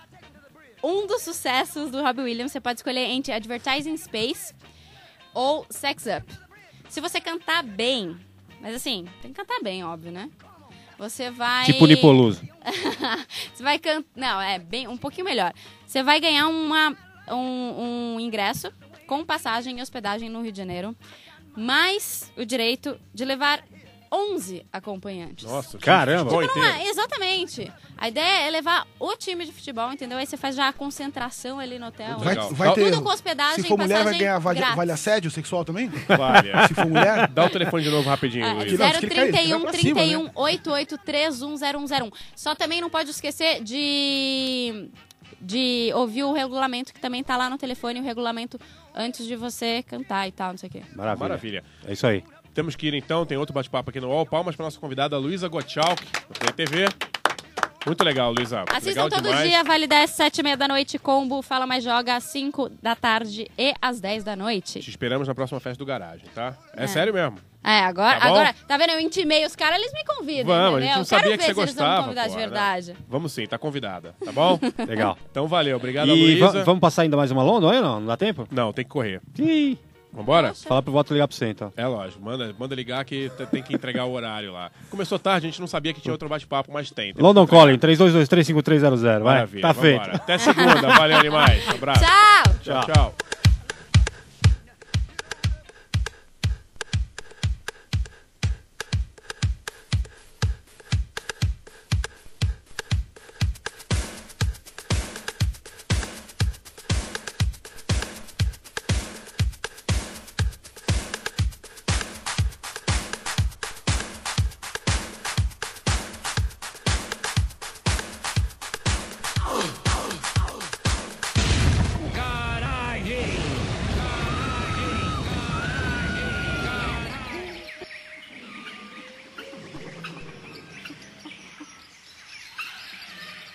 um dos sucessos do Robbie Williams. Você pode escolher entre Advertising Space ou Sex Up. Se você cantar bem, mas assim, tem que cantar bem, óbvio, né? Você vai... Tipo Nipoluso. Você vai cantar... Não, é bem um pouquinho melhor. Você vai ganhar uma, um, um ingresso com passagem e hospedagem no Rio de Janeiro, mais o direito de levar onze acompanhantes. Nossa, o time de Caramba. futebol Não inteiro. é, exatamente. A ideia é levar o time de futebol, entendeu? Aí você faz já a concentração ali no hotel. Vai, Legal. vai ter, Tudo com hospedagem, se for mulher, vai passagem ganhar vale, grátis. vale assédio sexual também? Vale. é. Se for mulher? Dá o telefone de novo rapidinho, Ah, Luísa. Não, zero acho que ele cai- trinta e vai um, pra trinta e cima, um, oitenta e oito trinta e um, zero um zero um. Só também não pode esquecer de, de ouvir o regulamento, que também tá lá no telefone, o regulamento antes de você cantar e tal, não sei o quê. Maravilha. Maravilha. É isso aí. Temos que ir então, tem outro bate-papo aqui no U O L. Palmas para nossa convidada Luísa Gottschalk, da Play T V. Muito legal, Luísa. Assistam Legal todo demais. dia, Vale dez, sete e meia da noite, combo, Fala Mais Joga, às cinco da tarde e às dez da noite. Te esperamos na próxima festa do Garagem, tá? É, É. sério mesmo. É, agora, Tá bom? agora, tá vendo? Eu intimei os caras, eles me convidam, Vamos, a entendeu? gente não Eu sabia quero que ver você se eles vão me gostava. convidar de pô, né? verdade. Vamos sim, tá convidada, tá bom? Legal. Então valeu, obrigado, E va- Luísa. vamos passar ainda mais uma London aí ou não? Não dá tempo? Não, tem que correr. Ih. Vambora? Fala pro voto ligar pra você, então. É lógico, manda, manda ligar que t- tem que entregar o horário lá. Começou tarde, a gente não sabia que tinha outro bate-papo, mas tem. tem London que entregar. Calling, três dois dois três cinco três zero zero, vai. Maravilha, Tá vambora. feito. Até segunda, valeu animais. Um abraço. Tchau! Tchau, tchau.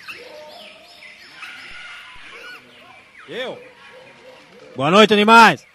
Eu? Boa noite, animais!